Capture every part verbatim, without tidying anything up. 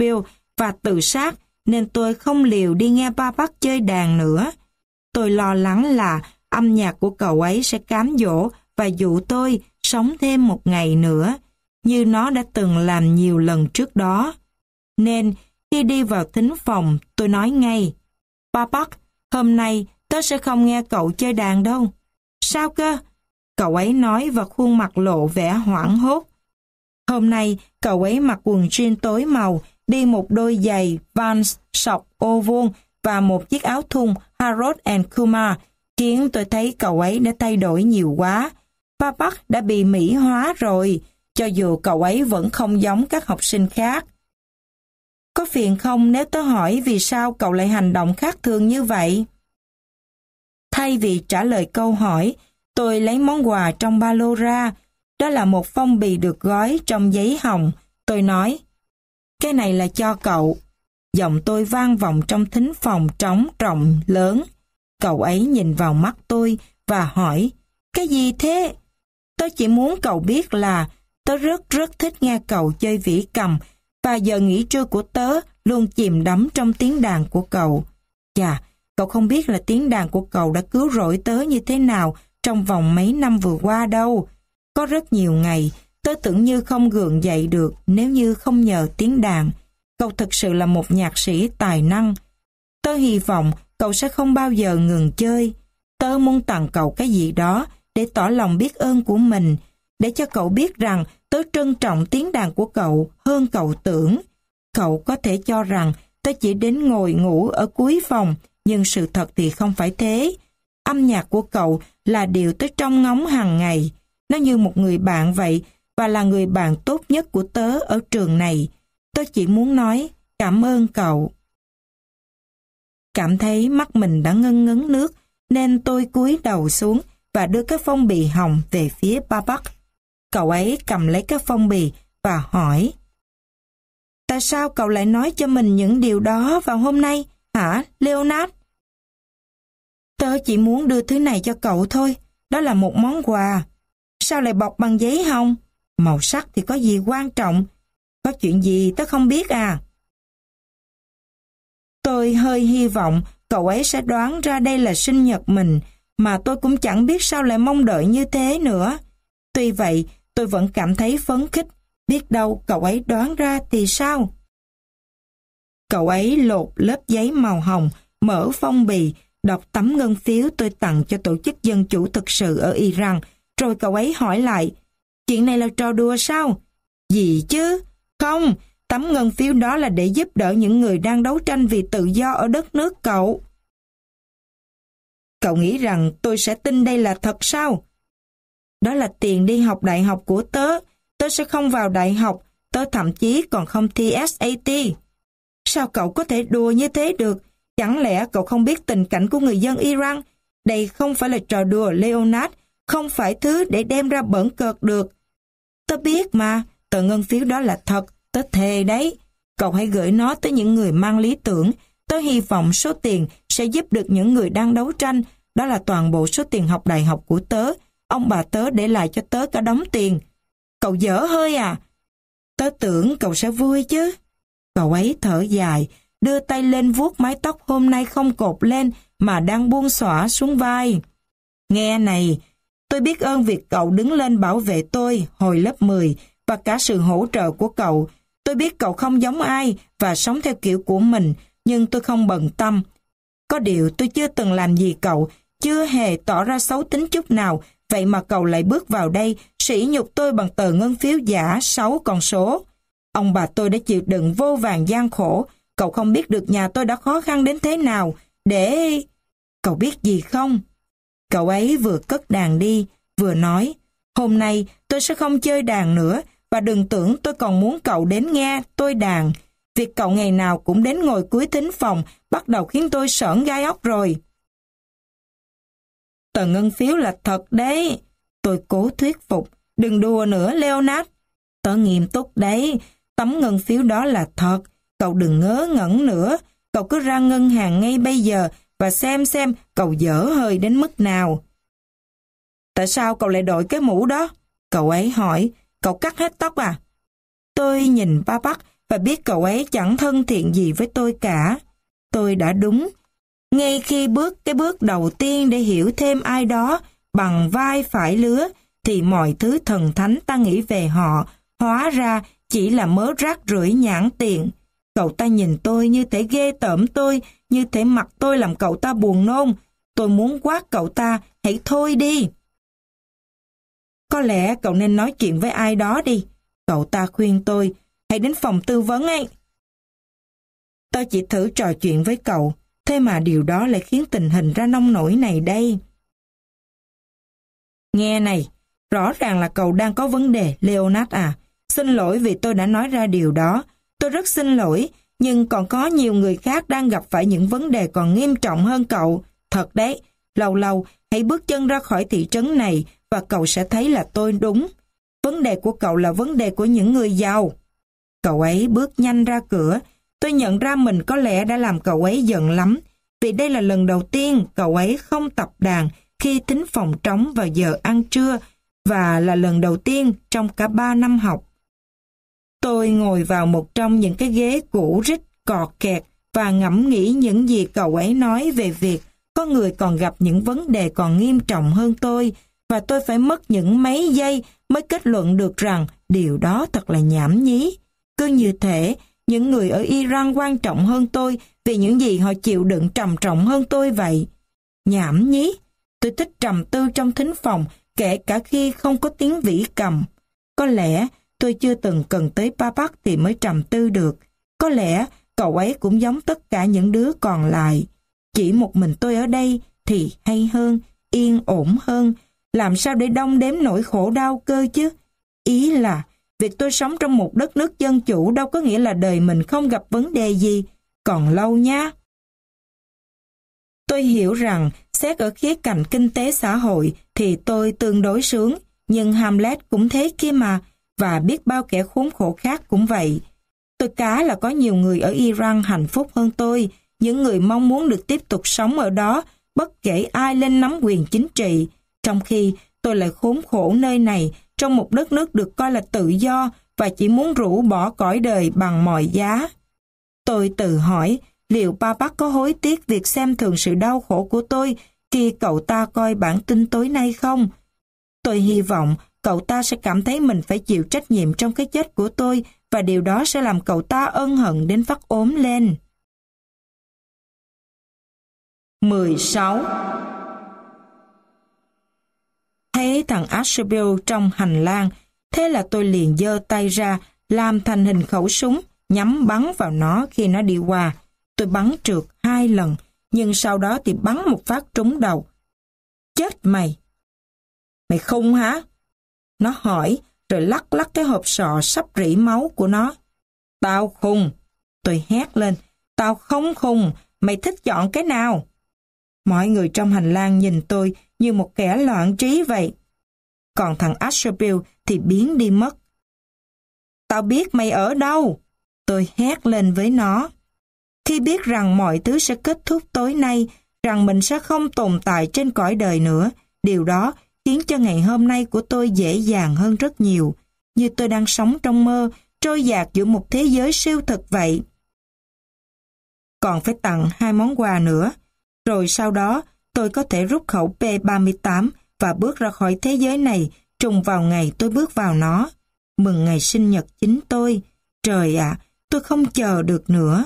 Nashville và tự sát, nên tôi không liều đi nghe ba bác chơi đàn nữa. Tôi lo lắng là âm nhạc của cậu ấy sẽ cám dỗ và dụ tôi sống thêm một ngày nữa, như nó đã từng làm nhiều lần trước đó. Nên, khi đi vào thính phòng, tôi nói ngay, ba bác, hôm nay tớ sẽ không nghe cậu chơi đàn đâu. Sao cơ? Cậu ấy nói và khuôn mặt lộ vẻ hoảng hốt. Hôm nay, cậu ấy mặc quần jean tối màu, đi một đôi giày Vans sọc ô vuông và một chiếc áo thun Harold and Kumar, khiến tôi thấy cậu ấy đã thay đổi nhiều quá. Ba bác đã bị mỹ hóa rồi, cho dù cậu ấy vẫn không giống các học sinh khác. Có phiền không nếu tớ hỏi vì sao cậu lại hành động khác thường như vậy? Thay vì trả lời câu hỏi, tôi lấy món quà trong ba lô ra. Đó là một phong bì được gói trong giấy hồng. Tôi nói, cái này là cho cậu. Giọng tôi vang vọng trong thính phòng trống rộng lớn. Cậu ấy nhìn vào mắt tôi và hỏi, cái gì thế? Tôi chỉ muốn cậu biết là tớ rất rất thích nghe cậu chơi vĩ cầm, và giờ nghỉ trưa của tớ luôn chìm đắm trong tiếng đàn của cậu. Chà, cậu không biết là tiếng đàn của cậu đã cứu rỗi tớ như thế nào trong vòng mấy năm vừa qua đâu. Có rất nhiều ngày, tớ tưởng như không gượng dậy được nếu như không nhờ tiếng đàn. Cậu thực sự là một nhạc sĩ tài năng. Tớ hy vọng cậu sẽ không bao giờ ngừng chơi. Tớ muốn tặng cậu cái gì đó để tỏ lòng biết ơn của mình, để cho cậu biết rằng tớ trân trọng tiếng đàn của cậu hơn cậu tưởng. Cậu có thể cho rằng tớ chỉ đến ngồi ngủ ở cuối phòng, nhưng sự thật thì không phải thế. Âm nhạc của cậu là điều tớ trông ngóng hàng ngày. Nó như một người bạn vậy, và là người bạn tốt nhất của tớ ở trường này. Tớ chỉ muốn nói cảm ơn cậu. Cảm thấy mắt mình đã ngân ngấn nước, nên tôi cúi đầu xuống và đưa cái phong bì hồng về phía ba bác. Cậu ấy cầm lấy cái phong bì và hỏi, tại sao cậu lại nói cho mình những điều đó vào hôm nay, hả, Leonard? Tớ chỉ muốn đưa thứ này cho cậu thôi, đó là một món quà. Sao lại bọc bằng giấy hồng? Màu sắc thì có gì quan trọng? Có chuyện gì tớ không biết à? Tôi hơi hy vọng cậu ấy sẽ đoán ra đây là sinh nhật mình, mà tôi cũng chẳng biết sao lại mong đợi như thế nữa. Tuy vậy, tôi vẫn cảm thấy phấn khích, biết đâu cậu ấy đoán ra thì sao? Cậu ấy lột lớp giấy màu hồng, mở phong bì, đọc tấm ngân phiếu tôi tặng cho tổ chức dân chủ thực sự ở Iran, rồi cậu ấy hỏi lại, chuyện này là trò đùa sao? Gì chứ? Không, tấm ngân phiếu đó là để giúp đỡ những người đang đấu tranh vì tự do ở đất nước cậu. Cậu nghĩ rằng tôi sẽ tin đây là thật sao? Đó là tiền đi học đại học của tớ. Tớ sẽ không vào đại học, tớ thậm chí còn không thi ét a tê. Sao cậu có thể đùa như thế được? Chẳng lẽ cậu không biết tình cảnh của người dân Iran? Đây không phải là trò đùa, Leonard, không phải thứ để đem ra bỡn cợt được. Tớ biết mà, tờ ngân phiếu đó là thật, tớ thề đấy. Cậu hãy gửi nó tới những người mang lý tưởng. Tớ hy vọng số tiền sẽ giúp được những người đang đấu tranh. Đó là toàn bộ số tiền học đại học của tớ. Ông bà tớ để lại cho tớ cả đống tiền. Cậu dở hơi à? Tớ tưởng cậu sẽ vui chứ. Cậu ấy thở dài, đưa tay lên vuốt mái tóc hôm nay không cột lên mà đang buông xõa xuống vai. Nghe này, tôi biết ơn việc cậu đứng lên bảo vệ tôi hồi lớp mười và cả sự hỗ trợ của cậu. Tôi biết cậu không giống ai và sống theo kiểu của mình, nhưng tôi không bận tâm. Có điều tôi chưa từng làm gì cậu, chưa hề tỏ ra xấu tính chút nào, vậy mà cậu lại bước vào đây sỉ nhục tôi bằng tờ ngân phiếu giả sáu con số. Ông bà tôi đã chịu đựng vô vàn gian khổ, cậu không biết được nhà tôi đã khó khăn đến thế nào, để... Cậu biết gì không? Cậu ấy vừa cất đàn đi, vừa nói, hôm nay tôi sẽ không chơi đàn nữa, và đừng tưởng tôi còn muốn cậu đến nghe tôi đàn. Việc cậu ngày nào cũng đến ngồi cuối thính phòng bắt đầu khiến tôi sởn gai óc rồi. Tờ ngân phiếu là thật đấy. Tôi cố thuyết phục. Đừng đùa nữa, Leonard. Tớ nghiêm túc đấy. Tấm ngân phiếu đó là thật. Cậu đừng ngớ ngẩn nữa. Cậu cứ ra ngân hàng ngay bây giờ và xem xem cậu dở hơi đến mức nào. Tại sao cậu lại đội cái mũ đó? Cậu ấy hỏi. Cậu cắt hết tóc à? Tôi nhìn ba bác và biết cậu ấy chẳng thân thiện gì với tôi cả. Tôi đã đúng. Ngay khi bước cái bước đầu tiên để hiểu thêm ai đó bằng vai phải lứa, thì mọi thứ thần thánh ta nghĩ về họ hóa ra chỉ là mớ rác rưởi nhãn tiền. Cậu ta nhìn tôi như thể ghê tởm tôi, như thể mặt tôi làm cậu ta buồn nôn. Tôi muốn quát cậu ta, hãy thôi đi. Có lẽ cậu nên nói chuyện với ai đó đi. Cậu ta khuyên tôi, hãy đến phòng tư vấn ấy. Tôi chỉ thử trò chuyện với cậu, thế mà điều đó lại khiến tình hình ra nông nổi này đây. Nghe này, rõ ràng là cậu đang có vấn đề, Leonard à. Xin lỗi vì tôi đã nói ra điều đó. Tôi rất xin lỗi, nhưng còn có nhiều người khác đang gặp phải những vấn đề còn nghiêm trọng hơn cậu. Thật đấy, lâu lâu hãy bước chân ra khỏi thị trấn này và cậu sẽ thấy là tôi đúng. Vấn đề của cậu là vấn đề của những người giàu. Cậu ấy bước nhanh ra cửa. Tôi nhận ra mình có lẽ đã làm cậu ấy giận lắm, vì đây là lần đầu tiên cậu ấy không tập đàn khi thính phòng trống vào giờ ăn trưa, và là lần đầu tiên trong cả ba năm học. Tôi ngồi vào một trong những cái ghế cũ rích cọt kẹt và ngẫm nghĩ những gì cậu ấy nói về việc có người còn gặp những vấn đề còn nghiêm trọng hơn tôi, và tôi phải mất những mấy giây mới kết luận được rằng điều đó thật là nhảm nhí. Cứ như thể những người ở Iran quan trọng hơn tôi vì những gì họ chịu đựng trầm trọng hơn tôi vậy. Nhảm nhí. Tôi thích trầm tư trong thính phòng, kể cả khi không có tiếng vĩ cầm. Có lẽ tôi chưa từng cần tới Babak thì mới trầm tư được. Có lẽ cậu ấy cũng giống tất cả những đứa còn lại. Chỉ một mình tôi ở đây thì hay hơn, yên ổn hơn. Làm sao để đong đếm nỗi khổ đau cơ chứ? Ý là, việc tôi sống trong một đất nước dân chủ đâu có nghĩa là đời mình không gặp vấn đề gì. Còn lâu nha. Tôi hiểu rằng, xét ở khía cạnh kinh tế xã hội thì tôi tương đối sướng, nhưng Hamlet cũng thế kia mà, và biết bao kẻ khốn khổ khác cũng vậy. Tôi cá là có nhiều người ở Iran hạnh phúc hơn tôi, những người mong muốn được tiếp tục sống ở đó bất kể ai lên nắm quyền chính trị, trong khi tôi lại khốn khổ nơi này trong một đất nước được coi là tự do và chỉ muốn rũ bỏ cõi đời bằng mọi giá. Tôi tự hỏi liệu Babak có hối tiếc việc xem thường sự đau khổ của tôi khi cậu ta coi bản tin tối nay không? Tôi hy vọng cậu ta sẽ cảm thấy mình phải chịu trách nhiệm trong cái chết của tôi, và điều đó sẽ làm cậu ta ân hận đến phát ốm lên. mười sáu. Thấy thằng Archibald trong hành lang, thế là tôi liền giơ tay ra, làm thành hình khẩu súng, nhắm bắn vào nó khi nó đi qua. Tôi bắn trượt hai lần, nhưng sau đó thì bắn một phát trúng đầu. Chết mày! Mày khùng hả? Nó hỏi, rồi lắc lắc cái hộp sọ sắp rỉ máu của nó. Tao khùng! Tôi hét lên. Tao không khùng! Mày thích chọn cái nào? Mọi người trong hành lang nhìn tôi như một kẻ loạn trí vậy. Còn thằng Archibald thì biến đi mất. Tao biết mày ở đâu! Tôi hét lên với nó. Khi biết rằng mọi thứ sẽ kết thúc tối nay, rằng mình sẽ không tồn tại trên cõi đời nữa, điều đó khiến cho ngày hôm nay của tôi dễ dàng hơn rất nhiều, như tôi đang sống trong mơ, trôi dạt giữa một thế giới siêu thực vậy. Còn phải tặng hai món quà nữa, rồi sau đó tôi có thể rút khẩu P ba mươi tám và bước ra khỏi thế giới này trùng vào ngày tôi bước vào nó. Mừng ngày sinh nhật chính tôi. Trời ạ, tôi không chờ được nữa.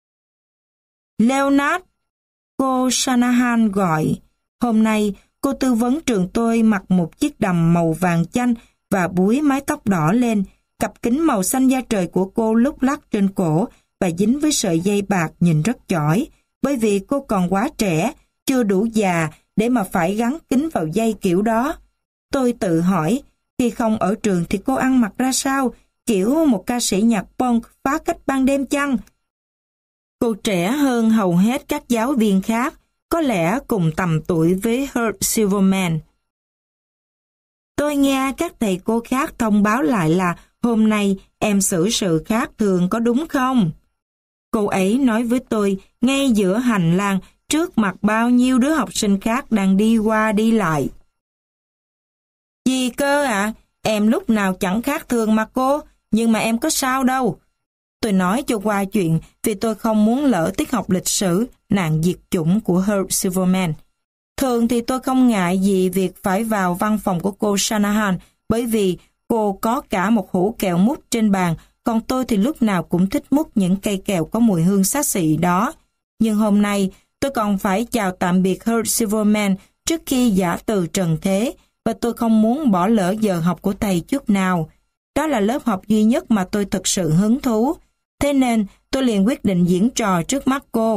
Leonard! Cô Shanahan gọi. Hôm nay, cô tư vấn trường tôi mặc một chiếc đầm màu vàng chanh và búi mái tóc đỏ lên. Cặp kính màu xanh da trời của cô lúc lắc trên cổ và dính với sợi dây bạc nhìn rất chói, bởi vì cô còn quá trẻ, chưa đủ già để mà phải gắn kính vào dây kiểu đó. Tôi tự hỏi, khi không ở trường thì cô ăn mặc ra sao, kiểu một ca sĩ nhạc punk phá cách ban đêm chăng? Cô trẻ hơn hầu hết các giáo viên khác, có lẽ cùng tầm tuổi với Herb Silverman. Tôi nghe các thầy cô khác thông báo lại là hôm nay em xử sự khác thường, có đúng không? Cô ấy nói với tôi ngay giữa hành lang trước mặt bao nhiêu đứa học sinh khác đang đi qua đi lại. Gì cơ ạ? À? Em lúc nào chẳng khác thường mà cô, nhưng mà em có sao đâu. Tôi nói cho qua chuyện vì tôi không muốn lỡ tiết học lịch sử nạn diệt chủng của Herb Silverman. Thường thì tôi không ngại gì việc phải vào văn phòng của cô Shanahan bởi vì cô có cả một hũ kẹo mút trên bàn, còn tôi thì lúc nào cũng thích mút những cây kẹo có mùi hương xá xị đó. Nhưng hôm nay tôi còn phải chào tạm biệt Herb Silverman trước khi giã từ trần thế, và tôi không muốn bỏ lỡ giờ học của thầy chút nào. Đó là lớp học duy nhất mà tôi thực sự hứng thú. Thế nên tôi liền quyết định diễn trò trước mắt cô.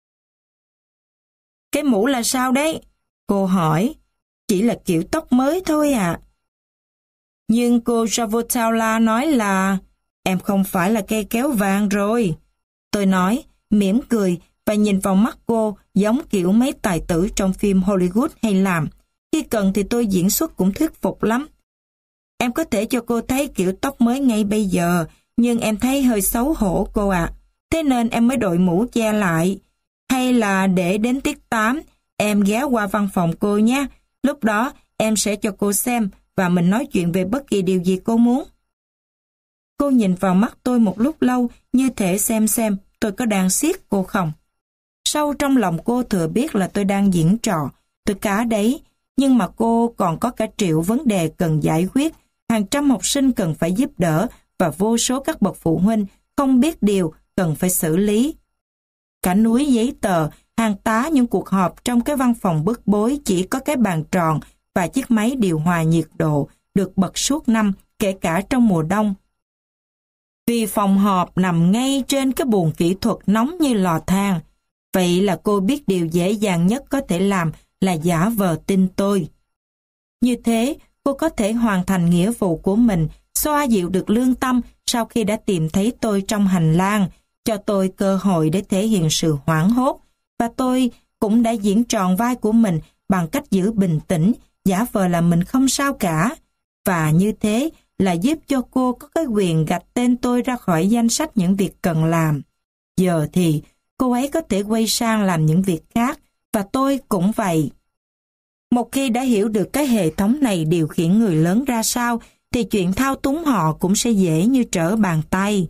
Cái mũ là sao đấy? Cô hỏi. Chỉ là kiểu tóc mới thôi ạ. À. Nhưng cô Javotala nói là em không phải là cây kéo vàng rồi. Tôi nói, mỉm cười và nhìn vào mắt cô giống kiểu mấy tài tử trong phim Hollywood hay làm. Khi cần thì tôi diễn xuất cũng thuyết phục lắm. Em có thể cho cô thấy kiểu tóc mới ngay bây giờ, nhưng em thấy hơi xấu hổ cô ạ. À. Thế nên em mới đội mũ che lại. Hay là để đến tiết tám, em ghé qua văn phòng cô nhé. Lúc đó em sẽ cho cô xem và mình nói chuyện về bất kỳ điều gì cô muốn. Cô nhìn vào mắt tôi một lúc lâu như thể xem xem tôi có đang siết cô không. Sâu trong lòng cô thừa biết là tôi đang diễn trò, tôi cá đấy, nhưng mà cô còn có cả triệu vấn đề cần giải quyết, hàng trăm học sinh cần phải giúp đỡ và vô số các bậc phụ huynh không biết điều cần phải xử lý. Cả núi giấy tờ, hàng tá những cuộc họp trong cái văn phòng bức bối chỉ có cái bàn tròn và chiếc máy điều hòa nhiệt độ được bật suốt năm, kể cả trong mùa đông. Vì phòng họp nằm ngay trên cái buồng kỹ thuật nóng như lò than, vậy là cô biết điều dễ dàng nhất có thể làm là giả vờ tin tôi. Như thế, cô có thể hoàn thành nghĩa vụ của mình, xoa dịu được lương tâm sau khi đã tìm thấy tôi trong hành lang, cho tôi cơ hội để thể hiện sự hoảng hốt, và tôi cũng đã diễn tròn vai của mình bằng cách giữ bình tĩnh, giả vờ là mình không sao cả. Và như thế là giúp cho cô có cái quyền gạch tên tôi ra khỏi danh sách những việc cần làm. Giờ thì cô ấy có thể quay sang làm những việc khác, và tôi cũng vậy. Một khi đã hiểu được cái hệ thống này điều khiển người lớn ra sao, thì chuyện thao túng họ cũng sẽ dễ như trở bàn tay.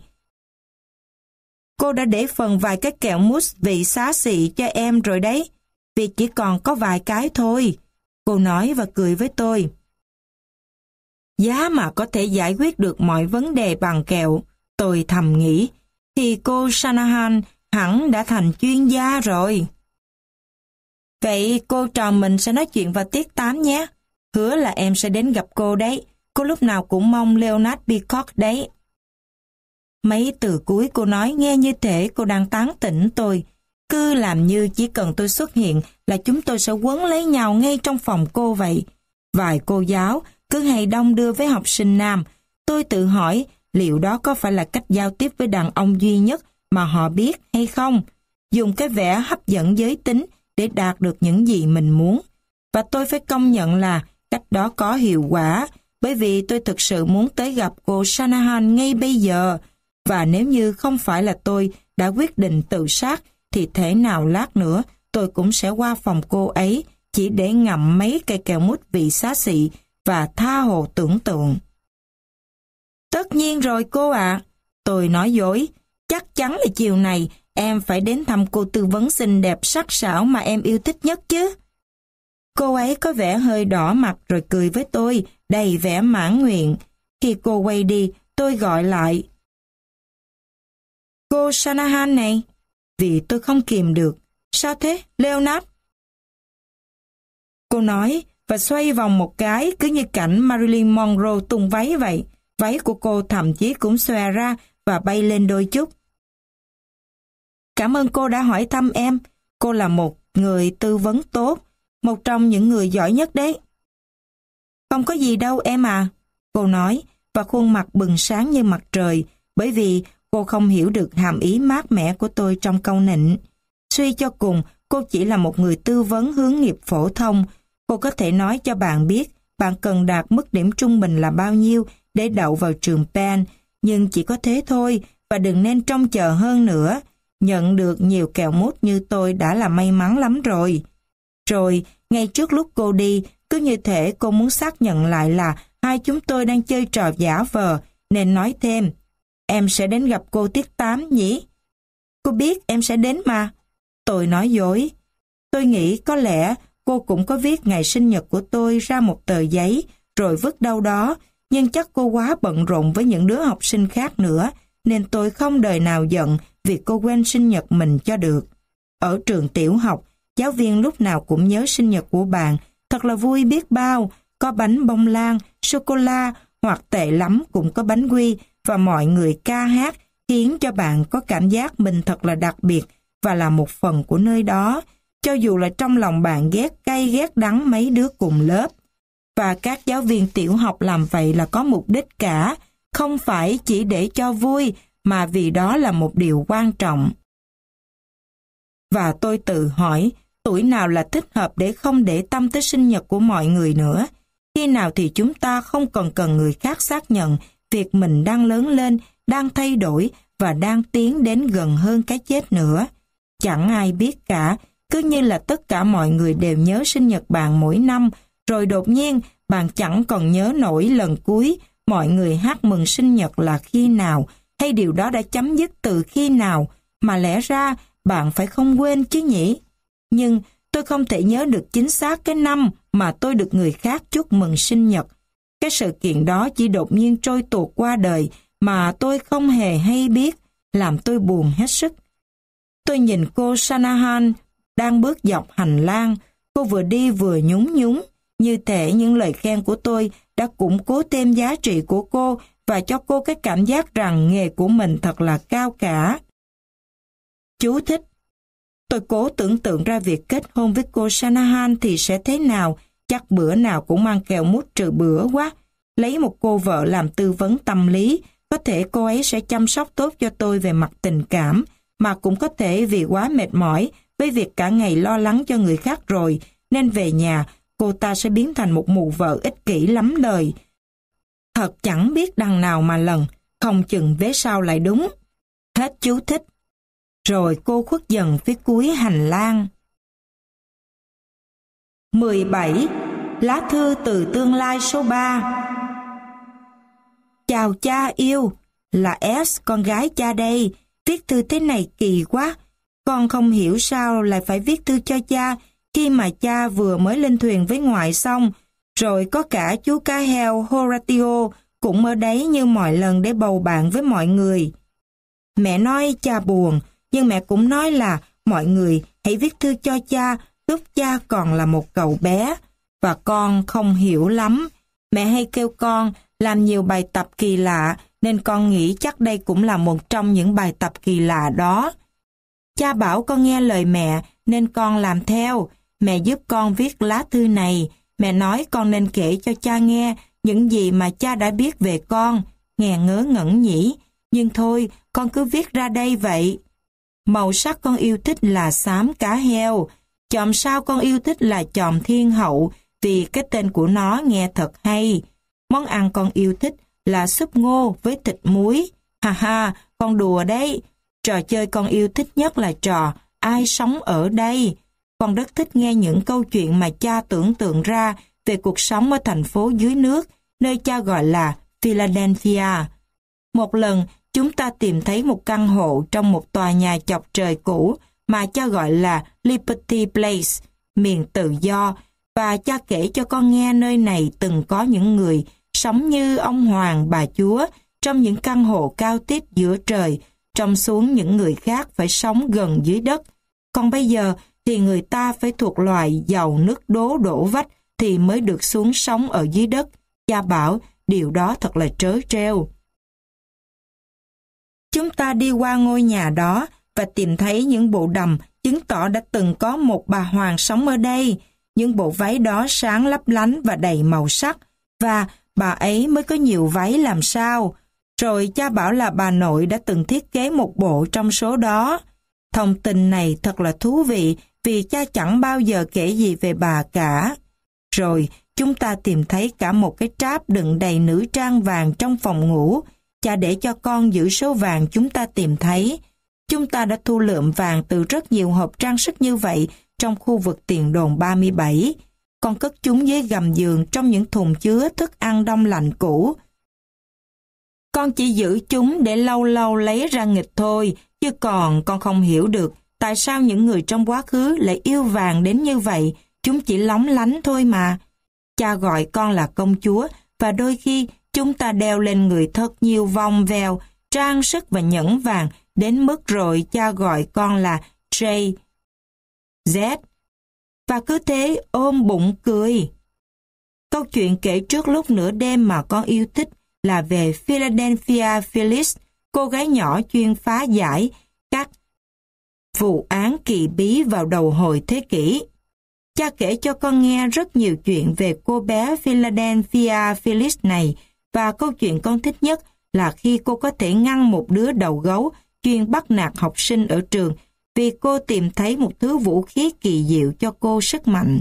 Cô đã để phần vài cái kẹo mousse vị xá xị cho em rồi đấy, vì chỉ còn có vài cái thôi. Cô nói và cười với tôi. Giá mà có thể giải quyết được mọi vấn đề bằng kẹo, tôi thầm nghĩ, thì cô Shanahan hẳn đã thành chuyên gia rồi. Vậy cô trò mình sẽ nói chuyện vào tiết tám nhé. Hứa là em sẽ đến gặp cô đấy. Cô lúc nào cũng mong Leonard Peacock đấy. Mấy từ cuối cô nói nghe như thể cô đang tán tỉnh tôi. Cứ làm như chỉ cần tôi xuất hiện là chúng tôi sẽ quấn lấy nhau ngay trong phòng cô vậy. Vài cô giáo cứ hay đong đưa với học sinh nam. Tôi tự hỏi liệu đó có phải là cách giao tiếp với đàn ông duy nhất mà họ biết hay không? Dùng cái vẻ hấp dẫn giới tính để đạt được những gì mình muốn. Và tôi phải công nhận là cách đó có hiệu quả, bởi vì tôi thực sự muốn tới gặp cô Shanahan ngay bây giờ. Và nếu như không phải là tôi đã quyết định tự sát, thì thế nào lát nữa tôi cũng sẽ qua phòng cô ấy chỉ để ngậm mấy cây kẹo mút vị xá xị và tha hồ tưởng tượng. Tất nhiên rồi cô ạ. Tôi nói dối. Chắc chắn là chiều này em phải đến thăm cô tư vấn xinh đẹp sắc sảo mà em yêu thích nhất chứ. Cô ấy có vẻ hơi đỏ mặt rồi cười với tôi, đầy vẻ mãn nguyện. Khi cô quay đi, tôi gọi lại. Cô Shanahan này. Vì tôi không kìm được. Sao thế, Leonard? Cô nói và xoay vòng một cái cứ như cảnh Marilyn Monroe tung váy vậy. Váy của cô thậm chí cũng xòe ra và bay lên đôi chút. Cảm ơn cô đã hỏi thăm em. Cô là một người tư vấn tốt, một trong những người giỏi nhất đấy. Không có gì đâu em à, cô nói, và khuôn mặt bừng sáng như mặt trời, bởi vì cô không hiểu được hàm ý mát mẻ của tôi trong câu nịnh. Suy cho cùng, cô chỉ là một người tư vấn hướng nghiệp phổ thông. Cô có thể nói cho bạn biết bạn cần đạt mức điểm trung bình là bao nhiêu để đậu vào trường Penn, nhưng chỉ có thế thôi, và đừng nên trông chờ hơn nữa. Nhận được nhiều kẹo mút như tôi đã là may mắn lắm rồi. Rồi, ngay trước lúc cô đi, cứ như thể cô muốn xác nhận lại là hai chúng tôi đang chơi trò giả vờ, nên nói thêm. em sẽ đến gặp cô tiết tám nhỉ? Cô biết em sẽ đến mà. Tôi nói dối. Tôi nghĩ có lẽ cô cũng có viết ngày sinh nhật của tôi ra một tờ giấy rồi vứt đâu đó, nhưng chắc cô quá bận rộn với những đứa học sinh khác nữa, nên tôi không đời nào giận vì cô quên sinh nhật mình cho được. Ở trường tiểu học, giáo viên lúc nào cũng nhớ sinh nhật của bạn, thật là vui biết bao, có bánh bông lan, sô-cô-la, hoặc tệ lắm cũng có bánh quy, và mọi người ca hát, khiến cho bạn có cảm giác mình thật là đặc biệt và là một phần của nơi đó, cho dù là trong lòng bạn ghét cay ghét đắng mấy đứa cùng lớp. Và các giáo viên tiểu học làm vậy là có mục đích cả, không phải chỉ để cho vui, mà vì đó là một điều quan trọng. Và tôi tự hỏi, tuổi nào là thích hợp để không để tâm tới sinh nhật của mọi người nữa? Khi nào thì chúng ta không còn cần người khác xác nhận việc mình đang lớn lên, đang thay đổi và đang tiến đến gần hơn cái chết nữa? Chẳng ai biết cả, cứ như là tất cả mọi người đều nhớ sinh nhật bạn mỗi năm, rồi đột nhiên bạn chẳng còn nhớ nổi lần cuối mọi người hát mừng sinh nhật là khi nào, hay điều đó đã chấm dứt từ khi nào, mà lẽ ra bạn phải không quên chứ nhỉ? Nhưng tôi không thể nhớ được chính xác cái năm mà tôi được người khác chúc mừng sinh nhật. Cái sự kiện đó chỉ đột nhiên trôi tuột qua đời mà tôi không hề hay biết, làm tôi buồn hết sức. Tôi nhìn cô Shanahan đang bước dọc hành lang, cô vừa đi vừa nhún nhún, như thể những lời khen của tôi đã củng cố thêm giá trị của cô và cho cô cái cảm giác rằng nghề của mình thật là cao cả. Chú thích: tôi cố tưởng tượng ra việc kết hôn với cô Shanahan thì sẽ thế nào, chắc bữa nào cũng mang kẹo mút trừ bữa quá. Lấy một cô vợ làm tư vấn tâm lý, có thể cô ấy sẽ chăm sóc tốt cho tôi về mặt tình cảm, mà cũng có thể vì quá mệt mỏi với việc cả ngày lo lắng cho người khác rồi, nên về nhà cô ta sẽ biến thành một mụ vợ ích kỷ lắm lời. Thật chẳng biết đằng nào mà lần, không chừng vế sau lại đúng. Hết chú thích. Rồi cô khuất dần phía cuối hành lang. mười bảy. Lá thư từ tương lai số ba. Chào cha yêu, là S, con gái cha đây. Viết thư thế này kỳ quá. Con không hiểu sao lại phải viết thư cho cha khi mà cha vừa mới lên thuyền với ngoại xong, rồi có cả chú cá heo Horatio cũng ở đấy như mọi lần để bầu bạn với mọi người. Mẹ nói cha buồn, nhưng mẹ cũng nói là mọi người hãy viết thư cho cha lúc cha còn là một cậu bé. Và con không hiểu lắm. Mẹ hay kêu con làm nhiều bài tập kỳ lạ, nên con nghĩ chắc đây cũng là một trong những bài tập kỳ lạ đó. Cha bảo con nghe lời mẹ, nên con làm theo. Mẹ giúp con viết lá thư này. Mẹ nói con nên kể cho cha nghe những gì mà cha đã biết về con. Nghe ngớ ngẩn nhỉ, nhưng thôi, con cứ viết ra đây vậy. Màu sắc con yêu thích là xám cá heo. Chòm sao con yêu thích là chòm thiên hậu, vì cái tên của nó nghe thật hay. Món ăn con yêu thích là súp ngô với thịt muối. Ha ha, con đùa đấy. Trò chơi con yêu thích nhất là trò ai sống ở đây. Con rất thích nghe những câu chuyện mà cha tưởng tượng ra về cuộc sống ở thành phố dưới nước, nơi cha gọi là Philadelphia. Một lần, chúng ta tìm thấy một căn hộ trong một tòa nhà chọc trời cũ mà cha gọi là Liberty Place, miền tự do, và cha kể cho con nghe nơi này từng có những người sống như ông hoàng bà chúa trong những căn hộ cao tít giữa trời, trông xuống những người khác phải sống gần dưới đất. Còn bây giờ thì người ta phải thuộc loại giàu nước đố đổ vách thì mới được xuống sống ở dưới đất. Cha bảo điều đó thật là trớ trêu. Chúng ta đi qua ngôi nhà đó và tìm thấy những bộ đầm chứng tỏ đã từng có một bà hoàng sống ở đây. Những bộ váy đó sáng lấp lánh và đầy màu sắc, và bà ấy mới có nhiều váy làm sao. Rồi cha bảo là bà nội đã từng thiết kế một bộ trong số đó. Thông tin này thật là thú vị vì cha chẳng bao giờ kể gì về bà cả. Rồi chúng ta tìm thấy cả một cái tráp đựng đầy nữ trang vàng trong phòng ngủ. Cha để cho con giữ số vàng chúng ta tìm thấy. Chúng ta đã thu lượm vàng từ rất nhiều hộp trang sức như vậy trong khu vực tiền đồn ba mươi bảy. Con cất chúng dưới gầm giường trong những thùng chứa thức ăn đông lạnh cũ. Con chỉ giữ chúng để lâu lâu lấy ra nghịch thôi, chứ còn con không hiểu được tại sao những người trong quá khứ lại yêu vàng đến như vậy, chúng chỉ lóng lánh thôi mà. Cha gọi con là công chúa, và đôi khi chúng ta đeo lên người thật nhiều vòng vèo, trang sức và nhẫn vàng, đến mức rồi cha gọi con là Jay Z. Và cứ thế ôm bụng cười. Câu chuyện kể trước lúc nửa đêm mà con yêu thích là về Philadelphia Phyllis, cô gái nhỏ chuyên phá giải các vụ án kỳ bí vào đầu hồi thế kỷ. Cha kể cho con nghe rất nhiều chuyện về cô bé Philadelphia Phyllis này, và câu chuyện con thích nhất là khi cô có thể ngăn một đứa đầu gấu chuyên bắt nạt học sinh ở trường vì cô tìm thấy một thứ vũ khí kỳ diệu cho cô sức mạnh.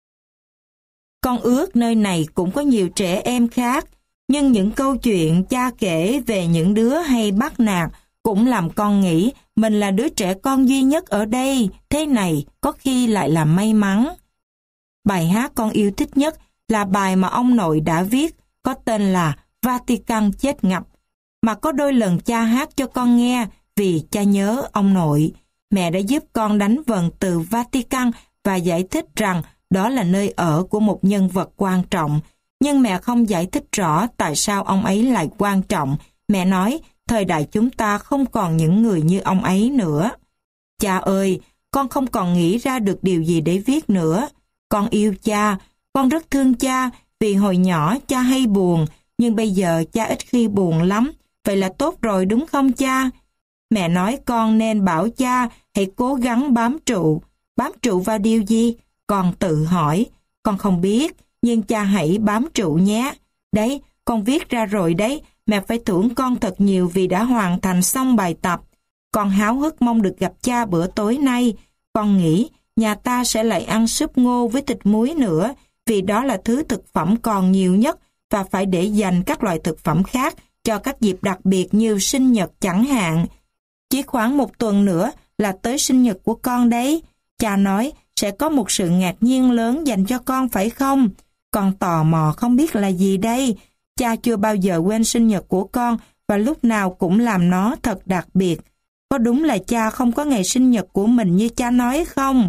Con ước nơi này cũng có nhiều trẻ em khác, nhưng những câu chuyện cha kể về những đứa hay bắt nạt cũng làm con nghĩ mình là đứa trẻ con duy nhất ở đây, thế này có khi lại là may mắn. Bài hát con yêu thích nhất là bài mà ông nội đã viết, có tên là Vatican chết ngập, mà có đôi lần cha hát cho con nghe vì cha nhớ ông nội. Mẹ đã giúp con đánh vần từ Vatican và giải thích rằng đó là nơi ở của một nhân vật quan trọng. Nhưng mẹ không giải thích rõ tại sao ông ấy lại quan trọng. Mẹ nói, thời đại chúng ta không còn những người như ông ấy nữa. Cha ơi, con không còn nghĩ ra được điều gì để viết nữa. Con yêu cha, con rất thương cha vì hồi nhỏ cha hay buồn, nhưng bây giờ cha ít khi buồn lắm. Vậy là tốt rồi đúng không cha? Mẹ nói con nên bảo cha hãy cố gắng bám trụ. Bám trụ vào điều gì? Con tự hỏi. Con không biết, nhưng cha hãy bám trụ nhé. Đấy, con viết ra rồi đấy. Mẹ phải thưởng con thật nhiều vì đã hoàn thành xong bài tập. Con háo hức mong được gặp cha bữa tối nay. Con nghĩ nhà ta sẽ lại ăn súp ngô với thịt muối nữa, vì đó là thứ thực phẩm còn nhiều nhất và phải để dành các loại thực phẩm khác cho các dịp đặc biệt như sinh nhật chẳng hạn. Chỉ khoảng một tuần nữa là tới sinh nhật của con đấy. Cha nói sẽ có một sự ngạc nhiên lớn dành cho con phải không? Con tò mò không biết là gì đây. Cha chưa bao giờ quên sinh nhật của con và lúc nào cũng làm nó thật đặc biệt. Có đúng là cha không có ngày sinh nhật của mình như cha nói không?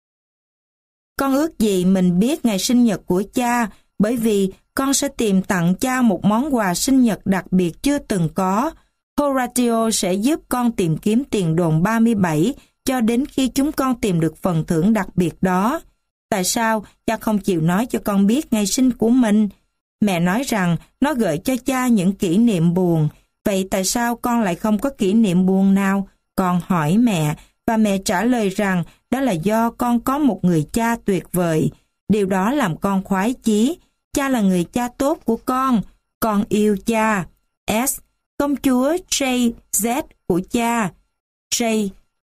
Con ước gì mình biết ngày sinh nhật của cha, bởi vì con sẽ tìm tặng cha một món quà sinh nhật đặc biệt chưa từng có. Horatio sẽ giúp con tìm kiếm tiền đồn ba mươi bảy cho đến khi chúng con tìm được phần thưởng đặc biệt đó. Tại sao cha không chịu nói cho con biết ngày sinh của mình? Mẹ nói rằng nó gợi cho cha những kỷ niệm buồn. Vậy tại sao con lại không có kỷ niệm buồn nào? Con hỏi mẹ, và mẹ trả lời rằng đó là do con có một người cha tuyệt vời. Điều đó làm con khoái chí. Cha là người cha tốt của con. Con yêu cha. S. Công chúa Jay Z của cha. Jay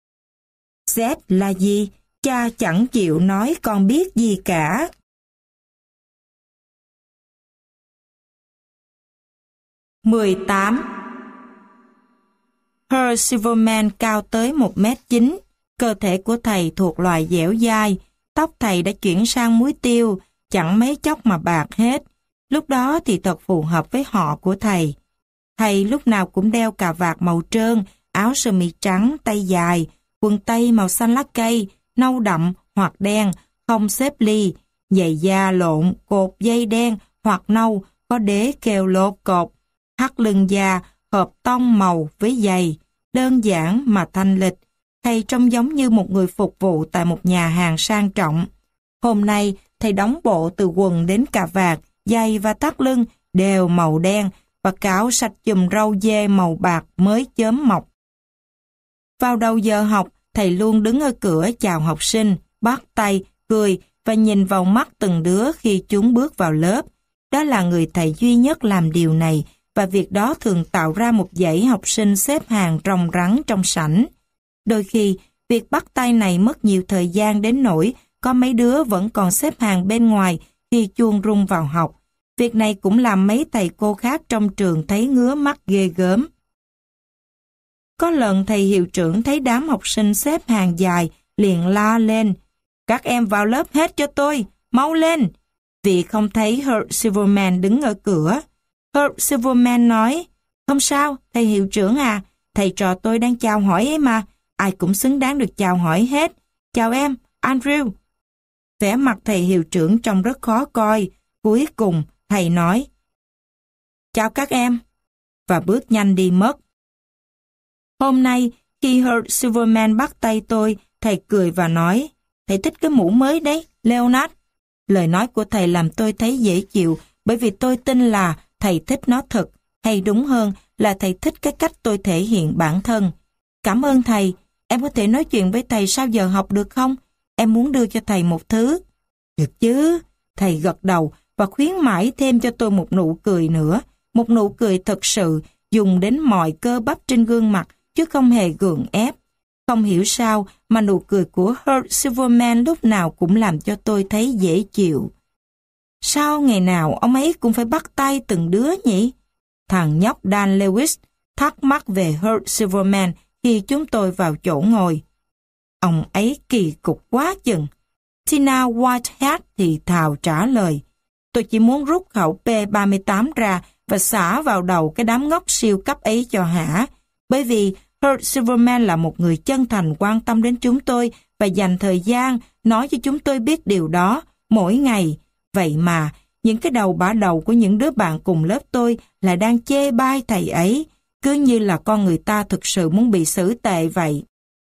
Z là gì? Cha chẳng chịu nói con biết gì cả. mười tám. Herb Silverman cao tới một mét chín. Cơ thể của thầy thuộc loài dẻo dai. Tóc thầy đã chuyển sang muối tiêu, chẳng mấy chốc mà bạc hết. Lúc đó thì thật phù hợp với họ của thầy. Thầy lúc nào cũng đeo cà vạt màu trơn, áo sơ mi trắng, tay dài, quần tây màu xanh lá cây, nâu đậm hoặc đen, không xếp ly, giày da lộn, cột dây đen hoặc nâu, có đế kêu lột cột, thắt lưng da, hợp tông màu với giày, đơn giản mà thanh lịch. Thầy trông giống như một người phục vụ tại một nhà hàng sang trọng. Hôm nay, thầy đóng bộ từ quần đến cà vạt, giày và thắt lưng đều màu đen và cáo sạch chùm râu dê màu bạc mới chớm mọc. Vào đầu giờ học, thầy luôn đứng ở cửa chào học sinh, bắt tay, cười và nhìn vào mắt từng đứa khi chúng bước vào lớp. Đó là người thầy duy nhất làm điều này, và việc đó thường tạo ra một dãy học sinh xếp hàng ròng rắn trong sảnh. Đôi khi, việc bắt tay này mất nhiều thời gian đến nỗi có mấy đứa vẫn còn xếp hàng bên ngoài khi chuông rung vào học. Việc này cũng làm mấy thầy cô khác trong trường thấy ngứa mắt ghê gớm. Có lần thầy hiệu trưởng thấy đám học sinh xếp hàng dài, liền la lên: "Các em vào lớp hết cho tôi, mau lên!" Vì không thấy Herb Silverman đứng ở cửa. Herb Silverman nói: Không sao, thầy hiệu trưởng à, thầy trò tôi đang chào hỏi ấy mà, ai cũng xứng đáng được chào hỏi hết. Chào em, Andrew. Vẻ mặt thầy hiệu trưởng trông rất khó coi. Cuối cùng, thầy nói, chào các em, và bước nhanh đi mất. Hôm nay, khi Herb Silverman bắt tay tôi, thầy cười và nói, thầy thích cái mũ mới đấy, Leonard. Lời nói của thầy làm tôi thấy dễ chịu, bởi vì tôi tin là thầy thích nó thật, hay đúng hơn là thầy thích cái cách tôi thể hiện bản thân. Cảm ơn thầy, em có thể nói chuyện với thầy sau giờ học được không? Em muốn đưa cho thầy một thứ. Được chứ, thầy gật đầu và khuyến mãi thêm cho tôi một nụ cười nữa. Một nụ cười thật sự, dùng đến mọi cơ bắp trên gương mặt, chứ không hề gượng ép. Không hiểu sao mà nụ cười của Herb Silverman lúc nào cũng làm cho tôi thấy dễ chịu. Sao ngày nào ông ấy cũng phải bắt tay từng đứa nhỉ? Thằng nhóc Dan Lewis thắc mắc về Herb Silverman khi chúng tôi vào chỗ ngồi. Ông ấy kỳ cục quá chừng. Tina Whitehead thì thào trả lời. Tôi chỉ muốn rút khẩu P ba mươi tám ra và xả vào đầu cái đám ngốc siêu cấp ấy cho hả. Bởi vì Herb Silverman là một người chân thành quan tâm đến chúng tôi và dành thời gian nói cho chúng tôi biết điều đó mỗi ngày. Vậy mà, những cái đầu bả đầu của những đứa bạn cùng lớp tôi lại đang chê bai thầy ấy, cứ như là con người ta thực sự muốn bị xử tệ vậy.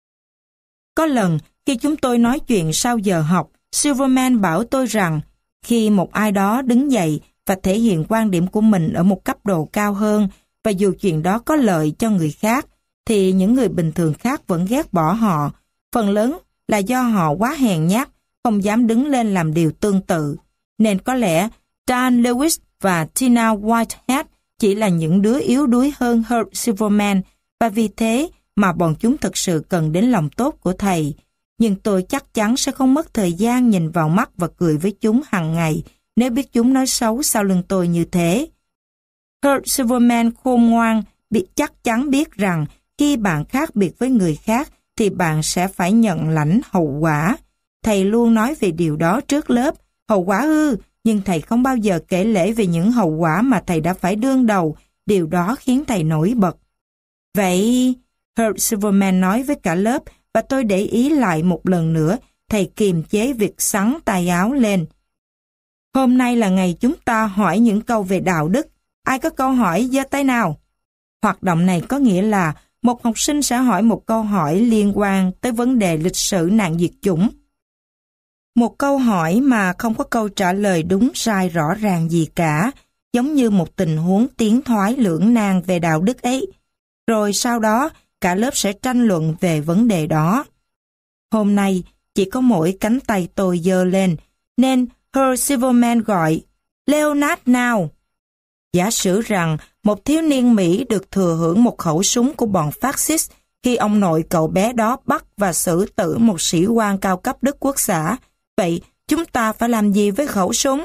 Có lần, khi chúng tôi nói chuyện sau giờ học, Silverman bảo tôi rằng, khi một ai đó đứng dậy và thể hiện quan điểm của mình ở một cấp độ cao hơn, và dù chuyện đó có lợi cho người khác, thì những người bình thường khác vẫn ghét bỏ họ. Phần lớn là do họ quá hèn nhát, không dám đứng lên làm điều tương tự. Nên có lẽ Dan Lewis và Tina Whitehead chỉ là những đứa yếu đuối hơn Herb Silverman, và vì thế mà bọn chúng thực sự cần đến lòng tốt của thầy. Nhưng tôi chắc chắn sẽ không mất thời gian nhìn vào mắt và cười với chúng hàng ngày nếu biết chúng nói xấu sau lưng tôi như thế. Herb Silverman khôn ngoan, biết chắc chắn biết rằng khi bạn khác biệt với người khác thì bạn sẽ phải nhận lãnh hậu quả. Thầy luôn nói về điều đó trước lớp. Hậu quả ư, nhưng thầy không bao giờ kể lể về những hậu quả mà thầy đã phải đương đầu. Điều đó khiến thầy nổi bật. Vậy, Herb Silverman nói với cả lớp, và tôi để ý lại một lần nữa, thầy kiềm chế việc xắn tay áo lên. Hôm nay là ngày chúng ta hỏi những câu về đạo đức. Ai có câu hỏi giơ tay nào? Hoạt động này có nghĩa là một học sinh sẽ hỏi một câu hỏi liên quan tới vấn đề lịch sử nạn diệt chủng. Một câu hỏi mà không có câu trả lời đúng sai rõ ràng gì cả, giống như một tình huống tiến thoái lưỡng nan về đạo đức ấy. Rồi sau đó, cả lớp sẽ tranh luận về vấn đề đó. Hôm nay, chỉ có mỗi cánh tay tôi giơ lên, nên Herb Silverman gọi, Leonard nào! Giả sử rằng một thiếu niên Mỹ được thừa hưởng một khẩu súng của bọn phát xít khi ông nội cậu bé đó bắt và xử tử một sĩ quan cao cấp Đức Quốc xã. Vậy chúng ta phải làm gì với khẩu súng?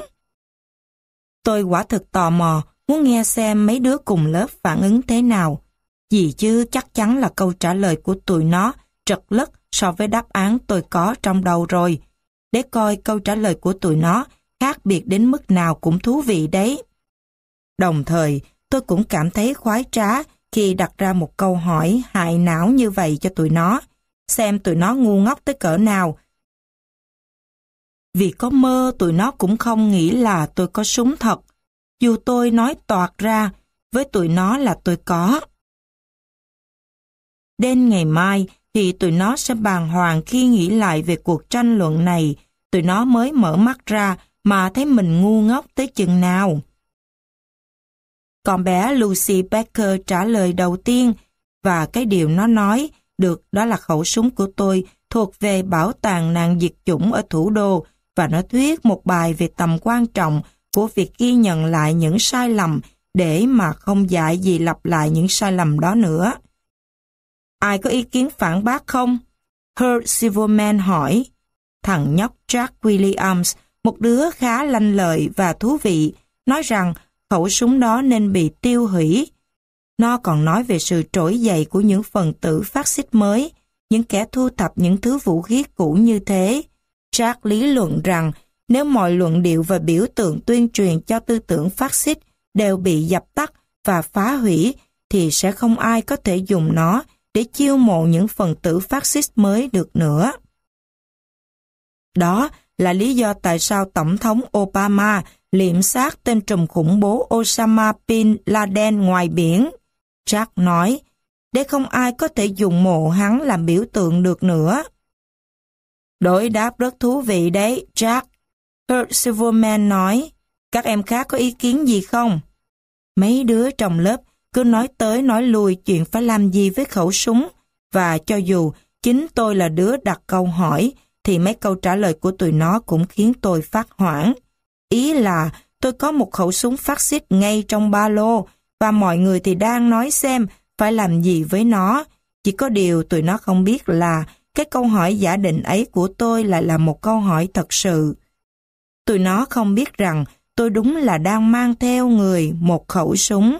Tôi quả thực tò mò, muốn nghe xem mấy đứa cùng lớp phản ứng thế nào. Gì chứ chắc chắn là câu trả lời của tụi nó trật lất so với đáp án tôi có trong đầu rồi. Để coi câu trả lời của tụi nó khác biệt đến mức nào cũng thú vị đấy. Đồng thời, tôi cũng cảm thấy khoái trá khi đặt ra một câu hỏi hại não như vậy cho tụi nó, xem tụi nó ngu ngốc tới cỡ nào. Vì có mơ tụi nó cũng không nghĩ là tôi có súng thật, dù tôi nói toạc ra với tụi nó là tôi có. Đến ngày mai thì tụi nó sẽ bàng hoàng khi nghĩ lại về cuộc tranh luận này, tụi nó mới mở mắt ra mà thấy mình ngu ngốc tới chừng nào. Con bé Lucy Becker trả lời đầu tiên, và cái điều nó nói được đó là khẩu súng của tôi thuộc về bảo tàng nạn diệt chủng ở thủ đô, và nó thuyết một bài về tầm quan trọng của việc ghi nhận lại những sai lầm để mà không dại gì lặp lại những sai lầm đó nữa. Ai có ý kiến phản bác không? Herb Silverman hỏi. Thằng nhóc Jack Williams, một đứa khá lanh lợi và thú vị, nói rằng khẩu súng đó nên bị tiêu hủy. Nó còn nói về sự trỗi dậy của những phần tử phát xít mới, những kẻ thu thập những thứ vũ khí cũ như thế. Jack lý luận rằng nếu mọi luận điệu và biểu tượng tuyên truyền cho tư tưởng phát xít đều bị dập tắt và phá hủy, thì sẽ không ai có thể dùng nó để chiêu mộ những phần tử phát xít mới được nữa. Đó là lý do tại sao Tổng thống Obama liệm xác tên trùm khủng bố Osama Bin Laden ngoài biển. Jack nói, để không ai có thể dùng mộ hắn làm biểu tượng được nữa. Đối đáp rất thú vị đấy, Jack. Herb Silverman nói, các em khác có ý kiến gì không? Mấy đứa trong lớp cứ nói tới nói lui chuyện phải làm gì với khẩu súng, và cho dù chính tôi là đứa đặt câu hỏi, thì mấy câu trả lời của tụi nó cũng khiến tôi phát hoảng. Ý là tôi có một khẩu súng phát xít ngay trong ba lô, và mọi người thì đang nói xem phải làm gì với nó. Chỉ có điều tụi nó không biết là cái câu hỏi giả định ấy của tôi lại là một câu hỏi thật sự. Tụi nó không biết rằng tôi đúng là đang mang theo người một khẩu súng.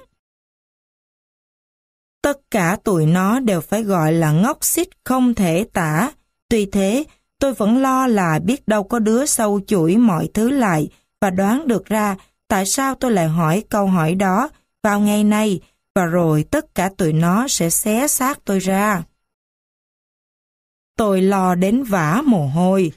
Tất cả tụi nó đều phải gọi là ngốc xít không thể tả. Tuy thế, tôi vẫn lo là biết đâu có đứa sâu chuỗi mọi thứ lại và đoán được ra tại sao tôi lại hỏi câu hỏi đó vào ngày nay, và rồi tất cả tụi nó sẽ xé xác tôi ra. Tôi lo đến vã mồ hôi.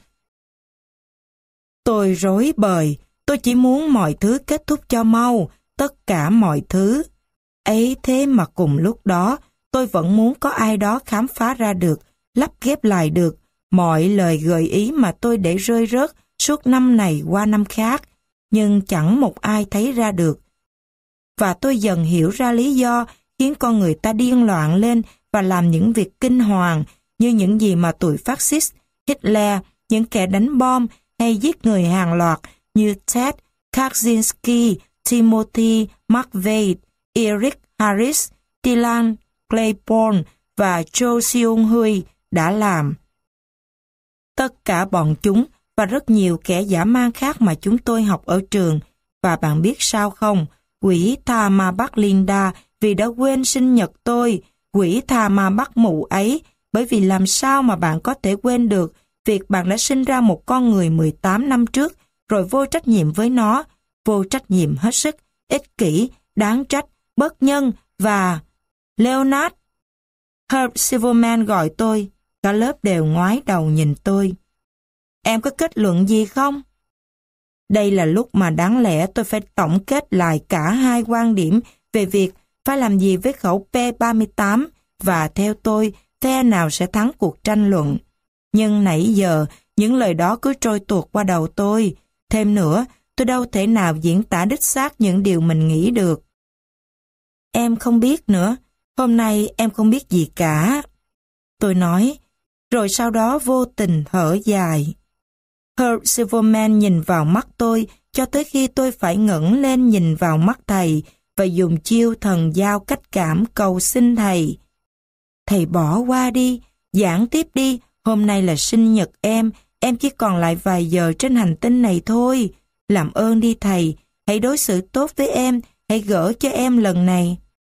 Tôi rối bời, tôi chỉ muốn mọi thứ kết thúc cho mau, tất cả mọi thứ. Ấy thế mà cùng lúc đó, tôi vẫn muốn có ai đó khám phá ra được, lắp ghép lại được mọi lời gợi ý mà tôi để rơi rớt suốt năm này qua năm khác, nhưng chẳng một ai thấy ra được. Và tôi dần hiểu ra lý do khiến con người ta điên loạn lên và làm những việc kinh hoàng như những gì mà tụi phát xít, Hitler, những kẻ đánh bom hay giết người hàng loạt như Ted Kaczynski, Timothy McVeigh, Eric Harris, Dylan Claiborne và Cho Seung-hui đã làm. Tất cả bọn chúng và rất nhiều kẻ dã man khác mà chúng tôi học ở trường. Và bạn biết sao không? Quỷ tha ma bắt Linda vì đã quên sinh nhật tôi. Quỷ tha ma bắt mụ ấy, bởi vì làm sao mà bạn có thể quên được việc bạn đã sinh ra một con người mười tám năm trước, rồi vô trách nhiệm với nó, vô trách nhiệm hết sức, ích kỷ, đáng trách, bất nhân và... Leonard! Herb Silverman gọi tôi, cả lớp đều ngoái đầu nhìn tôi. Em có kết luận gì không? Đây là lúc mà đáng lẽ tôi phải tổng kết lại cả hai quan điểm về việc phải làm gì với khẩu P ba mươi tám và theo tôi, phe nào sẽ thắng cuộc tranh luận. Nhưng nãy giờ, những lời đó cứ trôi tuột qua đầu tôi. Thêm nữa, tôi đâu thể nào diễn tả đích xác những điều mình nghĩ được. Em không biết nữa, hôm nay em không biết gì cả. Tôi nói, rồi sau đó vô tình thở dài. Herb Silverman nhìn vào mắt tôi cho tới khi tôi phải ngẩng lên nhìn vào mắt thầy và dùng chiêu thần giao cách cảm cầu xin thầy. Thầy bỏ qua đi, giảng tiếp đi, hôm nay là sinh nhật em, em chỉ còn lại vài giờ trên hành tinh này thôi. Làm ơn đi thầy, hãy đối xử tốt với em, hãy gỡ cho em lần này.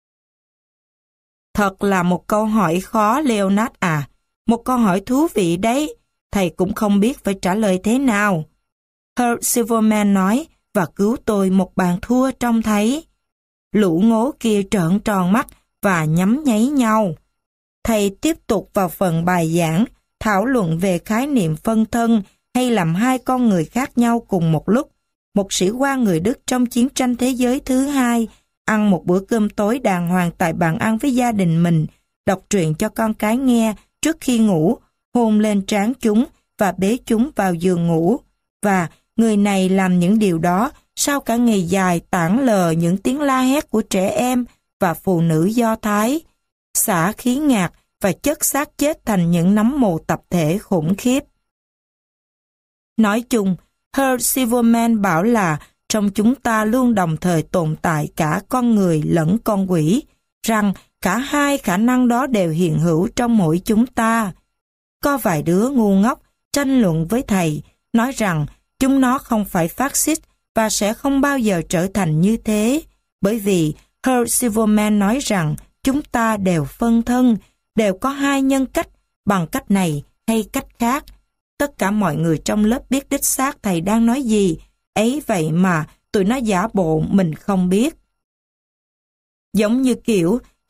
Thật là một câu hỏi khó, Leonard à, một câu hỏi thú vị đấy, thầy cũng không biết phải trả lời thế nào. Herb Silverman nói và cứu tôi một bàn thua trông thấy. Lũ ngố kia trợn tròn mắt và nhắm nháy nhau. Thầy tiếp tục vào phần bài giảng, thảo luận về khái niệm phân thân hay làm hai con người khác nhau cùng một lúc. Một sĩ quan người Đức trong chiến tranh thế giới thứ hai, ăn một bữa cơm tối đàng hoàng tại bàn ăn với gia đình mình, đọc truyện cho con cái nghe trước khi ngủ, hôn lên trán chúng và bế chúng vào giường ngủ. Và người này làm những điều đó sau cả ngày dài tản lờ những tiếng la hét của trẻ em và phụ nữ Do Thái, xả khí ngạt và chất xác chết thành những nấm mồ tập thể khủng khiếp. Nói chung, Herb Silverman bảo là trong chúng ta luôn đồng thời tồn tại cả con người lẫn con quỷ, rằng cả hai khả năng đó đều hiện hữu trong mỗi chúng ta. Có vài đứa ngu ngốc tranh luận với thầy, nói rằng chúng nó không phải phát xít và sẽ không bao giờ trở thành như thế, bởi vì Herb Silverman nói rằng chúng ta đều phân thân, đều có hai nhân cách, bằng cách này hay cách khác. Tất cả mọi người trong lớp biết đích xác thầy đang nói gì, ấy vậy mà tụi nó giả bộ mình không biết. Giống như kiểu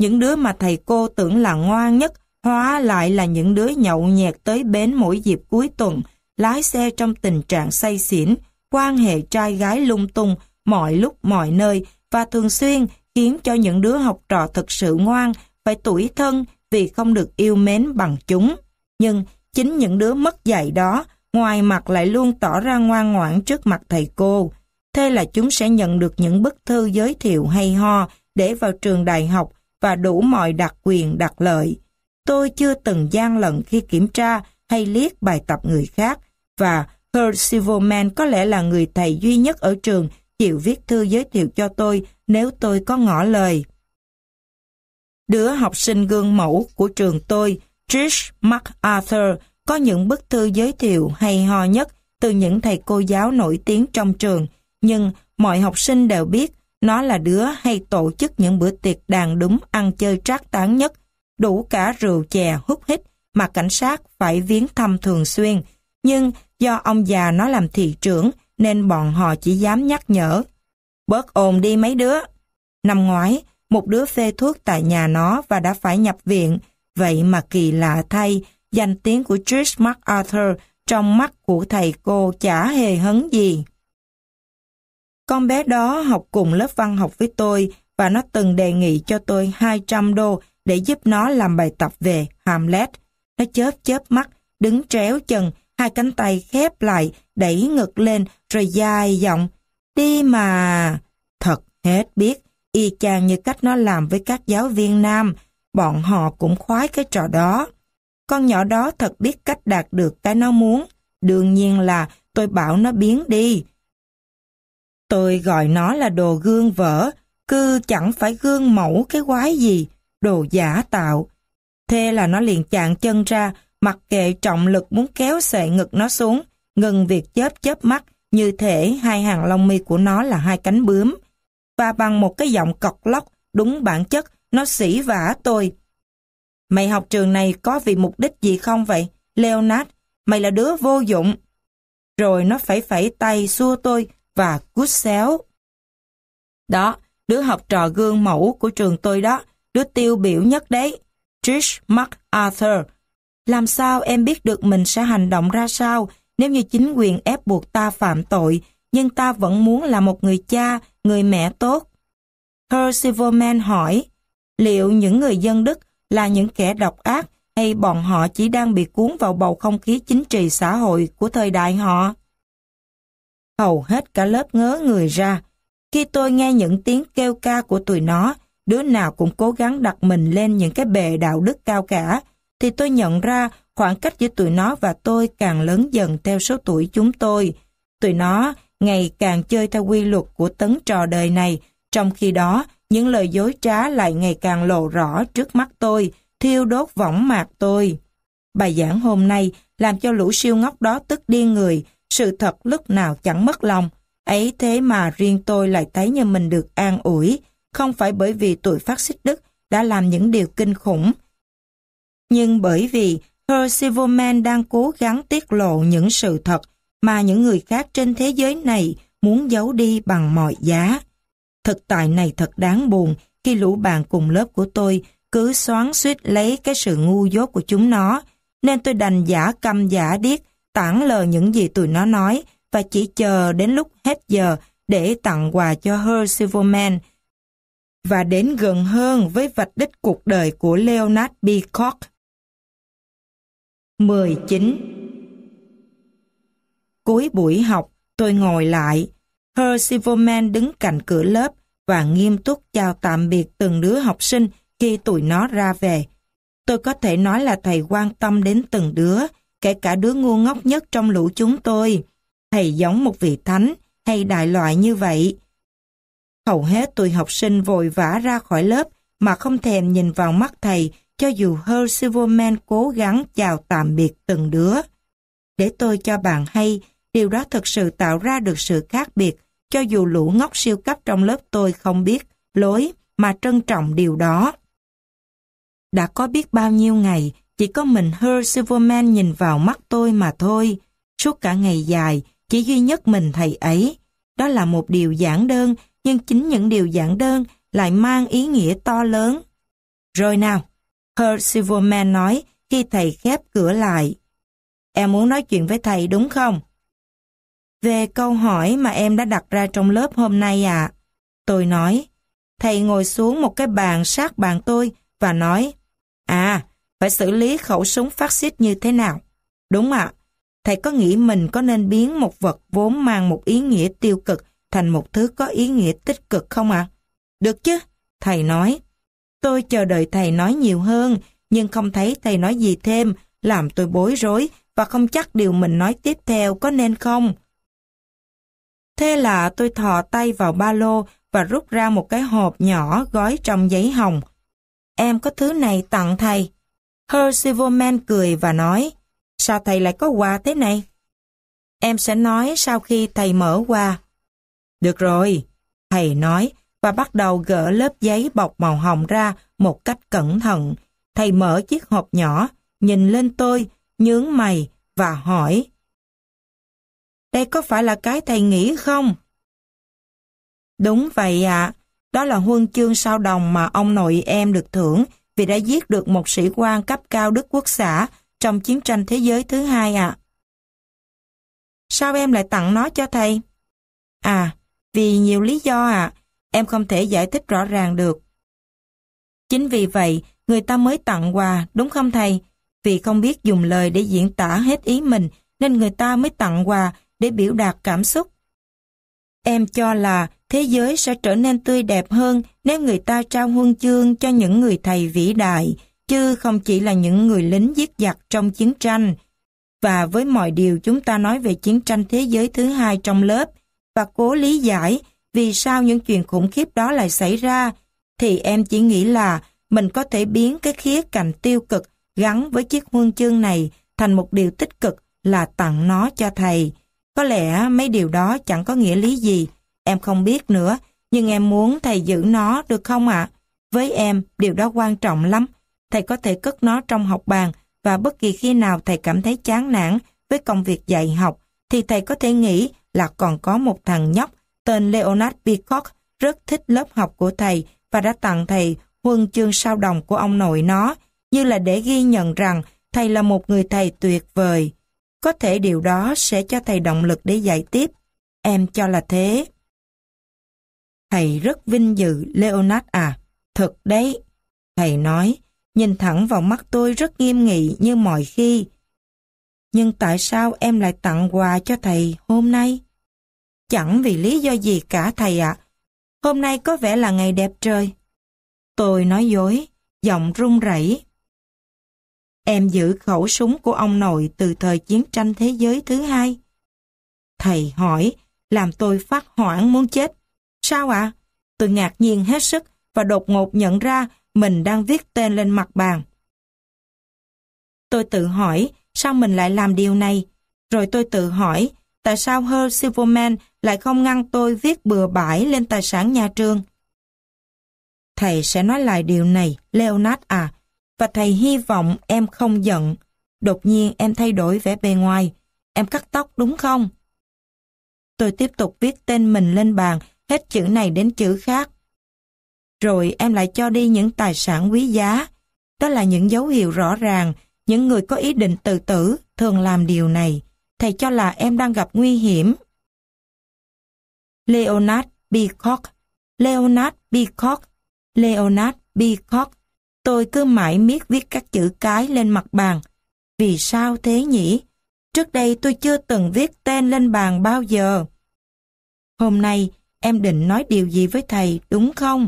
những đứa mà thầy cô tưởng là ngoan nhất, hóa lại là những đứa nhậu nhẹt tới bến mỗi dịp cuối tuần, lái xe trong tình trạng say xỉn, quan hệ trai gái lung tung, mọi lúc mọi nơi, và thường xuyên khiến cho những đứa học trò thực sự ngoan phải tủi thân vì không được yêu mến bằng chúng. Nhưng chính những đứa mất dạy đó, ngoài mặt lại luôn tỏ ra ngoan ngoãn trước mặt thầy cô. Thế là chúng sẽ nhận được những bức thư giới thiệu hay ho để vào trường đại học và đủ mọi đặc quyền đặc lợi. Tôi chưa từng gian lận khi kiểm tra hay liếc bài tập người khác, và Percival Mann có lẽ là người thầy duy nhất ở trường chịu viết thư giới thiệu cho tôi nếu tôi có ngỏ lời. Đứa học sinh gương mẫu của trường tôi, Trish MacArthur, có những bức thư giới thiệu hay ho nhất từ những thầy cô giáo nổi tiếng trong trường, nhưng mọi học sinh đều biết nó là đứa hay tổ chức những bữa tiệc đàn đúng ăn chơi trác tán nhất, đủ cả rượu chè hút hít mà cảnh sát phải viếng thăm thường xuyên. Nhưng do ông già nó làm thị trưởng nên bọn họ chỉ dám nhắc nhở. Bớt ồn đi mấy đứa. Năm ngoái, một đứa phê thuốc tại nhà nó và đã phải nhập viện. Vậy mà kỳ lạ thay, danh tiếng của Trish MacArthur trong mắt của thầy cô chả hề hấn gì. Con bé đó học cùng lớp văn học với tôi và nó từng đề nghị cho tôi hai trăm đô để giúp nó làm bài tập về Hamlet. Nó chớp chớp mắt, đứng tréo chân, hai cánh tay khép lại, đẩy ngực lên rồi dài giọng. Đi mà! Thật hết biết, y chang như cách nó làm với các giáo viên nam. Bọn họ cũng khoái cái trò đó. Con nhỏ đó thật biết cách đạt được cái nó muốn. Đương nhiên là tôi bảo nó biến đi. Tôi gọi nó là đồ gương vỡ, cứ chẳng phải gương mẫu cái quái gì, đồ giả tạo. Thế là nó liền chạng chân ra, mặc kệ trọng lực muốn kéo xệ ngực nó xuống, ngừng việc chớp chớp mắt, như thể hai hàng lông mi của nó là hai cánh bướm. Và bằng một cái giọng cọc lóc, đúng bản chất, nó sỉ vả tôi. Mày học trường này có vì mục đích gì không vậy? Leonard, mày là đứa vô dụng. Rồi nó phẩy phẩy tay xua tôi và cút xéo. Đó, đứa học trò gương mẫu của trường tôi đó, đứa tiêu biểu nhất đấy. Trish MacArthur. Làm sao em biết được mình sẽ hành động ra sao nếu như chính quyền ép buộc ta phạm tội, nhưng ta vẫn muốn là một người cha, người mẹ tốt? Percival Mann hỏi, liệu những người dân Đức là những kẻ độc ác hay bọn họ chỉ đang bị cuốn vào bầu không khí chính trị xã hội của thời đại họ? Hầu hết cả lớp ngớ người ra. Khi tôi nghe những tiếng kêu ca của tụi nó, đứa nào cũng cố gắng đặt mình lên những cái bệ đạo đức cao cả, thì tôi nhận ra khoảng cách giữa tụi nó và tôi càng lớn dần theo số tuổi chúng tôi. Tụi nó ngày càng chơi theo quy luật của tấn trò đời này, trong khi đó những lời dối trá lại ngày càng lộ rõ trước mắt tôi, thiêu đốt võng mạc tôi. Bài giảng hôm nay làm cho lũ siêu ngốc đó tức điên người, sự thật lúc nào chẳng mất lòng. Ấy thế mà riêng tôi lại thấy như mình được an ủi, không phải bởi vì tụi phát xít Đức đã làm những điều kinh khủng, nhưng bởi vì Percival Mann đang cố gắng tiết lộ những sự thật mà những người khác trên thế giới này muốn giấu đi bằng mọi giá. Thực tại này thật đáng buồn khi lũ bạn cùng lớp của tôi cứ xoắn xuýt lấy cái sự ngu dốt của chúng nó, nên tôi đành giả câm giả điếc, tản lờ những gì tụi nó nói và chỉ chờ đến lúc hết giờ để tặng quà cho Percival Mann và đến gần hơn với vạch đích cuộc đời của Leonard Peacock. mười chín. Cuối buổi học, tôi ngồi lại. Percival Mann đứng cạnh cửa lớp và nghiêm túc chào tạm biệt từng đứa học sinh khi tụi nó ra về. Tôi có thể nói là thầy quan tâm đến từng đứa, kể cả đứa ngu ngốc nhất trong lũ chúng tôi. Thầy giống một vị thánh hay đại loại như vậy. Hầu hết tụi học sinh vội vã ra khỏi lớp mà không thèm nhìn vào mắt thầy, cho dù Percival Mann cố gắng chào tạm biệt từng đứa. Để tôi cho bạn hay, điều đó thực sự tạo ra được sự khác biệt, cho dù lũ ngốc siêu cấp trong lớp tôi không biết lối mà trân trọng điều đó. Đã có biết bao nhiêu ngày, chỉ có mình Percival Mann nhìn vào mắt tôi mà thôi. Suốt cả ngày dài, chỉ duy nhất mình thầy ấy. Đó là một điều giản đơn, nhưng chính những điều giản đơn lại mang ý nghĩa to lớn. Rồi nào, Percivalman nói khi thầy khép cửa lại. Em muốn nói chuyện với thầy đúng không? Về câu hỏi mà em đã đặt ra trong lớp hôm nay ạ. À. Tôi nói, thầy ngồi xuống một cái bàn sát bàn tôi và nói, à, phải xử lý khẩu súng phát xít như thế nào? Đúng ạ. À. Thầy có nghĩ mình có nên biến một vật vốn mang một ý nghĩa tiêu cực thành một thứ có ý nghĩa tích cực không ạ? À? Được chứ, thầy nói. Tôi chờ đợi thầy nói nhiều hơn, nhưng không thấy thầy nói gì thêm, làm tôi bối rối và không chắc điều mình nói tiếp theo có nên không. Thế là tôi thò tay vào ba lô và rút ra một cái hộp nhỏ gói trong giấy hồng. Em có thứ này tặng thầy. Percivalman cười và nói, sao thầy lại có quà thế này? Em sẽ nói sau khi thầy mở quà. Được rồi, thầy nói và bắt đầu gỡ lớp giấy bọc màu hồng ra một cách cẩn thận. Thầy mở chiếc hộp nhỏ, nhìn lên tôi, nhướng mày và hỏi, đây có phải là cái thầy nghĩ không? Đúng vậy ạ, à. Đó là huân chương sao đồng mà ông nội em được thưởng vì đã giết được một sĩ quan cấp cao Đức Quốc xã trong chiến tranh thế giới thứ hai ạ. À. Sao em lại tặng nó cho thầy? À, vì nhiều lý do ạ, à. Em không thể giải thích rõ ràng được. Chính vì vậy, người ta mới tặng quà, đúng không thầy? Vì không biết dùng lời để diễn tả hết ý mình, nên người ta mới tặng quà để biểu đạt cảm xúc. Em cho là thế giới sẽ trở nên tươi đẹp hơn nếu người ta trao huân chương cho những người thầy vĩ đại, chứ không chỉ là những người lính giết giặc trong chiến tranh. Và với mọi điều chúng ta nói về chiến tranh thế giới thứ hai trong lớp, và cố lý giải vì sao những chuyện khủng khiếp đó lại xảy ra, thì em chỉ nghĩ là mình có thể biến cái khía cạnh tiêu cực gắn với chiếc huân chương này thành một điều tích cực là tặng nó cho thầy. Có lẽ mấy điều đó chẳng có nghĩa lý gì, em không biết nữa, nhưng em muốn thầy giữ nó được không ạ? À? Với em, điều đó quan trọng lắm. Thầy có thể cất nó trong học bàn và bất kỳ khi nào thầy cảm thấy chán nản với công việc dạy học, thì thầy có thể nghĩ là còn có một thằng nhóc tên Leonard Peacock rất thích lớp học của thầy và đã tặng thầy huân chương sao đồng của ông nội nó, như là để ghi nhận rằng thầy là một người thầy tuyệt vời. Có thể điều đó sẽ cho thầy động lực để dạy tiếp. Em cho là thế. Thầy rất vinh dự, Leonard à. Thật đấy. Thầy nói, nhìn thẳng vào mắt tôi rất nghiêm nghị như mọi khi. Nhưng tại sao em lại tặng quà cho thầy hôm nay? Chẳng vì lý do gì cả thầy ạ. À. Hôm nay có vẻ là ngày đẹp trời. Tôi nói dối, giọng run rẩy. Em giữ khẩu súng của ông nội từ thời chiến tranh thế giới thứ hai. Thầy hỏi, làm tôi phát hoảng muốn chết. Sao ạ? À? Tôi ngạc nhiên hết sức và đột ngột nhận ra mình đang viết tên lên mặt bàn. Tôi tự hỏi, sao mình lại làm điều này? Rồi tôi tự hỏi, tại sao Percivalman lại không ngăn tôi viết bừa bãi lên tài sản nhà trường? Thầy sẽ nói lại điều này, Leonard à, và thầy hy vọng em không giận. Đột nhiên em thay đổi vẻ bề ngoài. Em cắt tóc đúng không? Tôi tiếp tục viết tên mình lên bàn, hết chữ này đến chữ khác. Rồi em lại cho đi những tài sản quý giá. Đó là những dấu hiệu rõ ràng. Những người có ý định tự tử thường làm điều này. Thầy cho là em đang gặp nguy hiểm. Leonard Peacock, Leonard Peacock, Leonard Peacock. Tôi cứ mãi miết viết các chữ cái lên mặt bàn. Vì sao thế nhỉ? Trước đây tôi chưa từng viết tên lên bàn bao giờ. Hôm nay em định nói điều gì với thầy đúng không?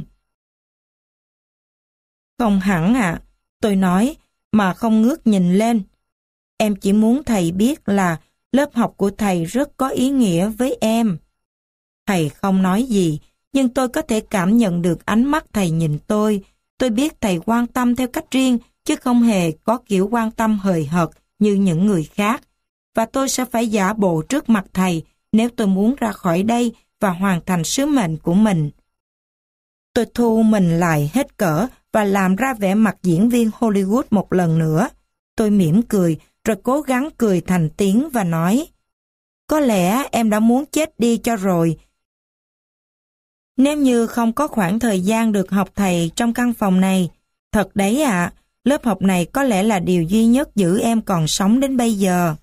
Không hẳn ạ, à, tôi nói mà không ngước nhìn lên. Em chỉ muốn thầy biết là lớp học của thầy rất có ý nghĩa với em. Thầy không nói gì, nhưng tôi có thể cảm nhận được ánh mắt thầy nhìn tôi. Tôi biết thầy quan tâm theo cách riêng, chứ không hề có kiểu quan tâm hời hợt như những người khác. Và tôi sẽ phải giả bộ trước mặt thầy nếu tôi muốn ra khỏi đây và hoàn thành sứ mệnh của mình. Tôi thu mình lại hết cỡ và làm ra vẻ mặt diễn viên Hollywood một lần nữa. Tôi mỉm cười, rồi cố gắng cười thành tiếng và nói, có lẽ em đã muốn chết đi cho rồi. Nếu như không có khoảng thời gian được học thầy trong căn phòng này, Thật đấy ạ, lớp học này có lẽ là điều duy nhất giữ em còn sống đến bây giờ.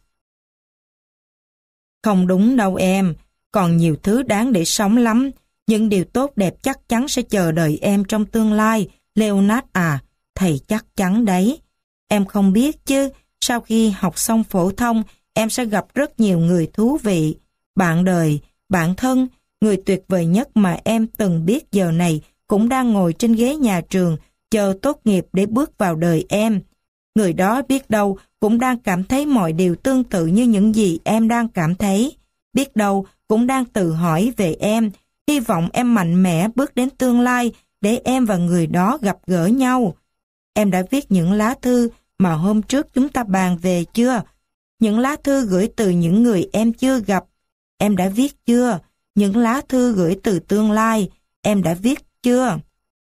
Không đúng đâu em, còn nhiều thứ đáng để sống lắm. Những điều tốt đẹp chắc chắn sẽ chờ đợi em trong tương lai, Leonard à, thầy chắc chắn đấy. Em không biết chứ, sau khi học xong phổ thông, em sẽ gặp rất nhiều người thú vị. Bạn đời, bạn thân, người tuyệt vời nhất mà em từng biết giờ này cũng đang ngồi trên ghế nhà trường, chờ tốt nghiệp để bước vào đời em. Người đó biết đâu cũng đang cảm thấy mọi điều tương tự như những gì em đang cảm thấy. Biết đâu cũng đang tự hỏi về em, hy vọng em mạnh mẽ bước đến tương lai để em và người đó gặp gỡ nhau. Em đã viết những lá thư mà hôm trước chúng ta bàn về chưa? Những lá thư gửi từ những người em chưa gặp, em đã viết chưa? Những lá thư gửi từ tương lai, em đã viết chưa?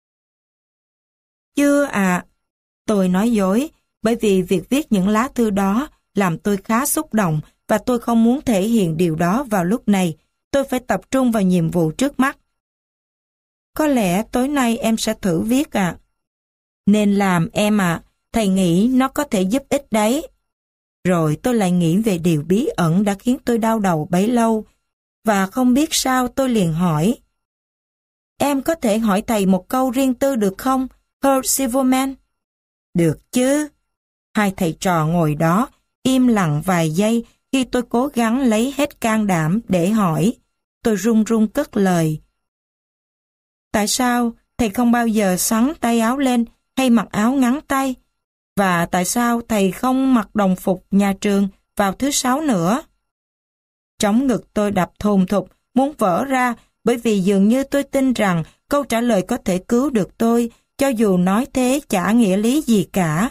Chưa à. Tôi nói dối, bởi vì việc viết những lá thư đó làm tôi khá xúc động và tôi không muốn thể hiện điều đó vào lúc này. Tôi phải tập trung vào nhiệm vụ trước mắt. Có lẽ tối nay em sẽ thử viết à. Nên làm em ạ, à, thầy nghĩ nó có thể giúp ích đấy. Rồi tôi lại nghĩ về điều bí ẩn đã khiến tôi đau đầu bấy lâu, và không biết sao tôi liền hỏi. Em có thể hỏi thầy một câu riêng tư được không, Herr Silverman? Được chứ. Hai thầy trò ngồi đó, im lặng vài giây khi tôi cố gắng lấy hết can đảm để hỏi. Tôi run run cất lời. Tại sao thầy không bao giờ xắn tay áo lên hay mặc áo ngắn tay? Và tại sao thầy không mặc đồng phục nhà trường vào thứ sáu nữa? Trống ngực tôi đập thùn thụt, muốn vỡ ra, bởi vì dường như tôi tin rằng câu trả lời có thể cứu được tôi, cho dù nói thế chả nghĩa lý gì cả.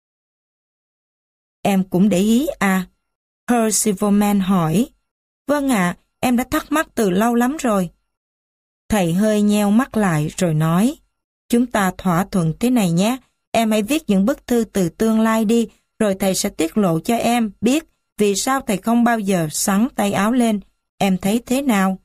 Em cũng để ý à? Herr Silverman hỏi. Vâng ạ, em đã thắc mắc từ lâu lắm rồi. Thầy hơi nheo mắt lại rồi nói, chúng ta thỏa thuận thế này nhé, em hãy viết những bức thư từ tương lai đi, rồi thầy sẽ tiết lộ cho em biết vì sao thầy không bao giờ xắn tay áo lên. Em thấy thế nào?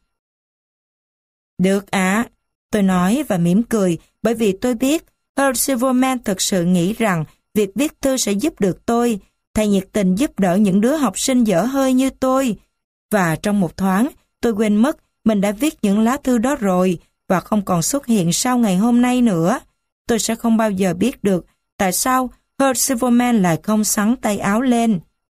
Được ạ, à, tôi nói và mỉm cười, bởi vì tôi biết Herr Silverman thực sự nghĩ rằng việc viết thư sẽ giúp được tôi. Thầy nhiệt tình giúp đỡ những đứa học sinh dở hơi như tôi. Và trong một thoáng, tôi quên mất mình đã viết những lá thư đó rồi và không còn xuất hiện sau ngày hôm nay nữa. Tôi sẽ không bao giờ biết được tại sao Herr Silverman lại không xắn tay áo lên.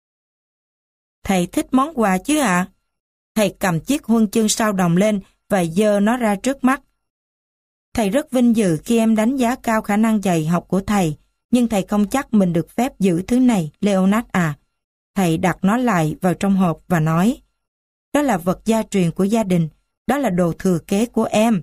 Thầy thích món quà chứ ạ? À? Thầy cầm chiếc huân chương sao đồng lên và giơ nó ra trước mắt. Thầy rất vinh dự khi em đánh giá cao khả năng dạy học của thầy, nhưng thầy không chắc mình được phép giữ thứ này, Leonard à. Thầy đặt nó lại vào trong hộp và nói, đó là vật gia truyền của gia đình, đó là đồ thừa kế của em.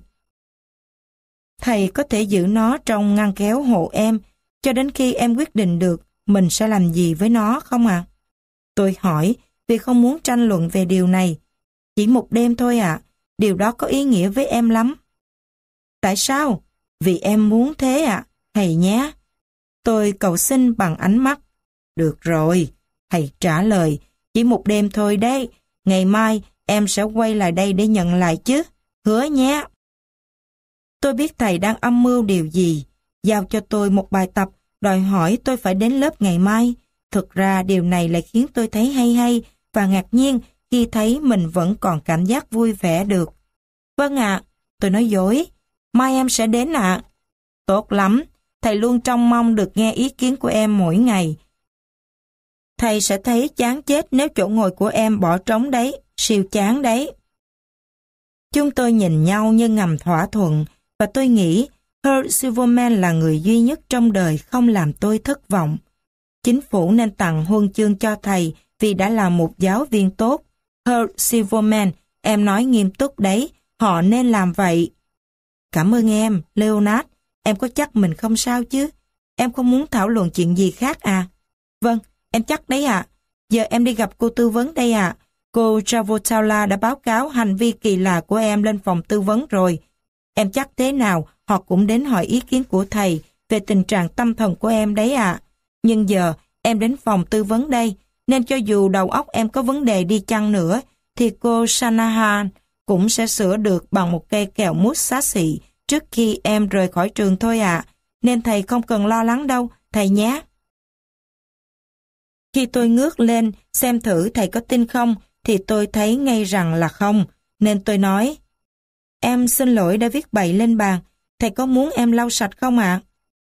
Thầy có thể giữ nó trong ngăn kéo hộ em, cho đến khi em quyết định được mình sẽ làm gì với nó không ạ? À? Tôi hỏi vì không muốn tranh luận về điều này. Chỉ một đêm thôi ạ, à, điều đó có ý nghĩa với em lắm. Tại sao? Vì em muốn thế ạ, à, thầy nhé. Tôi cầu xin bằng ánh mắt. Được rồi, thầy trả lời, chỉ một đêm thôi đấy, ngày mai em sẽ quay lại đây để nhận lại chứ, hứa nhé. Tôi biết thầy đang âm mưu điều gì, giao cho tôi một bài tập, đòi hỏi tôi phải đến lớp ngày mai. Thực ra điều này lại khiến tôi thấy hay hay và ngạc nhiên khi thấy mình vẫn còn cảm giác vui vẻ được. Vâng ạ, tôi nói dối, mai em sẽ đến ạ. À. Tốt lắm, thầy luôn trông mong được nghe ý kiến của em mỗi ngày. Thầy sẽ thấy chán chết nếu chỗ ngồi của em bỏ trống đấy, siêu chán đấy. Chúng tôi nhìn nhau như ngầm thỏa thuận, và tôi nghĩ Herr Silverman là người duy nhất trong đời không làm tôi thất vọng. Chính phủ nên tặng huân chương cho thầy vì đã là một giáo viên tốt. Herr Silverman, em nói nghiêm túc đấy, họ nên làm vậy. Cảm ơn em, Leonard. Em có chắc mình không sao chứ? Em không muốn thảo luận chuyện gì khác à? Vâng, em chắc đấy ạ. À. Giờ em đi gặp cô tư vấn đây ạ. À. Cô Travolta đã báo cáo hành vi kỳ lạ của em lên phòng tư vấn rồi. Em chắc thế nào họ cũng đến hỏi ý kiến của thầy về tình trạng tâm thần của em đấy ạ. À. Nhưng giờ em đến phòng tư vấn đây, nên cho dù đầu óc em có vấn đề đi chăng nữa, thì cô Shanahan cũng sẽ sửa được bằng một cây kẹo mousse xá xị trước khi em rời khỏi trường thôi ạ. À. nên thầy không cần lo lắng đâu, thầy nhé. Khi tôi ngước lên xem thử thầy có tin không, thì tôi thấy ngay rằng là không, nên tôi nói, em xin lỗi đã viết bậy lên bàn, thầy có muốn em lau sạch không ạ?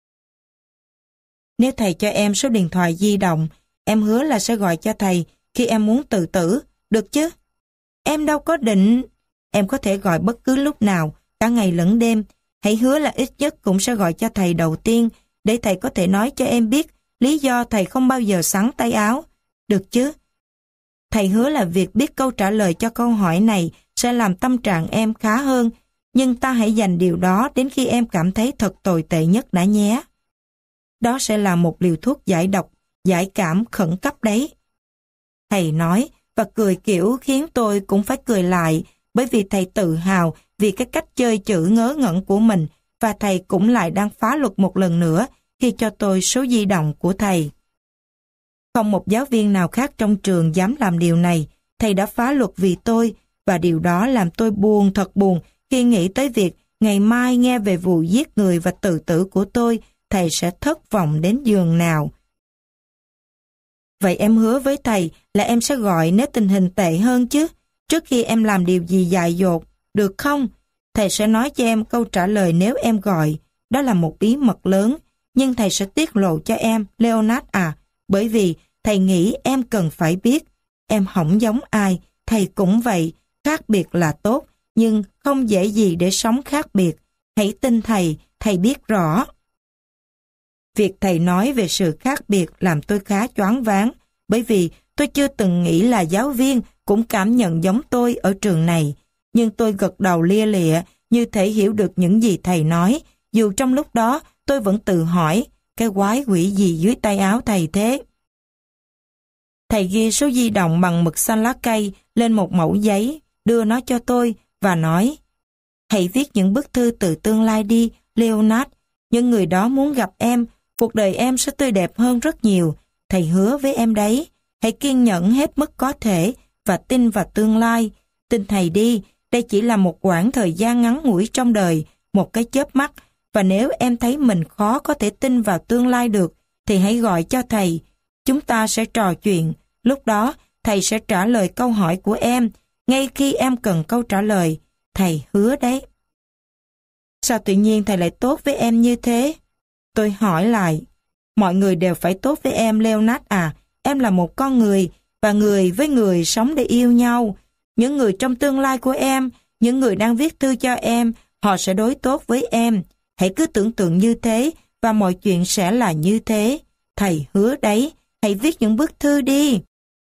Nếu thầy cho em số điện thoại di động, em hứa là sẽ gọi cho thầy khi em muốn tự tử, được chứ? Em đâu có định. Em có thể gọi bất cứ lúc nào, cả ngày lẫn đêm. Hãy hứa là ít nhất cũng sẽ gọi cho thầy đầu tiên, để thầy có thể nói cho em biết lý do thầy không bao giờ xắn tay áo. Được chứ? Thầy hứa là việc biết câu trả lời cho câu hỏi này sẽ làm tâm trạng em khá hơn, nhưng ta hãy dành điều đó đến khi em cảm thấy thật tồi tệ nhất đã nhé. Đó sẽ là một liều thuốc giải độc, giải cảm khẩn cấp đấy. Thầy nói và cười kiểu khiến tôi cũng phải cười lại, bởi vì thầy tự hào vì cái cách chơi chữ ngớ ngẩn của mình, và thầy cũng lại đang phá luật một lần nữa khi cho tôi số di động của thầy. Không một giáo viên nào khác trong trường dám làm điều này, thầy đã phá luật vì tôi, và điều đó làm tôi buồn thật buồn khi nghĩ tới việc ngày mai nghe về vụ giết người và tự tử của tôi, thầy sẽ thất vọng đến giường nào. Vậy em hứa với thầy là em sẽ gọi nếu tình hình tệ hơn chứ, trước khi em làm điều gì dại dột, được không? Thầy sẽ nói cho em câu trả lời nếu em gọi, đó là một bí mật lớn, nhưng thầy sẽ tiết lộ cho em, Leonard à, bởi vì thầy nghĩ em cần phải biết. Em không giống ai, thầy cũng vậy, khác biệt là tốt, nhưng không dễ gì để sống khác biệt. Hãy tin thầy, thầy biết rõ. Việc thầy nói về sự khác biệt làm tôi khá choáng váng, bởi vì tôi chưa từng nghĩ là giáo viên cũng cảm nhận giống tôi ở trường này. Nhưng tôi gật đầu lia lịa, như thể hiểu được những gì thầy nói, dù trong lúc đó tôi vẫn tự hỏi, cái quái quỷ gì dưới tay áo thầy thế? Thầy ghi số di động bằng mực xanh lá cây lên một mẩu giấy, đưa nó cho tôi và nói, hãy viết những bức thư từ tương lai đi, Leonard. Những người đó muốn gặp em, cuộc đời em sẽ tươi đẹp hơn rất nhiều. Thầy hứa với em đấy. Hãy kiên nhẫn hết mức có thể và tin vào tương lai. Tin thầy đi, đây chỉ là một quãng thời gian ngắn ngủi trong đời, một cái chớp mắt. Và nếu em thấy mình khó có thể tin vào tương lai được, thì hãy gọi cho thầy. Chúng ta sẽ trò chuyện. Lúc đó, thầy sẽ trả lời câu hỏi của em, ngay khi em cần câu trả lời. Thầy hứa đấy. Sao tự nhiên thầy lại tốt với em như thế? Tôi hỏi lại. Mọi người đều phải tốt với em, Leonard à. Em là một con người, và người với người sống để yêu nhau. Những người trong tương lai của em, những người đang viết thư cho em, họ sẽ đối tốt với em. Hãy cứ tưởng tượng như thế, và mọi chuyện sẽ là như thế. Thầy hứa đấy, hãy viết những bức thư đi.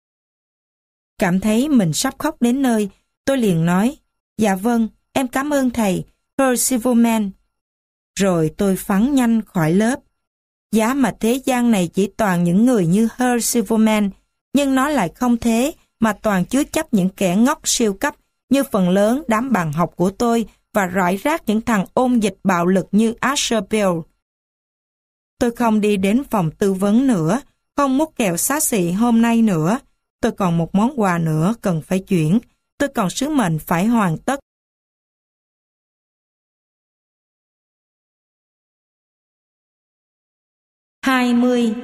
Cảm thấy mình sắp khóc đến nơi, tôi liền nói, dạ vâng, em cảm ơn thầy, Percivalman. Rồi tôi phóng nhanh khỏi lớp. Giá mà thế gian này chỉ toàn những người như Percivalman, nhưng nó lại không thế, mà toàn chứa chấp những kẻ ngốc siêu cấp như phần lớn đám bạn học của tôi và rải rác những thằng ôn dịch bạo lực như Asher Bell. Tôi không đi đến phòng tư vấn nữa, không múc kẹo xá xị hôm nay nữa. Tôi còn một món quà nữa cần phải chuyển. Tôi còn sứ mệnh phải hoàn tất. hai mươi.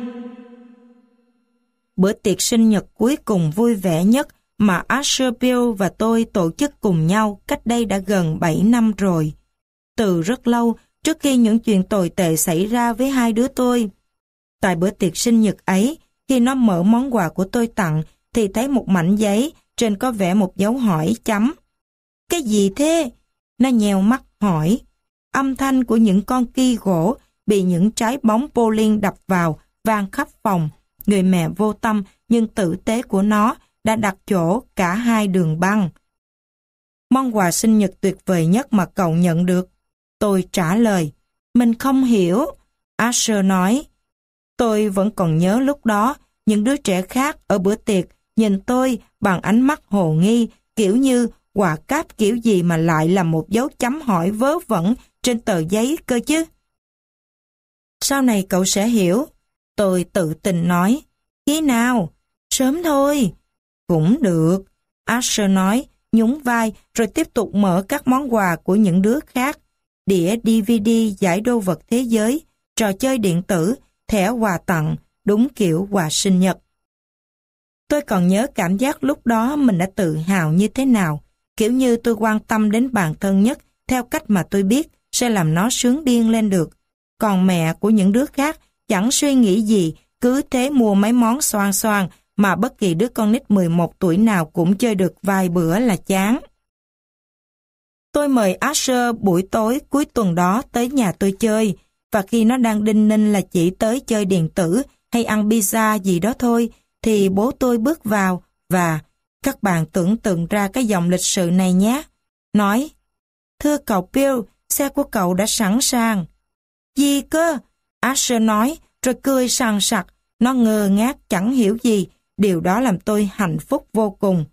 Bữa tiệc sinh nhật cuối cùng vui vẻ nhất mà Asher Bell và tôi tổ chức cùng nhau cách đây đã gần bảy năm rồi. Từ rất lâu, trước khi những chuyện tồi tệ xảy ra với hai đứa tôi. Tại bữa tiệc sinh nhật ấy, khi nó mở món quà của tôi tặng, thì thấy một mảnh giấy, trên có vẽ một dấu hỏi chấm. Cái gì thế? Nó nheo mắt hỏi. Âm thanh của những con ki gỗ bị những trái bóng bowling đập vào, vang khắp phòng. Người mẹ vô tâm nhưng tử tế của nó đã đặt chỗ cả hai đường băng. Món quà sinh nhật tuyệt vời nhất mà cậu nhận được. Tôi trả lời. Mình không hiểu. Asher nói. Tôi vẫn còn nhớ lúc đó, những đứa trẻ khác ở bữa tiệc nhìn tôi bằng ánh mắt hồ nghi, kiểu như quà cáp kiểu gì mà lại là một dấu chấm hỏi vớ vẩn trên tờ giấy cơ chứ. Sau này cậu sẽ hiểu. Tôi tự tin nói. Khi nào? Sớm thôi. Cũng được. Asher nói, nhún vai rồi tiếp tục mở các món quà của những đứa khác. Đĩa đê vê đê giải đô vật thế giới, trò chơi điện tử, thẻ quà tặng, đúng kiểu quà sinh nhật. Tôi còn nhớ cảm giác lúc đó mình đã tự hào như thế nào, kiểu như tôi quan tâm đến bản thân nhất theo cách mà tôi biết sẽ làm nó sướng điên lên được. Còn mẹ của những đứa khác chẳng suy nghĩ gì, cứ thế mua mấy món xoan xoan mà bất kỳ đứa con nít mười một tuổi nào cũng chơi được vài bữa là chán. Tôi mời Asher buổi tối cuối tuần đó tới nhà tôi chơi, và khi nó đang đinh ninh là chỉ tới chơi điện tử hay ăn pizza gì đó thôi, thì bố tôi bước vào và, các bạn tưởng tượng ra cái dòng lịch sự này nhé, nói: "Thưa cậu Bill, xe của cậu đã sẵn sàng." "Gì cơ?" Asher nói, rồi cười sằng sặc. Nó ngơ ngác chẳng hiểu gì, điều đó làm tôi hạnh phúc vô cùng.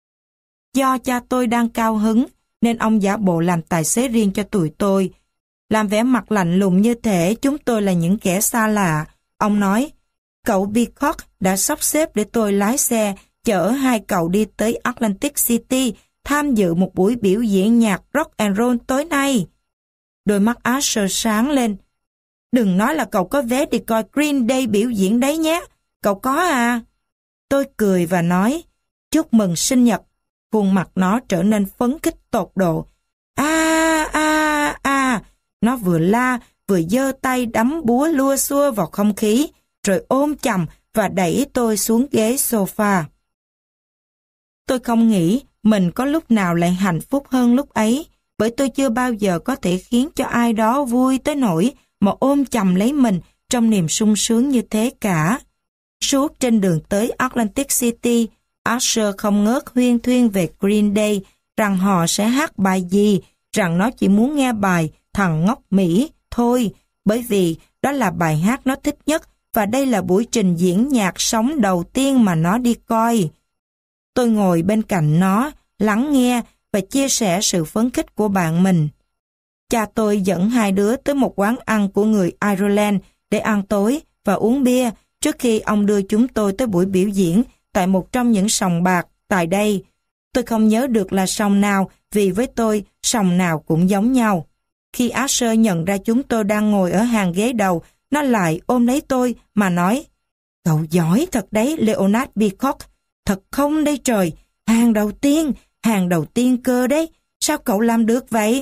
Do cha tôi đang cao hứng, nên ông giả bộ làm tài xế riêng cho tụi tôi. Làm vẻ mặt lạnh lùng như thể chúng tôi là những kẻ xa lạ. Ông nói: "Cậu Peacock đã sắp xếp để tôi lái xe chở hai cậu đi tới Atlantic City tham dự một buổi biểu diễn nhạc rock and roll tối nay." Đôi mắt Asher sáng lên. "Đừng nói là cậu có vé đi coi Green Day biểu diễn đấy nhé. Cậu có à?" Tôi cười và nói: "Chúc mừng sinh nhật." Khuôn mặt nó trở nên phấn khích tột độ. A a a, nó vừa la vừa giơ tay đấm búa lua xua vào không khí, rồi ôm chầm và đẩy tôi xuống ghế sofa. Tôi không nghĩ mình có lúc nào lại hạnh phúc hơn lúc ấy, bởi tôi chưa bao giờ có thể khiến cho ai đó vui tới nỗi mà ôm chầm lấy mình trong niềm sung sướng như thế cả. Suốt trên đường tới Atlantic City, Asher không ngớt huyên thuyên về Green Day, rằng họ sẽ hát bài gì, rằng nó chỉ muốn nghe bài Thằng Ngốc Mỹ thôi, bởi vì đó là bài hát nó thích nhất và đây là buổi trình diễn nhạc sống đầu tiên mà nó đi coi. Tôi ngồi bên cạnh nó, lắng nghe và chia sẻ sự phấn khích của bạn mình. Cha tôi dẫn hai đứa tới một quán ăn của người Ireland để ăn tối và uống bia trước khi ông đưa chúng tôi tới buổi biểu diễn tại một trong những sòng bạc tại đây. Tôi không nhớ được là sòng nào vì với tôi sòng nào cũng giống nhau. Khi Asher nhận ra chúng tôi đang ngồi ở hàng ghế đầu, nó lại ôm lấy tôi mà nói: "Cậu giỏi thật đấy, Leonard Peacock. Thật không đây trời, hàng đầu tiên, hàng đầu tiên cơ đấy. Sao cậu làm được vậy?"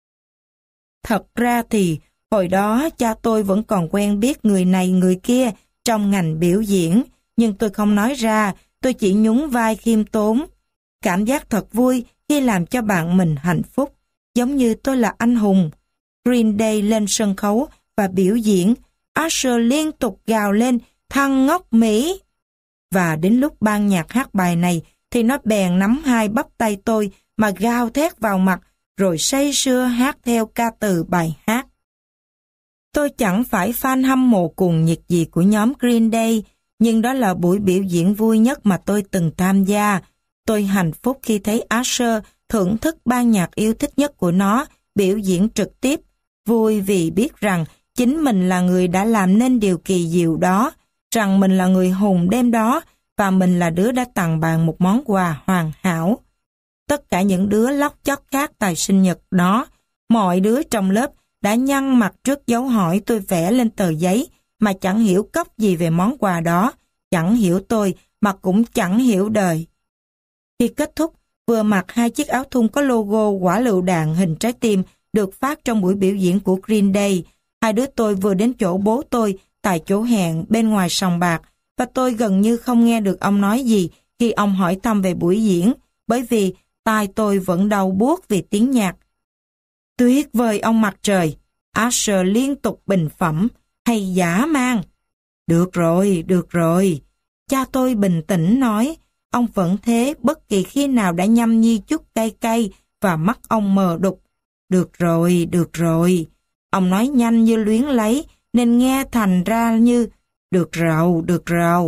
Thật ra thì hồi đó cha tôi vẫn còn quen biết người này người kia trong ngành biểu diễn, nhưng tôi không nói ra, tôi chỉ nhún vai khiêm tốn. Cảm giác thật vui khi làm cho bạn mình hạnh phúc, giống như tôi là anh hùng. Green Day lên sân khấu và biểu diễn, Asher liên tục gào lên "Thằng ngốc Mỹ!" Và đến lúc ban nhạc hát bài này thì nó bèn nắm hai bắp tay tôi mà gào thét vào mặt, rồi say sưa hát theo ca từ bài hát. Tôi chẳng phải fan hâm mộ cuồng nhiệt gì của nhóm Green Day, nhưng đó là buổi biểu diễn vui nhất mà tôi từng tham gia. Tôi hạnh phúc khi thấy Asher thưởng thức ban nhạc yêu thích nhất của nó biểu diễn trực tiếp, vui vì biết rằng chính mình là người đã làm nên điều kỳ diệu đó, rằng mình là người hùng đêm đó và mình là đứa đã tặng bạn một món quà hoàn hảo. Tất cả những đứa lóc chóc khác tại sinh nhật đó, mọi đứa trong lớp đã nhăn mặt trước dấu hỏi tôi vẽ lên tờ giấy mà chẳng hiểu cóc gì về món quà đó, chẳng hiểu tôi mà cũng chẳng hiểu đời. Khi kết thúc, vừa mặc hai chiếc áo thun có logo quả lựu đạn hình trái tim được phát trong buổi biểu diễn của Green Day, hai đứa tôi vừa đến chỗ bố tôi tại chỗ hẹn bên ngoài sòng bạc, và tôi gần như không nghe được ông nói gì khi ông hỏi thăm về buổi diễn, bởi vì tai tôi vẫn đau buốt vì tiếng nhạc. "Tuyệt vời ông mặt trời!" Asher liên tục bình phẩm. "Hay dã man!" "Được rồi, được rồi." Cha tôi bình tĩnh nói. Ông vẫn thế bất kỳ khi nào đã nhâm nhi chút cay cay và mắt ông mờ đục. "Được rồi, được rồi." Ông nói nhanh như luyến lấy nên nghe thành ra như "Được rồi, được rồi."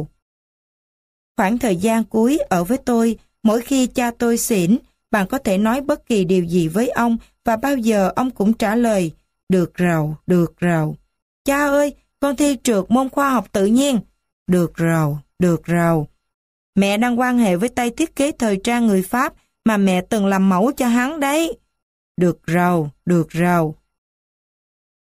Khoảng thời gian cuối ở với tôi, mỗi khi cha tôi xỉn, bạn có thể nói bất kỳ điều gì với ông và bao giờ ông cũng trả lời "Được rồi, được rồi." "Cha ơi, con thi trượt môn khoa học tự nhiên." "Được rồi, được rồi." "Mẹ đang quan hệ với tay thiết kế thời trang người Pháp mà mẹ từng làm mẫu cho hắn đấy." "Được rồi, được rồi."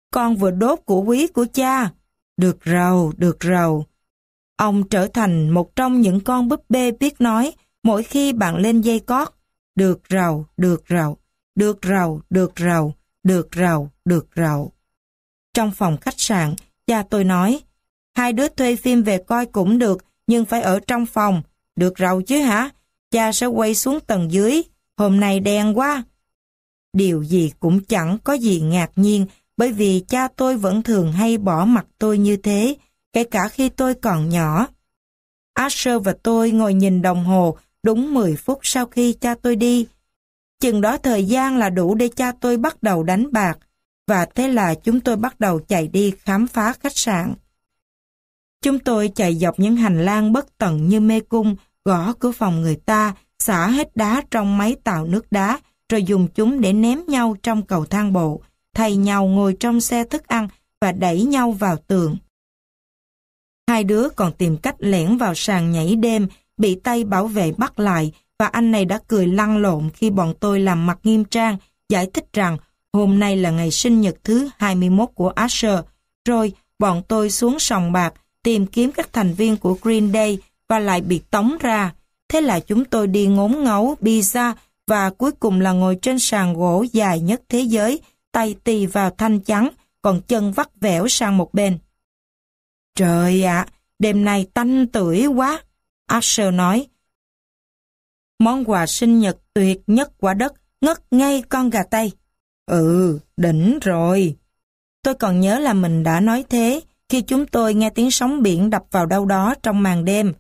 Con vừa đốt của quý của cha. Được rầu, được rầu. Ông trở thành một trong những con búp bê biết nói mỗi khi bạn lên dây cót. Được rầu, được rầu, được rầu, được rầu, được rầu, được rầu. Trong phòng khách sạn, cha tôi nói, hai đứa thuê phim về coi cũng được, nhưng phải ở trong phòng. Được rầu chứ hả? Cha sẽ quay xuống tầng dưới. Hôm nay đen quá. Điều gì cũng chẳng có gì ngạc nhiên, bởi vì cha tôi vẫn thường hay bỏ mặc tôi như thế, kể cả khi tôi còn nhỏ. Asher và tôi ngồi nhìn đồng hồ đúng mười phút sau khi cha tôi đi. Chừng đó thời gian là đủ để cha tôi bắt đầu đánh bạc, và thế là chúng tôi bắt đầu chạy đi khám phá khách sạn. Chúng tôi chạy dọc những hành lang bất tận như mê cung, gõ cửa phòng người ta, xả hết đá trong máy tạo nước đá, rồi dùng chúng để ném nhau trong cầu thang bộ, thay nhau ngồi trong xe thức ăn và đẩy nhau vào tường. Hai đứa còn tìm cách lẻn vào sàn nhảy đêm, bị tay bảo vệ bắt lại, và anh này đã cười lăn lộn khi bọn tôi làm mặt nghiêm trang, giải thích rằng hôm nay là ngày sinh nhật thứ hai mươi mốt của Asher. Rồi bọn tôi xuống sòng bạc, tìm kiếm các thành viên của Green Day và lại bị tống ra. Thế là chúng tôi đi ngốn ngấu, pizza và cuối cùng là ngồi trên sàn gỗ dài nhất thế giới, tay tì vào thanh chắn, còn chân vắt vẻo sang một bên. Trời ạ, đêm nay tanh tưởi quá, Asher nói. Món quà sinh nhật tuyệt nhất quả đất, ngất ngay con gà tây. Ừ, đỉnh rồi. Tôi còn nhớ là mình đã nói thế khi chúng tôi nghe tiếng sóng biển đập vào đâu đó trong màn đêm.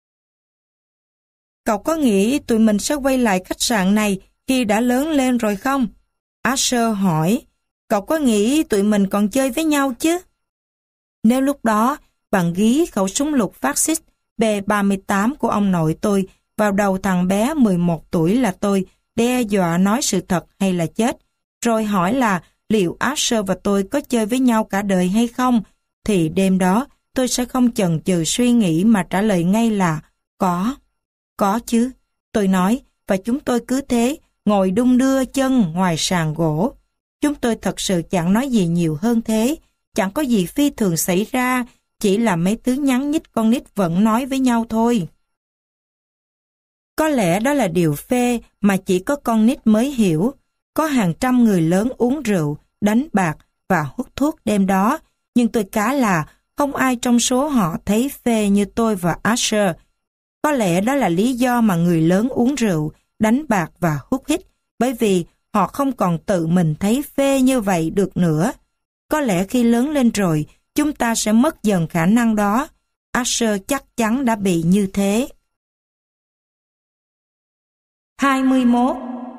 Cậu có nghĩ tụi mình sẽ quay lại khách sạn này khi đã lớn lên rồi không? Asher hỏi. Cậu có nghĩ tụi mình còn chơi với nhau chứ? Nếu lúc đó bạn ghi khẩu súng lục phát xít B ba mươi tám của ông nội tôi vào đầu thằng bé mười một tuổi là tôi, đe dọa nói sự thật hay là chết, rồi hỏi là liệu Asher và tôi có chơi với nhau cả đời hay không, thì đêm đó tôi sẽ không chần chừ suy nghĩ mà trả lời ngay là có. Có chứ, tôi nói, và chúng tôi cứ thế ngồi đung đưa chân ngoài sàn gỗ. Chúng tôi thật sự chẳng nói gì nhiều hơn thế, chẳng có gì phi thường xảy ra, chỉ là mấy thứ nhắn nhít con nít vẫn nói với nhau thôi. Có lẽ đó là điều phê mà chỉ có con nít mới hiểu. Có hàng trăm người lớn uống rượu, đánh bạc và hút thuốc đêm đó, nhưng tôi cá là không ai trong số họ thấy phê như tôi và Asher. Có lẽ đó là lý do mà người lớn uống rượu, đánh bạc và hút hít, bởi vì họ không còn tự mình thấy phê như vậy được nữa. Có lẽ khi lớn lên rồi, chúng ta sẽ mất dần khả năng đó. Asher chắc chắn đã bị như thế. hai mươi mốt.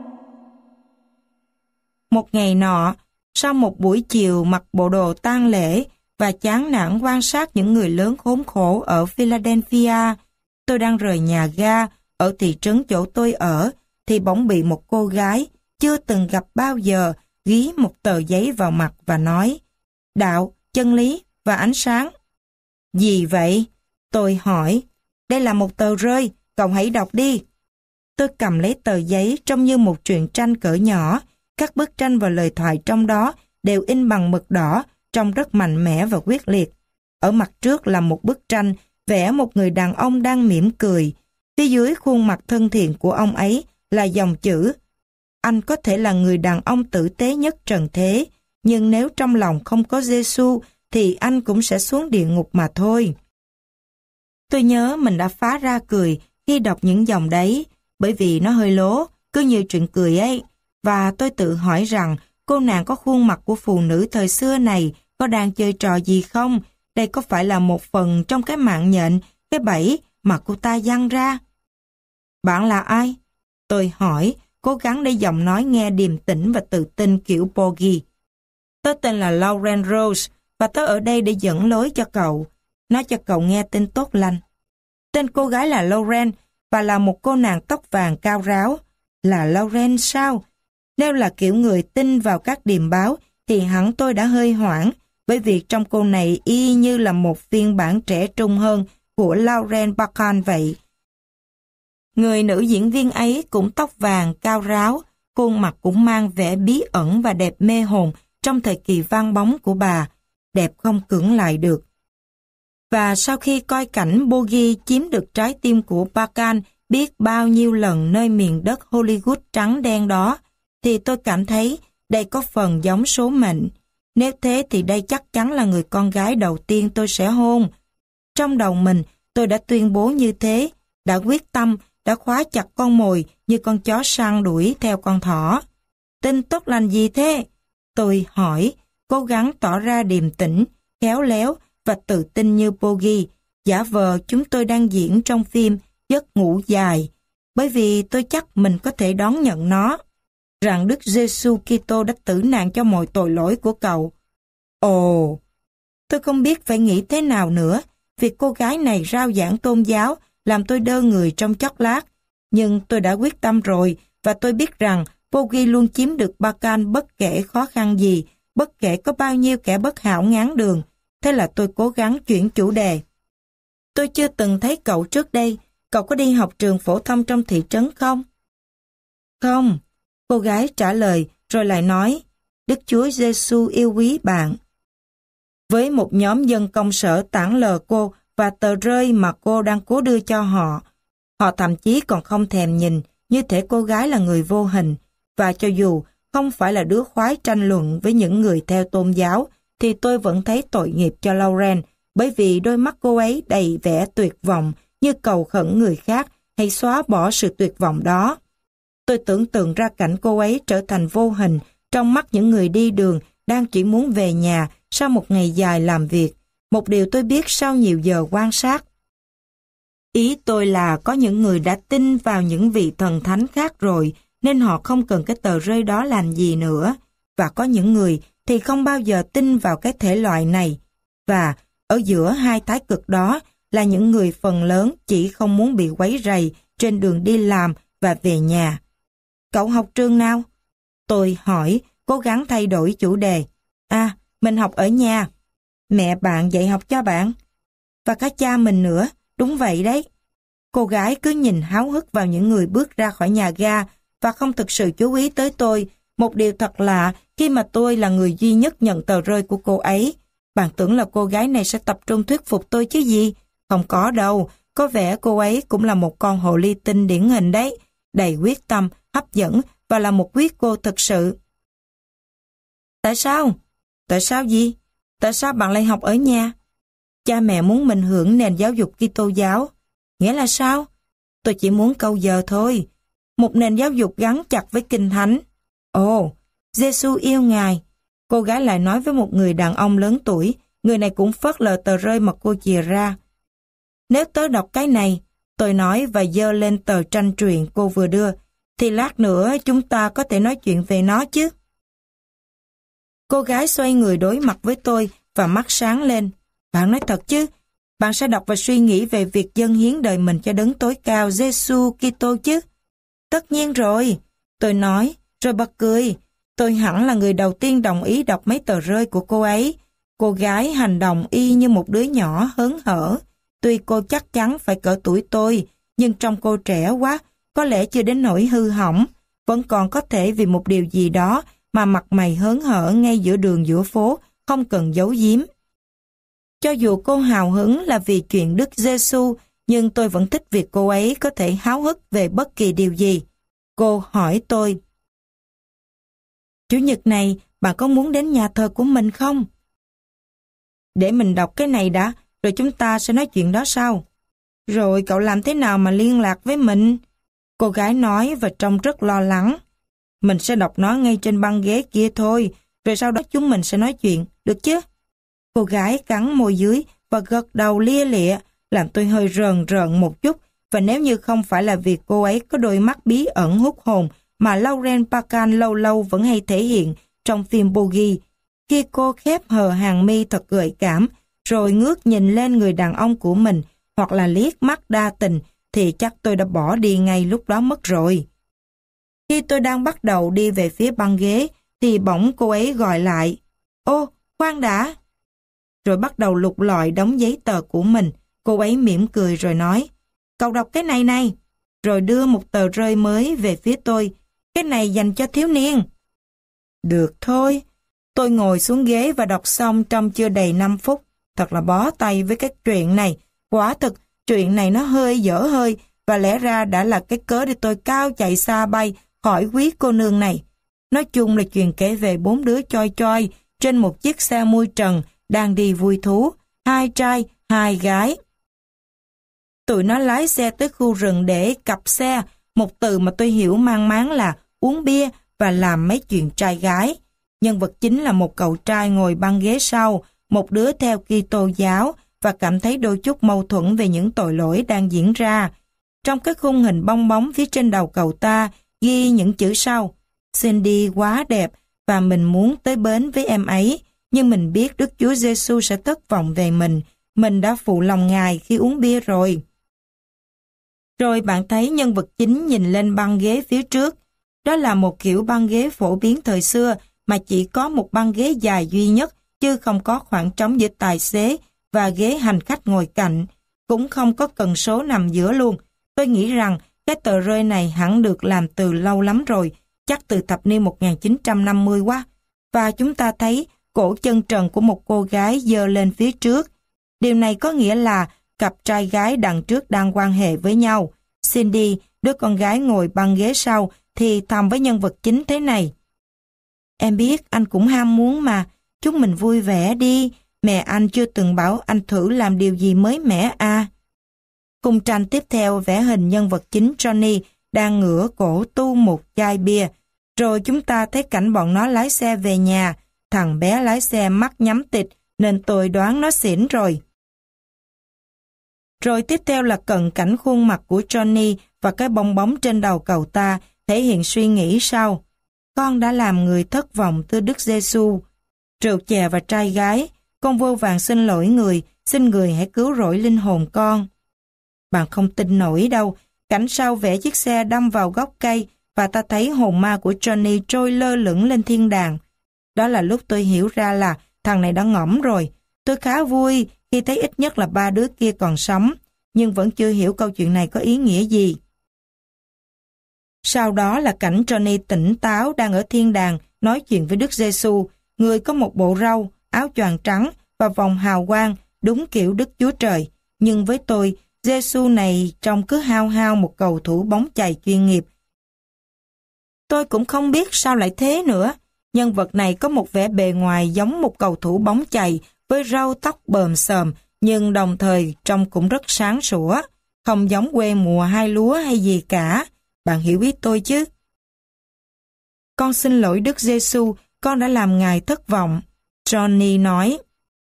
Một ngày nọ, sau một buổi chiều mặc bộ đồ tang lễ và chán nản quan sát những người lớn khốn khổ ở Philadelphia, tôi đang rời nhà ga ở thị trấn chỗ tôi ở, thì bỗng bị một cô gái chưa từng gặp bao giờ ghi một tờ giấy vào mặt và nói: Đạo, chân lý và ánh sáng. Gì vậy? Tôi hỏi. Đây là một tờ rơi, cậu hãy đọc đi. Tôi cầm lấy tờ giấy trông như một truyện tranh cỡ nhỏ. Các bức tranh và lời thoại trong đó đều in bằng mực đỏ, trông rất mạnh mẽ và quyết liệt. Ở mặt trước là một bức tranh vẽ một người đàn ông đang mỉm cười. Phía dưới khuôn mặt thân thiện của ông ấy là dòng chữ: Anh có thể là người đàn ông tử tế nhất trần thế, nhưng nếu trong lòng không có Giê-xu thì anh cũng sẽ xuống địa ngục mà thôi. Tôi nhớ mình đã phá ra cười khi đọc những dòng đấy, bởi vì nó hơi lố, cứ như chuyện cười ấy. Và tôi tự hỏi rằng cô nàng có khuôn mặt của phụ nữ thời xưa này có đang chơi trò gì không? Đây có phải là một phần trong cái mạng nhện, cái bẫy mà cô ta giăng ra? Bạn là ai? Tôi hỏi, cố gắng để giọng nói nghe điềm tĩnh và tự tin kiểu Porgy. Tớ tên là Lauren Rose và tớ ở đây để dẫn lối cho cậu. Nói cho cậu nghe tên tốt lành. Tên cô gái là Lauren và là một cô nàng tóc vàng cao ráo. Là Lauren sao? Nếu là kiểu người tin vào các điềm báo thì hẳn tôi đã hơi hoảng, bởi vì trong cô này y như là một phiên bản trẻ trung hơn của Lauren Bacall vậy. Người nữ diễn viên ấy cũng tóc vàng, cao ráo, khuôn mặt cũng mang vẻ bí ẩn và đẹp mê hồn trong thời kỳ vang bóng của bà, đẹp không cưỡng lại được. Và sau khi coi cảnh Bogie chiếm được trái tim của Bacall biết bao nhiêu lần nơi miền đất Hollywood trắng đen đó, thì tôi cảm thấy đây có phần giống số mệnh. Nếu thế thì đây chắc chắn là người con gái đầu tiên tôi sẽ hôn. Trong đầu mình, tôi đã tuyên bố như thế, đã quyết tâm, đã khóa chặt con mồi như con chó săn đuổi theo con thỏ. Tin tốt lành gì thế? Tôi hỏi, cố gắng tỏ ra điềm tĩnh, khéo léo và tự tin như Bogie, giả vờ chúng tôi đang diễn trong phim Giấc ngủ dài, bởi vì tôi chắc mình có thể đón nhận nó, rằng Đức Giêsu Kitô đã tử nạn cho mọi tội lỗi của cậu. Ồ, tôi không biết phải nghĩ thế nào nữa. Việc cô gái này rao giảng tôn giáo làm tôi đơ người trong chốc lát, nhưng tôi đã quyết tâm rồi và tôi biết rằng Bogie luôn chiếm được Bacall bất kể khó khăn gì, bất kể có bao nhiêu kẻ bất hảo ngáng đường. Thế là tôi cố gắng chuyển chủ đề. Tôi chưa từng thấy cậu trước đây. Cậu có đi học trường phổ thông trong thị trấn không? Không, cô gái trả lời rồi lại nói, Đức Chúa Giêsu yêu quý bạn. Với một nhóm dân công sở tản lờ cô và tờ rơi mà cô đang cố đưa cho họ, họ thậm chí còn không thèm nhìn, như thể cô gái là người vô hình, và cho dù không phải là đứa khoái tranh luận với những người theo tôn giáo, thì tôi vẫn thấy tội nghiệp cho Lauren, bởi vì đôi mắt cô ấy đầy vẻ tuyệt vọng, như cầu khẩn người khác hãy xóa bỏ sự tuyệt vọng đó. Tôi tưởng tượng ra cảnh cô ấy trở thành vô hình trong mắt những người đi đường đang chỉ muốn về nhà sau một ngày dài làm việc, một điều tôi biết sau nhiều giờ quan sát. Ý tôi là có những người đã tin vào những vị thần thánh khác rồi, nên họ không cần cái tờ rơi đó làm gì nữa. Và có những người thì không bao giờ tin vào cái thể loại này. Và ở giữa hai thái cực đó là những người phần lớn chỉ không muốn bị quấy rầy trên đường đi làm và về nhà. Cậu học trường nào? Tôi hỏi, cố gắng thay đổi chủ đề. À, mình học ở nhà. Mẹ bạn dạy học cho bạn. Và cả cha mình nữa, đúng vậy đấy. Cô gái cứ nhìn háo hức vào những người bước ra khỏi nhà ga và không thực sự chú ý tới tôi. Một điều thật lạ khi mà tôi là người duy nhất nhận tờ rơi của cô ấy. Bạn tưởng là cô gái này sẽ tập trung thuyết phục tôi chứ gì? Không có đâu, có vẻ cô ấy cũng là một con hồ ly tinh điển hình đấy, đầy quyết tâm, hấp dẫn và là một quý cô thực sự. Tại sao? Tại sao gì? Tại sao bạn lại học ở nhà? Cha mẹ muốn mình hưởng nền giáo dục Kitô giáo. Nghĩa là sao? Tôi chỉ muốn câu giờ thôi. Một nền giáo dục gắn chặt với Kinh Thánh. Ồ, Giêsu yêu Ngài. Cô gái lại nói với một người đàn ông lớn tuổi. Người này cũng phớt lờ tờ rơi mà cô chìa ra. Nếu tớ đọc cái này, tôi nói và giơ lên tờ tranh truyện cô vừa đưa, thì lát nữa chúng ta có thể nói chuyện về nó chứ. Cô gái xoay người đối mặt với tôi và mắt sáng lên. Bạn nói thật chứ? Bạn sẽ đọc và suy nghĩ về việc dâng hiến đời mình cho đấng tối cao Giêsu Kitô chứ? Tất nhiên rồi, tôi nói, rồi bật cười. Tôi hẳn là người đầu tiên đồng ý đọc mấy tờ rơi của cô ấy. Cô gái hành động y như một đứa nhỏ hớn hở. Tuy cô chắc chắn phải cỡ tuổi tôi, nhưng trông cô trẻ quá, có lẽ chưa đến nỗi hư hỏng. Vẫn còn có thể vì một điều gì đó mà mặt mày hớn hở ngay giữa đường giữa phố, không cần giấu giếm. Cho dù cô hào hứng là vì chuyện Đức Giêsu, nhưng tôi vẫn thích việc cô ấy có thể háo hức về bất kỳ điều gì. Cô hỏi tôi, Chủ nhật này, bạn có muốn đến nhà thờ của mình không? Để mình đọc cái này đã, rồi chúng ta sẽ nói chuyện đó sau. Rồi cậu làm thế nào mà liên lạc với mình? Cô gái nói và trông rất lo lắng. Mình sẽ đọc nó ngay trên băng ghế kia thôi, rồi sau đó chúng mình sẽ nói chuyện, được chứ? Cô gái cắn môi dưới và gật đầu lia lịa, làm tôi hơi rờn rợn một chút, và nếu như không phải là việc cô ấy có đôi mắt bí ẩn hút hồn mà Lauren Bacall lâu lâu vẫn hay thể hiện trong phim Bogie, khi cô khép hờ hàng mi thật gợi cảm, rồi ngước nhìn lên người đàn ông của mình, hoặc là liếc mắt đa tình, thì chắc tôi đã bỏ đi ngay lúc đó mất rồi. Khi tôi đang bắt đầu đi về phía băng ghế, thì bỗng cô ấy gọi lại, Ô, khoan đã! Rồi bắt đầu lục lọi đống giấy tờ của mình. Cô ấy mỉm cười rồi nói, cậu đọc cái này này, rồi đưa một tờ rơi mới về phía tôi. Cái này dành cho thiếu niên. Được thôi. Tôi ngồi xuống ghế và đọc xong trong chưa đầy năm phút. Thật là bó tay với cái chuyện này. Quả thực, chuyện này nó hơi dở hơi, và lẽ ra đã là cái cớ để tôi cao chạy xa bay khỏi quý cô nương này. Nói chung là chuyện kể về bốn đứa choi choi trên một chiếc xe mui trần đang đi vui thú, hai trai, hai gái. Tụi nó lái xe tới khu rừng để cặp xe, một từ mà tôi hiểu mang máng là uống bia và làm mấy chuyện trai gái. Nhân vật chính là một cậu trai ngồi băng ghế sau, một đứa theo Kitô giáo và cảm thấy đôi chút mâu thuẫn về những tội lỗi đang diễn ra. Trong cái khung hình bong bóng phía trên đầu cậu ta ghi những chữ sau: Cindy quá đẹp và mình muốn tới bến với em ấy, nhưng mình biết Đức Chúa Giêsu sẽ thất vọng về mình. Mình đã phụ lòng Ngài khi uống bia rồi. Rồi bạn thấy nhân vật chính nhìn lên băng ghế phía trước. Đó là một kiểu băng ghế phổ biến thời xưa mà chỉ có một băng ghế dài duy nhất, chứ không có khoảng trống giữa tài xế và ghế hành khách ngồi cạnh. Cũng không có cần số nằm giữa luôn. Tôi nghĩ rằng cái tờ rơi này hẳn được làm từ lâu lắm rồi, chắc từ thập niên một nghìn chín trăm năm mươi quá. Và chúng ta thấy cổ chân trần của một cô gái giơ lên phía trước. Điều này có nghĩa là cặp trai gái đằng trước đang quan hệ với nhau. Cindy, đứa con gái ngồi băng ghế sau, thì thầm với nhân vật chính thế này: Em biết anh cũng ham muốn mà, chúng mình vui vẻ đi, mẹ anh chưa từng bảo anh thử làm điều gì mới mẻ à. Khung tranh tiếp theo vẽ hình nhân vật chính Johnny đang ngửa cổ tu một chai bia, rồi chúng ta thấy cảnh bọn nó lái xe về nhà. Thằng bé lái xe mắt nhắm tịt nên tôi đoán nó xỉn rồi. Rồi tiếp theo là cận cảnh khuôn mặt của Johnny và cái bong bóng trên đầu cậu ta thể hiện suy nghĩ sau: Con đã làm người thất vọng thưa Đức Giêsu. Rượu chè và trai gái, con vô vàn xin lỗi người, xin người hãy cứu rỗi linh hồn con. Bạn không tin nổi đâu, cảnh sau vẽ chiếc xe đâm vào gốc cây và ta thấy hồn ma của Johnny trôi lơ lửng lên thiên đàng. Đó là lúc tôi hiểu ra là thằng này đã ngõm rồi. Tôi khá vui khi thấy ít nhất là ba đứa kia còn sống, nhưng vẫn chưa hiểu câu chuyện này có ý nghĩa gì. Sau đó là cảnh Johnny tỉnh táo đang ở thiên đàng nói chuyện với Đức Giêsu, người có một bộ râu, áo choàng trắng và vòng hào quang đúng kiểu Đức Chúa Trời. Nhưng với tôi, Giêsu này trông cứ hao hao một cầu thủ bóng chày chuyên nghiệp. Tôi cũng không biết sao lại thế nữa. Nhân vật này có một vẻ bề ngoài giống một cầu thủ bóng chày với râu tóc bờm xờm, nhưng đồng thời trông cũng rất sáng sủa, không giống quê mùa hai lúa hay gì cả. Bạn hiểu ý tôi chứ? Con xin lỗi Đức Giêsu, con đã làm Ngài thất vọng. Johnny nói.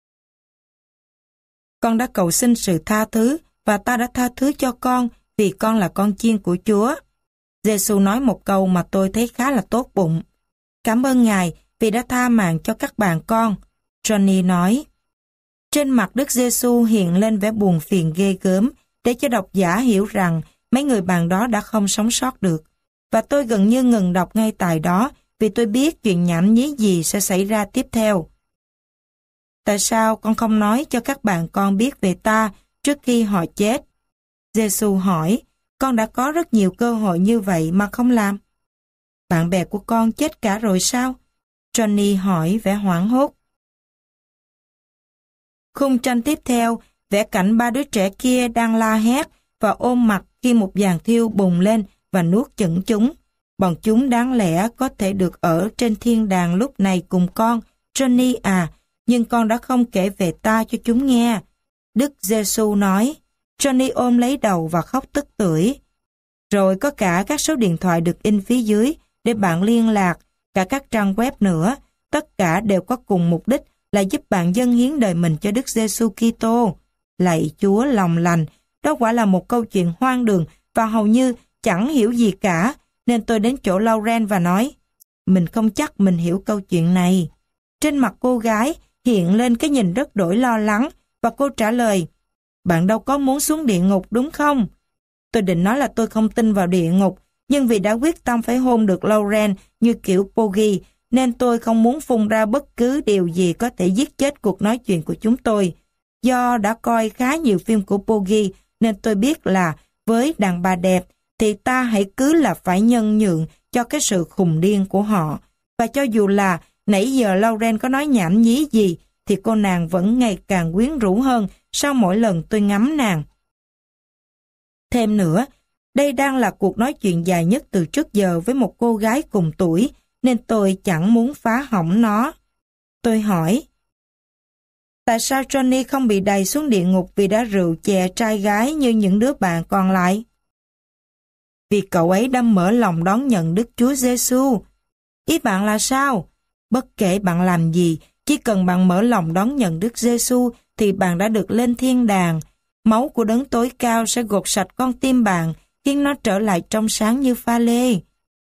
Con đã cầu xin sự tha thứ và ta đã tha thứ cho con vì con là con chiên của Chúa. Giêsu nói một câu mà tôi thấy khá là tốt bụng. Cảm ơn Ngài vì đã tha mạng cho các bạn con. Johnny nói. Trên mặt Đức Giêsu hiện lên vẻ buồn phiền ghê gớm để cho độc giả hiểu rằng mấy người bạn đó đã không sống sót được. Và tôi gần như ngừng đọc ngay tại đó vì tôi biết chuyện nhảm nhí gì sẽ xảy ra tiếp theo. Tại sao con không nói cho các bạn con biết về ta trước khi họ chết? Giêsu hỏi, con đã có rất nhiều cơ hội như vậy mà không làm. Bạn bè của con chết cả rồi sao? Johnny hỏi vẻ hoảng hốt. Khung tranh tiếp theo vẽ cảnh ba đứa trẻ kia đang la hét và ôm mặt khi một dàn thiêu bùng lên và nuốt chửng chúng. Bọn chúng đáng lẽ có thể được ở trên thiên đàng lúc này cùng con, Johnny à, nhưng con đã không kể về ta cho chúng nghe. Đức Giêsu nói. Johnny ôm lấy đầu và khóc tức tưởi. Rồi có cả các số điện thoại được in phía dưới để bạn liên lạc, cả các trang web nữa. Tất cả đều có cùng mục đích là giúp bạn dâng hiến đời mình cho Đức Giêsu Kitô. Lạy Chúa lòng lành, đó quả là một câu chuyện hoang đường và hầu như chẳng hiểu gì cả, nên tôi đến chỗ Lauren và nói, mình không chắc mình hiểu câu chuyện này. Trên mặt cô gái hiện lên cái nhìn rất đổi lo lắng và cô trả lời, bạn đâu có muốn xuống địa ngục đúng không? Tôi định nói là tôi không tin vào địa ngục, nhưng vì đã quyết tâm phải hôn được Lauren như kiểu Poggy, nên tôi không muốn phun ra bất cứ điều gì có thể giết chết cuộc nói chuyện của chúng tôi. Do đã coi khá nhiều phim của Poggy, nên tôi biết là với đàn bà đẹp, thì ta hãy cứ là phải nhân nhượng cho cái sự khùng điên của họ. Và cho dù là Nãy giờ Lauren có nói nhảm nhí gì thì cô nàng vẫn ngày càng quyến rũ hơn sau mỗi lần tôi ngắm nàng. Thêm nữa, đây đang là cuộc nói chuyện dài nhất từ trước giờ với một cô gái cùng tuổi, nên tôi chẳng muốn phá hỏng nó. Tôi hỏi, tại sao Johnny không bị đày xuống địa ngục vì đã rượu chè trai gái như những đứa bạn còn lại? Vì cậu ấy đã mở lòng đón nhận Đức Chúa Giêsu. Ý bạn là sao? Bất kể bạn làm gì, chỉ cần bạn mở lòng đón nhận Đức Giêsu thì bạn đã được lên thiên đàng. Máu của Đấng Tối Cao sẽ gột sạch con tim bạn, khiến nó trở lại trong sáng như pha lê.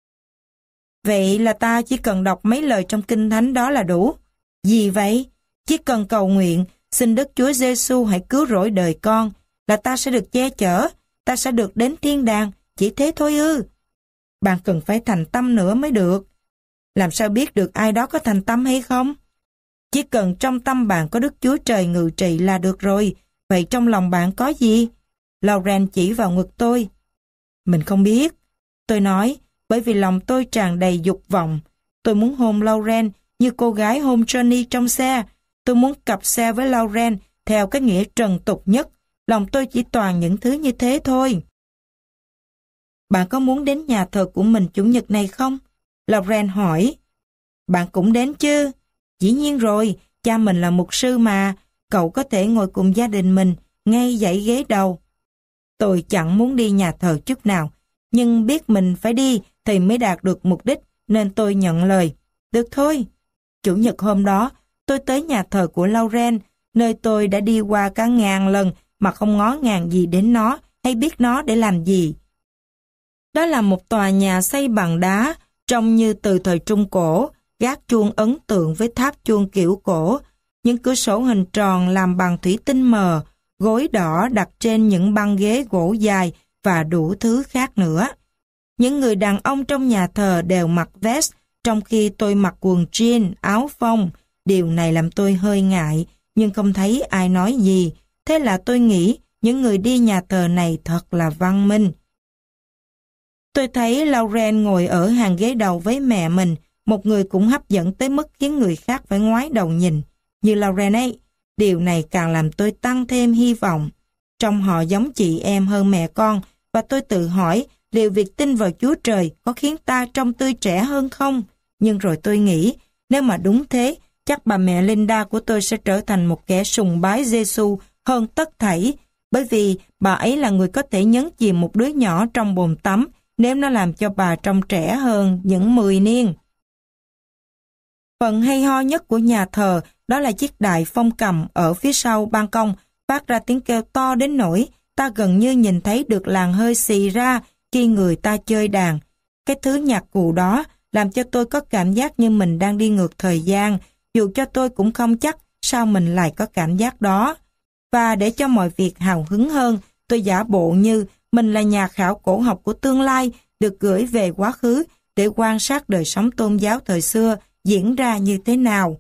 Vậy là ta chỉ cần đọc mấy lời trong Kinh Thánh đó là đủ. Gì vậy? Chỉ cần cầu nguyện, xin Đức Chúa Giêsu hãy cứu rỗi đời con, là ta sẽ được che chở, ta sẽ được đến thiên đàng, chỉ thế thôi ư? Bạn cần phải thành tâm nữa mới được. Làm sao biết được ai đó có thành tâm hay không? Chỉ cần trong tâm bạn có Đức Chúa Trời ngự trị là được rồi. Vậy trong lòng bạn có gì? Lauren chỉ vào ngực tôi. Mình không biết. Tôi nói, bởi vì lòng tôi tràn đầy dục vọng. Tôi muốn hôn Lauren như cô gái hôn Johnny trong xe. Tôi muốn cặp xe với Lauren theo cái nghĩa trần tục nhất. Lòng tôi chỉ toàn những thứ như thế thôi. Bạn có muốn đến nhà thờ của mình chủ nhật này không? Lauren hỏi. Bạn cũng đến chứ? Dĩ nhiên rồi, cha mình là mục sư mà. Cậu có thể ngồi cùng gia đình mình, ngay dãy ghế đầu. Tôi chẳng muốn đi nhà thờ chút nào, nhưng biết mình phải đi thì mới đạt được mục đích, nên tôi nhận lời. Được thôi. Chủ nhật hôm đó, tôi tới nhà thờ của Lauren, nơi tôi đã đi qua cả ngàn lần mà không ngó ngàng gì đến nó hay biết nó để làm gì. Đó là một tòa nhà xây bằng đá, trông như từ thời Trung Cổ, gác chuông ấn tượng với tháp chuông kiểu cổ, những cửa sổ hình tròn làm bằng thủy tinh mờ, gối đỏ đặt trên những băng ghế gỗ dài và đủ thứ khác nữa. Những người đàn ông trong nhà thờ đều mặc vest, trong khi tôi mặc quần jean, áo phông. Điều này làm tôi hơi ngại, nhưng không thấy ai nói gì. Thế là tôi nghĩ những người đi nhà thờ này thật là văn minh. Tôi thấy Lauren ngồi ở hàng ghế đầu với mẹ mình, một người cũng hấp dẫn tới mức khiến người khác phải ngoái đầu nhìn. Như Lauren ấy, điều này càng làm tôi tăng thêm hy vọng. Trông họ giống chị em hơn mẹ con, và tôi tự hỏi liệu việc tin vào Chúa Trời có khiến ta trông tươi trẻ hơn không? Nhưng rồi tôi nghĩ, nếu mà đúng thế, chắc bà mẹ Linda của tôi sẽ trở thành một kẻ sùng bái Giêsu hơn tất thảy, bởi vì bà ấy là người có thể nhấn chìm một đứa nhỏ trong bồn tắm nếu nó làm cho bà trông trẻ hơn những mười niên. Phần hay ho nhất của nhà thờ đó là chiếc đài phong cầm ở phía sau ban công phát ra tiếng kêu to đến nỗi ta gần như nhìn thấy được làn hơi xì ra khi người ta chơi đàn. Cái thứ nhạc cụ đó làm cho tôi có cảm giác như mình đang đi ngược thời gian, dù cho tôi cũng không chắc sao mình lại có cảm giác đó. Và để cho mọi việc hào hứng hơn, tôi giả bộ như mình là nhà khảo cổ học của tương lai được gửi về quá khứ để quan sát đời sống tôn giáo thời xưa diễn ra như thế nào.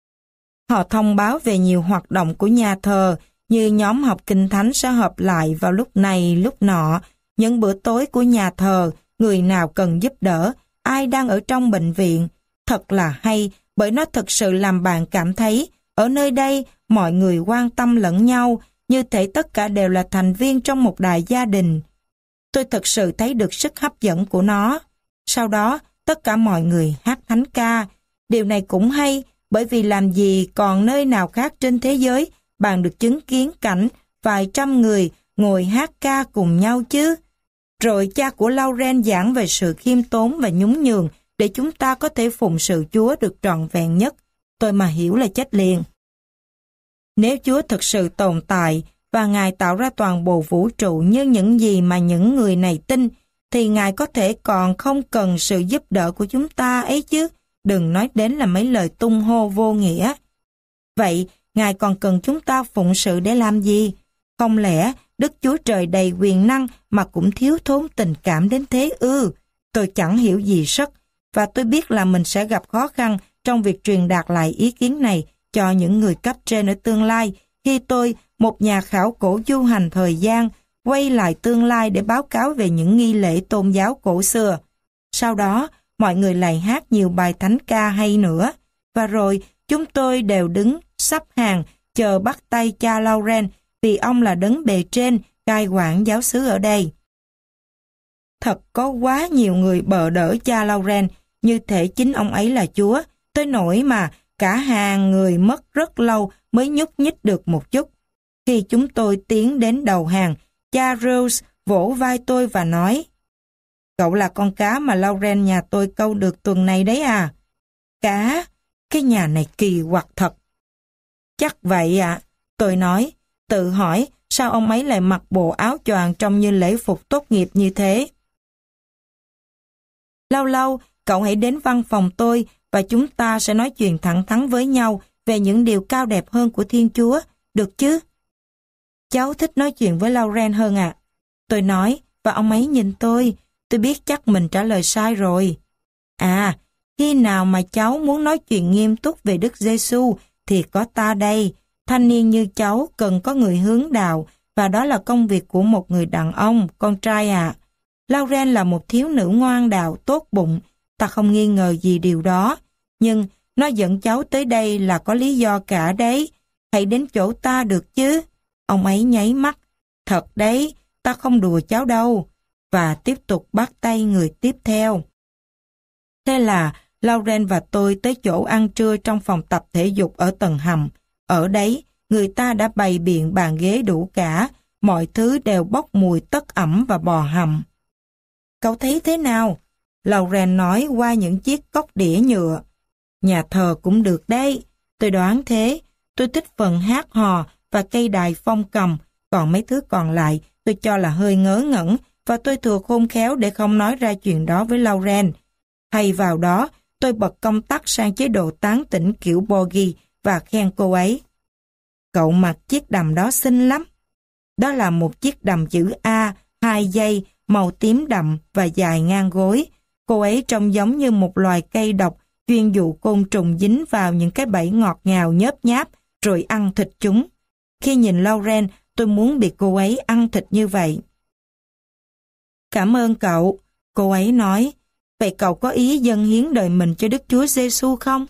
Họ thông báo về nhiều hoạt động của nhà thờ, như nhóm học kinh thánh sẽ họp lại vào lúc này lúc nọ, những bữa tối của nhà thờ, người nào cần giúp đỡ, ai đang ở trong bệnh viện. Thật là hay, bởi nó thực sự làm bạn cảm thấy ở nơi đây mọi người quan tâm lẫn nhau, như thể tất cả đều là thành viên trong một đại gia đình. Tôi thực sự thấy được sức hấp dẫn của nó. Sau đó, tất cả mọi người hát thánh ca. Điều này cũng hay, bởi vì làm gì còn nơi nào khác trên thế giới bạn được chứng kiến cảnh vài trăm người ngồi hát ca cùng nhau chứ. Rồi cha của Lauren giảng về sự khiêm tốn và nhún nhường để chúng ta có thể phụng sự Chúa được trọn vẹn nhất. Tôi mà hiểu là chết liền. Nếu Chúa thực sự tồn tại và Ngài tạo ra toàn bộ vũ trụ như những gì mà những người này tin, thì Ngài có thể còn không cần sự giúp đỡ của chúng ta ấy chứ. Đừng nói đến là mấy lời tung hô vô nghĩa. Vậy, Ngài còn cần chúng ta phụng sự để làm gì? Không lẽ Đức Chúa Trời đầy quyền năng mà cũng thiếu thốn tình cảm đến thế ư? Tôi chẳng hiểu gì rất, và tôi biết là mình sẽ gặp khó khăn trong việc truyền đạt lại ý kiến này cho những người cấp trên ở tương lai, khi tôi, một nhà khảo cổ du hành thời gian, quay lại tương lai để báo cáo về những nghi lễ tôn giáo cổ xưa. Sau đó, mọi người lại hát nhiều bài thánh ca hay nữa, và rồi chúng tôi đều đứng sắp hàng chờ bắt tay cha Lauren vì ông là đấng bề trên cai quản giáo xứ ở đây. Thật có quá nhiều người bợ đỡ cha Lauren, như thể chính ông ấy là Chúa, tới nỗi mà cả hàng người mất rất lâu mới nhúc nhích được một chút. Khi chúng tôi tiến đến đầu hàng, cha Rose vỗ vai tôi và nói: "Cậu là con cá mà Lauren nhà tôi câu được tuần này đấy à?" Cá? Cái nhà này kỳ quặc thật. Chắc vậy ạ, à, tôi nói, tự hỏi sao ông ấy lại mặc bộ áo choàng trông như lễ phục tốt nghiệp như thế. Lâu lâu, cậu hãy đến văn phòng tôi và chúng ta sẽ nói chuyện thẳng thắn với nhau về những điều cao đẹp hơn của Thiên Chúa, được chứ? Cháu thích nói chuyện với Lauren hơn ạ. À. Tôi nói, và ông ấy nhìn tôi, tôi biết chắc mình trả lời sai rồi. À, khi nào mà cháu muốn nói chuyện nghiêm túc về Đức Giêsu thì có ta đây. Thanh niên như cháu cần có người hướng đạo, và đó là công việc của một người đàn ông, con trai à. Lauren là một thiếu nữ ngoan đạo, tốt bụng, ta không nghi ngờ gì điều đó. Nhưng nó dẫn cháu tới đây là có lý do cả đấy. Hãy đến chỗ ta được chứ. Ông ấy nháy mắt. Thật đấy, ta không đùa cháu đâu. Và tiếp tục bắt tay người tiếp theo. Thế là Lauren và tôi tới chỗ ăn trưa trong phòng tập thể dục ở tầng hầm. Ở đấy, người ta đã bày biện bàn ghế đủ cả, mọi thứ đều bốc mùi tất ẩm và bò hầm. Cậu thấy thế nào? Lauren nói qua những chiếc cốc đĩa nhựa. Nhà thờ cũng được đấy. Tôi đoán thế. Tôi thích phần hát hò và cây đài phong cầm, còn mấy thứ còn lại tôi cho là hơi ngớ ngẩn và tôi thừa khôn khéo để không nói ra chuyện đó với Lauren. Thay vào đó, tôi bật công tắc sang chế độ tán tỉnh kiểu Bogie và khen cô ấy. Cậu mặc chiếc đầm đó xinh lắm. Đó là một chiếc đầm chữ A, hai dây, màu tím đậm và dài ngang gối. Cô ấy trông giống như một loài cây độc chuyên dụ côn trùng dính vào những cái bẫy ngọt ngào nhớp nháp rồi ăn thịt chúng. Khi nhìn Lauren, tôi muốn bị cô ấy ăn thịt như vậy. Cảm ơn cậu, cô ấy nói. Vậy cậu có ý dâng hiến đời mình cho Đức Chúa Giêsu không?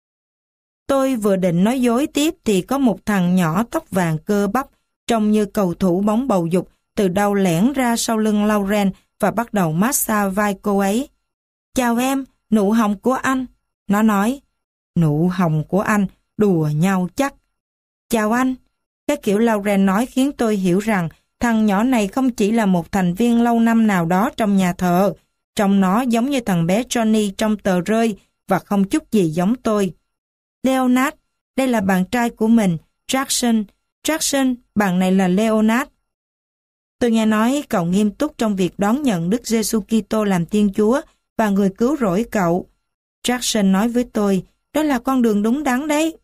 Tôi vừa định nói dối tiếp thì có một thằng nhỏ tóc vàng cơ bắp, trông như cầu thủ bóng bầu dục, từ đâu lẻn ra sau lưng Lauren và bắt đầu massage vai cô ấy. Chào em, nụ hồng của anh. Nó nói, nụ hồng của anh, đùa nhau chắc. Chào anh. Cái kiểu Lauren nói khiến tôi hiểu rằng thằng nhỏ này không chỉ là một thành viên lâu năm nào đó trong nhà thờ, trông nó giống như thằng bé Johnny trong tờ rơi và không chút gì giống tôi. Leonard, đây là bạn trai của mình, Jackson. Jackson, bạn này là Leonard. Tôi nghe nói cậu nghiêm túc trong việc đón nhận Đức Giêsu Kitô làm Thiên Chúa và người cứu rỗi cậu. Jackson nói với tôi, đó là con đường đúng đắn đấy.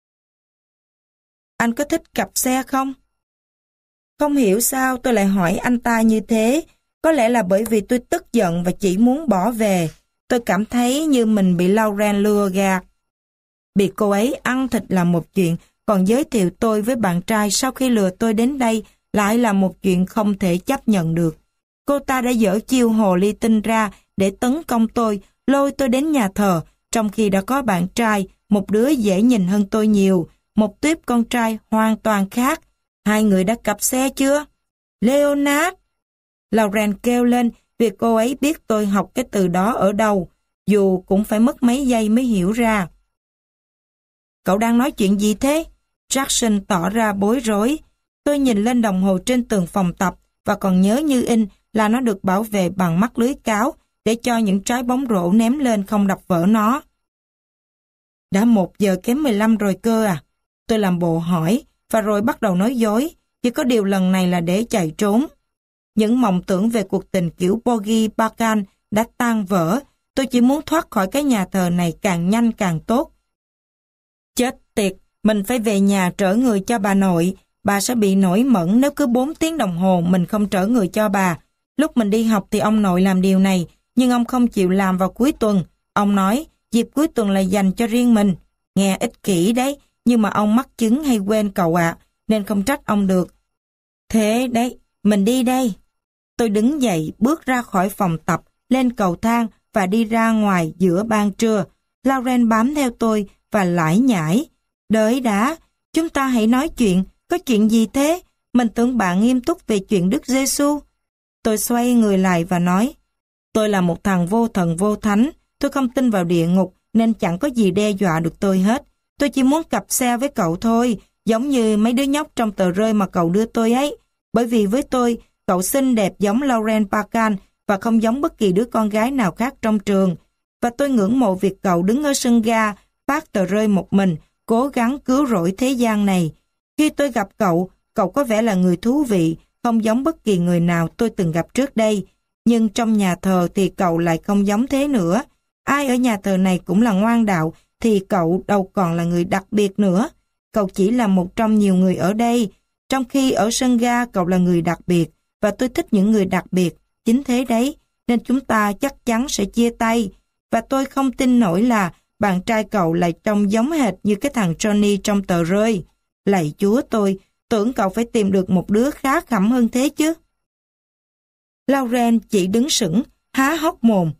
Anh có thích cặp xe không? Không hiểu sao tôi lại hỏi anh ta như thế. Có lẽ là bởi vì tôi tức giận và chỉ muốn bỏ về. Tôi cảm thấy như mình bị Lauren lừa gạt. Bị cô ấy ăn thịt là một chuyện, còn giới thiệu tôi với bạn trai sau khi lừa tôi đến đây lại là một chuyện không thể chấp nhận được. Cô ta đã dở chiêu hồ ly tinh ra để tấn công tôi, lôi tôi đến nhà thờ, trong khi đã có bạn trai, một đứa dễ nhìn hơn tôi nhiều, một tuýp con trai hoàn toàn khác. Hai người đã cặp xe chưa? Leonard! Lauren kêu lên vì cô ấy biết tôi học cái từ đó ở đâu, dù cũng phải mất mấy giây mới hiểu ra. Cậu đang nói chuyện gì thế? Jackson tỏ ra bối rối. Tôi nhìn lên đồng hồ trên tường phòng tập và còn nhớ như in là nó được bảo vệ bằng mắt lưới cáo để cho những trái bóng rổ ném lên không đập vỡ nó. Đã một giờ kém mười lăm rồi cơ à? Tôi làm bộ hỏi và rồi bắt đầu nói dối, chỉ có điều lần này là để chạy trốn. Những mộng tưởng về cuộc tình kiểu Bogie Bacan đã tan vỡ. Tôi chỉ muốn thoát khỏi cái nhà thờ này càng nhanh càng tốt. Chết tiệt, mình phải về nhà trở người cho bà nội. Bà sẽ bị nổi mẩn nếu cứ bốn tiếng đồng hồ mình không trở người cho bà. Lúc mình đi học thì ông nội làm điều này, nhưng ông không chịu làm vào cuối tuần. Ông nói, dịp cuối tuần là dành cho riêng mình. Nghe ích kỷ đấy, nhưng mà ông mắc chứng hay quên cậu ạ, nên không trách ông được. Thế đấy, mình đi đây. Tôi đứng dậy, bước ra khỏi phòng tập, lên cầu thang và đi ra ngoài giữa ban trưa. Lauren bám theo tôi và lải nhải. Đợi đã, chúng ta hãy nói chuyện, có chuyện gì thế? Mình tưởng bạn nghiêm túc về chuyện Đức Giêsu. Tôi xoay người lại và nói, tôi là một thằng vô thần vô thánh, tôi không tin vào địa ngục nên chẳng có gì đe dọa được tôi hết. Tôi chỉ muốn cặp xe với cậu thôi, giống như mấy đứa nhóc trong tờ rơi mà cậu đưa tôi ấy. Bởi vì với tôi, cậu xinh đẹp giống Lauren Bacall và không giống bất kỳ đứa con gái nào khác trong trường. Và tôi ngưỡng mộ việc cậu đứng ở sân ga, phát tờ rơi một mình, cố gắng cứu rỗi thế gian này. Khi tôi gặp cậu, cậu có vẻ là người thú vị, không giống bất kỳ người nào tôi từng gặp trước đây. Nhưng trong nhà thờ thì cậu lại không giống thế nữa. Ai ở nhà thờ này cũng là ngoan đạo, thì cậu đâu còn là người đặc biệt nữa. Cậu chỉ là một trong nhiều người ở đây, trong khi ở sân ga cậu là người đặc biệt, và tôi thích những người đặc biệt. Chính thế đấy, nên chúng ta chắc chắn sẽ chia tay. Và tôi không tin nổi là bạn trai cậu lại trông giống hệt như cái thằng Johnny trong tờ rơi. Lạy Chúa tôi, tưởng cậu phải tìm được một đứa khá khẩm hơn thế chứ. Lauren chỉ đứng sững, há hốc mồm.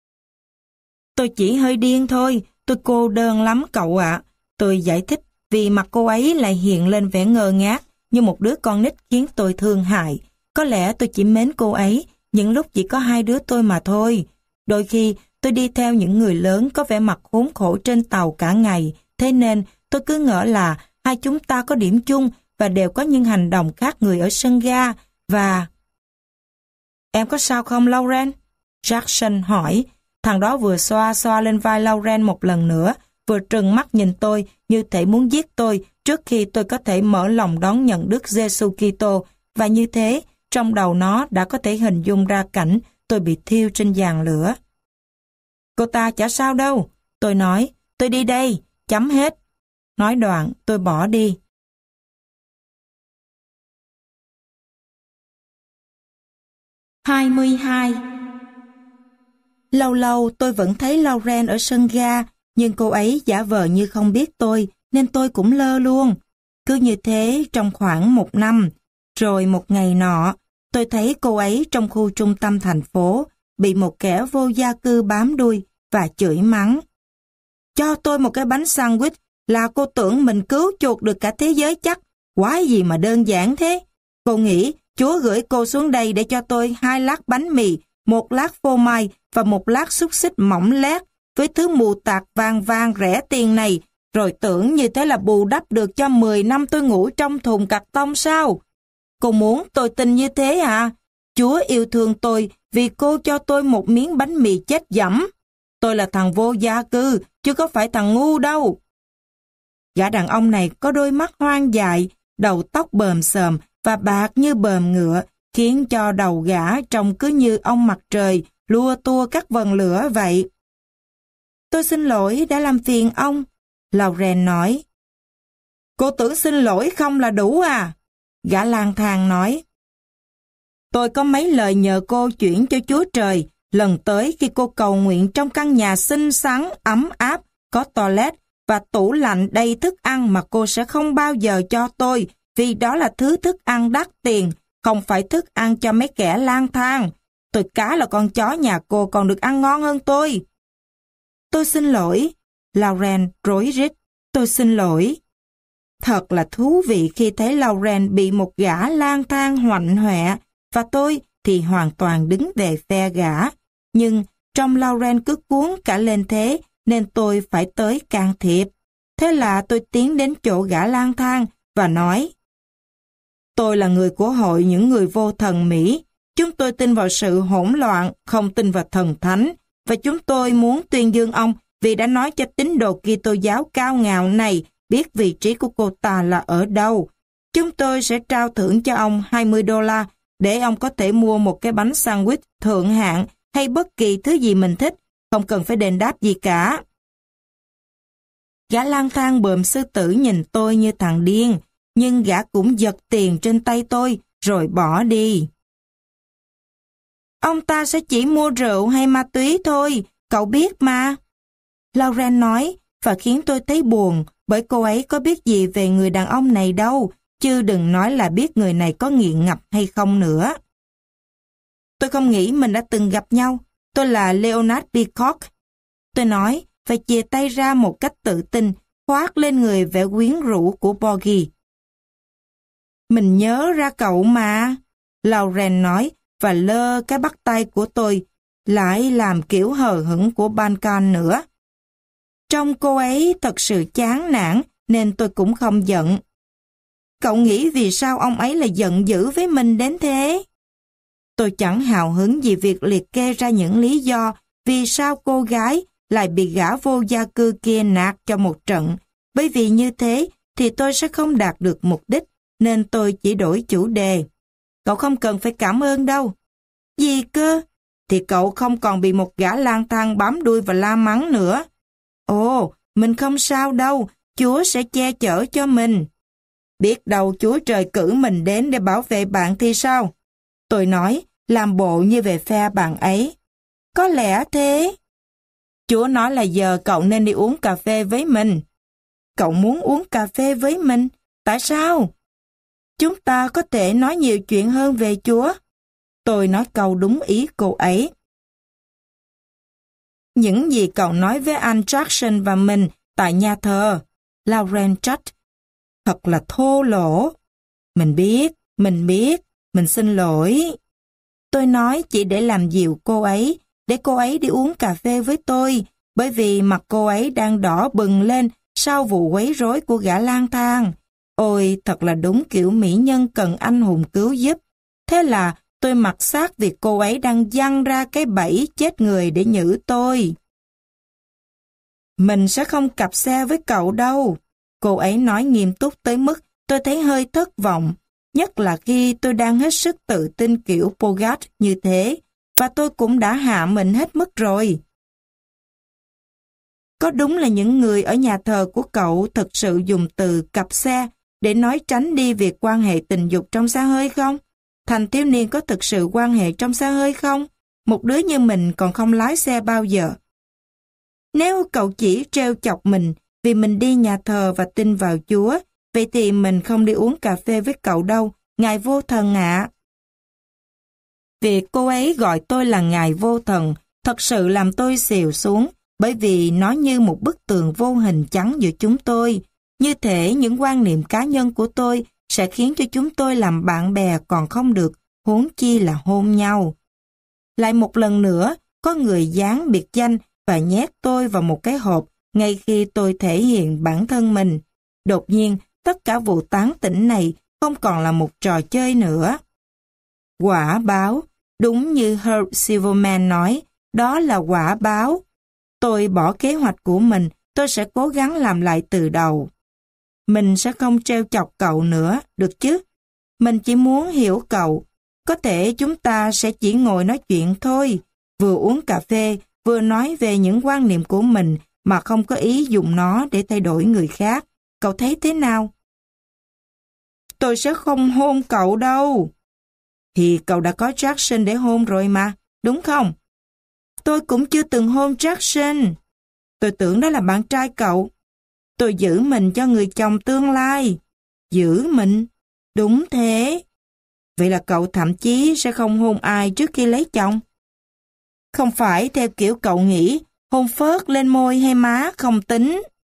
Tôi chỉ hơi điên thôi, tôi cô đơn lắm cậu ạ. Tôi giải thích vì mặt cô ấy lại hiện lên vẻ ngơ ngác như một đứa con nít khiến tôi thương hại. Có lẽ tôi chỉ mến cô ấy, những lúc chỉ có hai đứa tôi mà thôi. Đôi khi tôi đi theo những người lớn có vẻ mặt khốn khổ trên tàu cả ngày, thế nên tôi cứ ngỡ là hai chúng ta có điểm chung và đều có những hành động khác người ở sân ga và... Em có sao không Lauren? Jackson hỏi. Thằng đó vừa xoa xoa lên vai Lauren một lần nữa, vừa trừng mắt nhìn tôi như thể muốn giết tôi trước khi tôi có thể mở lòng đón nhận Đức Giêsu Kitô, và như thế, trong đầu nó đã có thể hình dung ra cảnh tôi bị thiêu trên giàn lửa. Cô ta chả sao đâu, tôi nói, tôi đi đây, chấm hết. Nói đoạn, tôi bỏ đi. hai mươi hai. Lâu lâu tôi vẫn thấy Lauren ở sân ga, nhưng cô ấy giả vờ như không biết tôi, nên tôi cũng lơ luôn. Cứ như thế trong khoảng một năm, rồi một ngày nọ, tôi thấy cô ấy trong khu trung tâm thành phố, bị một kẻ vô gia cư bám đuôi và chửi mắng. Cho tôi một cái bánh sandwich là cô tưởng mình cứu chuộc được cả thế giới chắc, quái gì mà đơn giản thế. Cô nghĩ Chúa gửi cô xuống đây để cho tôi hai lát bánh mì, một lát phô mai và một lát xúc xích mỏng lét với thứ mù tạt vàng vàng rẻ tiền này, rồi tưởng như thế là bù đắp được cho mười năm tôi ngủ trong thùng cạc tông sao? Cô muốn tôi tin như thế à? Chúa yêu thương tôi vì cô cho tôi một miếng bánh mì chết dẫm. Tôi là thằng vô gia cư, chứ có phải thằng ngu đâu. Gã đàn ông này có đôi mắt hoang dại, đầu tóc bờm xờm và bạc như bờm ngựa, khiến cho đầu gã trông cứ như ông mặt trời lua tua các vần lửa vậy. Tôi xin lỗi đã làm phiền ông, Lauren nói. Cô tưởng xin lỗi không là đủ à? Gã lang thang nói. Tôi có mấy lời nhờ cô chuyển cho Chúa Trời, lần tới khi cô cầu nguyện trong căn nhà xinh xắn, ấm áp, có toilet và tủ lạnh đầy thức ăn mà cô sẽ không bao giờ cho tôi, vì đó là thứ thức ăn đắt tiền, không phải thức ăn cho mấy kẻ lang thang. Tôi cá là con chó nhà cô còn được ăn ngon hơn tôi. Tôi xin lỗi. Lauren rối rít. Tôi xin lỗi. Thật là thú vị khi thấy Lauren bị một gã lang thang hoạnh hoẹ, và tôi thì hoàn toàn đứng về phe gã. Nhưng trong Lauren cứ cuốn cả lên thế, nên tôi phải tới can thiệp. Thế là tôi tiến đến chỗ gã lang thang và nói: Tôi là người của hội những người vô thần Mỹ. Chúng tôi tin vào sự hỗn loạn, không tin vào thần thánh, và chúng tôi muốn tuyên dương ông vì đã nói cho tín đồ Kitô giáo cao ngạo này biết vị trí của cô ta là ở đâu. Chúng tôi sẽ trao thưởng cho ông hai mươi đô la để ông có thể mua một cái bánh sandwich thượng hạng hay bất kỳ thứ gì mình thích, không cần phải đền đáp gì cả. Gã lang thang bờm sư tử nhìn tôi như thằng điên, nhưng gã cũng giật tiền trên tay tôi rồi bỏ đi. Ông ta sẽ chỉ mua rượu hay ma túy thôi, cậu biết mà. Lauren nói, và khiến tôi thấy buồn, bởi cô ấy có biết gì về người đàn ông này đâu, chứ đừng nói là biết người này có nghiện ngập hay không nữa. Tôi không nghĩ mình đã từng gặp nhau. Tôi là Leonard Peacock. Tôi nói, và chìa tay ra một cách tự tin, khoác lên người vẻ quyến rũ của Porgy. Mình nhớ ra cậu mà, Lauren nói và lơ cái bắt tay của tôi, lại làm kiểu hờ hững của Duncan nữa. Trông cô ấy thật sự chán nản nên tôi cũng không giận. Cậu nghĩ vì sao ông ấy lại giận dữ với mình đến thế? Tôi chẳng hào hứng vì việc liệt kê ra những lý do vì sao cô gái lại bị gã vô gia cư kia nạt cho một trận, bởi vì như thế thì tôi sẽ không đạt được mục đích, nên tôi chỉ đổi chủ đề. Cậu không cần phải cảm ơn đâu. Gì cơ? Thì cậu không còn bị một gã lang thang bám đuôi và la mắng nữa. Ồ, mình không sao đâu, Chúa sẽ che chở cho mình. Biết đâu Chúa trời cử mình đến để bảo vệ bạn thì sao? Tôi nói, làm bộ như về phe bạn ấy. Có lẽ thế. Chúa nói là giờ cậu nên đi uống cà phê với mình. Cậu muốn uống cà phê với mình? Tại sao? Chúng ta có thể nói nhiều chuyện hơn về Chúa. Tôi nói câu đúng ý cô ấy. Những gì cậu nói với anh Jackson và mình tại nhà thờ, Lauren trách. Thật là thô lỗ. Mình biết, mình biết, mình xin lỗi. Tôi nói chỉ để làm dịu cô ấy, để cô ấy đi uống cà phê với tôi, bởi vì mặt cô ấy đang đỏ bừng lên sau vụ quấy rối của gã lang thang. Ôi, thật là đúng kiểu mỹ nhân cần anh hùng cứu giúp. Thế là tôi mặc xác việc cô ấy đang giăng ra cái bẫy chết người để nhử tôi. Mình sẽ không cặp xe với cậu đâu. Cô ấy nói nghiêm túc tới mức tôi thấy hơi thất vọng, nhất là khi tôi đang hết sức tự tin kiểu Bogart như thế, và tôi cũng đã hạ mình hết mức rồi. Có đúng là những người ở nhà thờ của cậu thực sự dùng từ cặp xe để nói tránh đi việc quan hệ tình dục trong xe hơi không? Thành thiếu niên có thực sự quan hệ trong xe hơi không? Một đứa như mình còn không lái xe bao giờ. Nếu cậu chỉ trêu chọc mình vì mình đi nhà thờ và tin vào Chúa, vậy thì mình không đi uống cà phê với cậu đâu, Ngài Vô Thần ạ. Việc cô ấy gọi tôi là Ngài Vô Thần thật sự làm tôi xìu xuống, bởi vì nó như một bức tường vô hình chắn giữa chúng tôi. Như thể những quan niệm cá nhân của tôi sẽ khiến cho chúng tôi làm bạn bè còn không được, huống chi là hôn nhau. Lại một lần nữa, có người dán biệt danh và nhét tôi vào một cái hộp ngay khi tôi thể hiện bản thân mình. Đột nhiên, tất cả vụ tán tỉnh này không còn là một trò chơi nữa. Quả báo, đúng như Herb Silverman nói, đó là quả báo. Tôi bỏ kế hoạch của mình, tôi sẽ cố gắng làm lại từ đầu. Mình sẽ không trêu chọc cậu nữa, được chứ? Mình chỉ muốn hiểu cậu. Có thể chúng ta sẽ chỉ ngồi nói chuyện thôi, vừa uống cà phê, vừa nói về những quan niệm của mình mà không có ý dùng nó để thay đổi người khác. Cậu thấy thế nào? Tôi sẽ không hôn cậu đâu. Thì cậu đã có Jackson để hôn rồi mà, đúng không? Tôi cũng chưa từng hôn Jackson. Tôi tưởng đó là bạn trai cậu. Tôi giữ mình cho người chồng tương lai. Giữ mình? Đúng thế. Vậy là cậu thậm chí sẽ không hôn ai trước khi lấy chồng. Không phải theo kiểu cậu nghĩ, hôn phớt lên môi hay má không tính.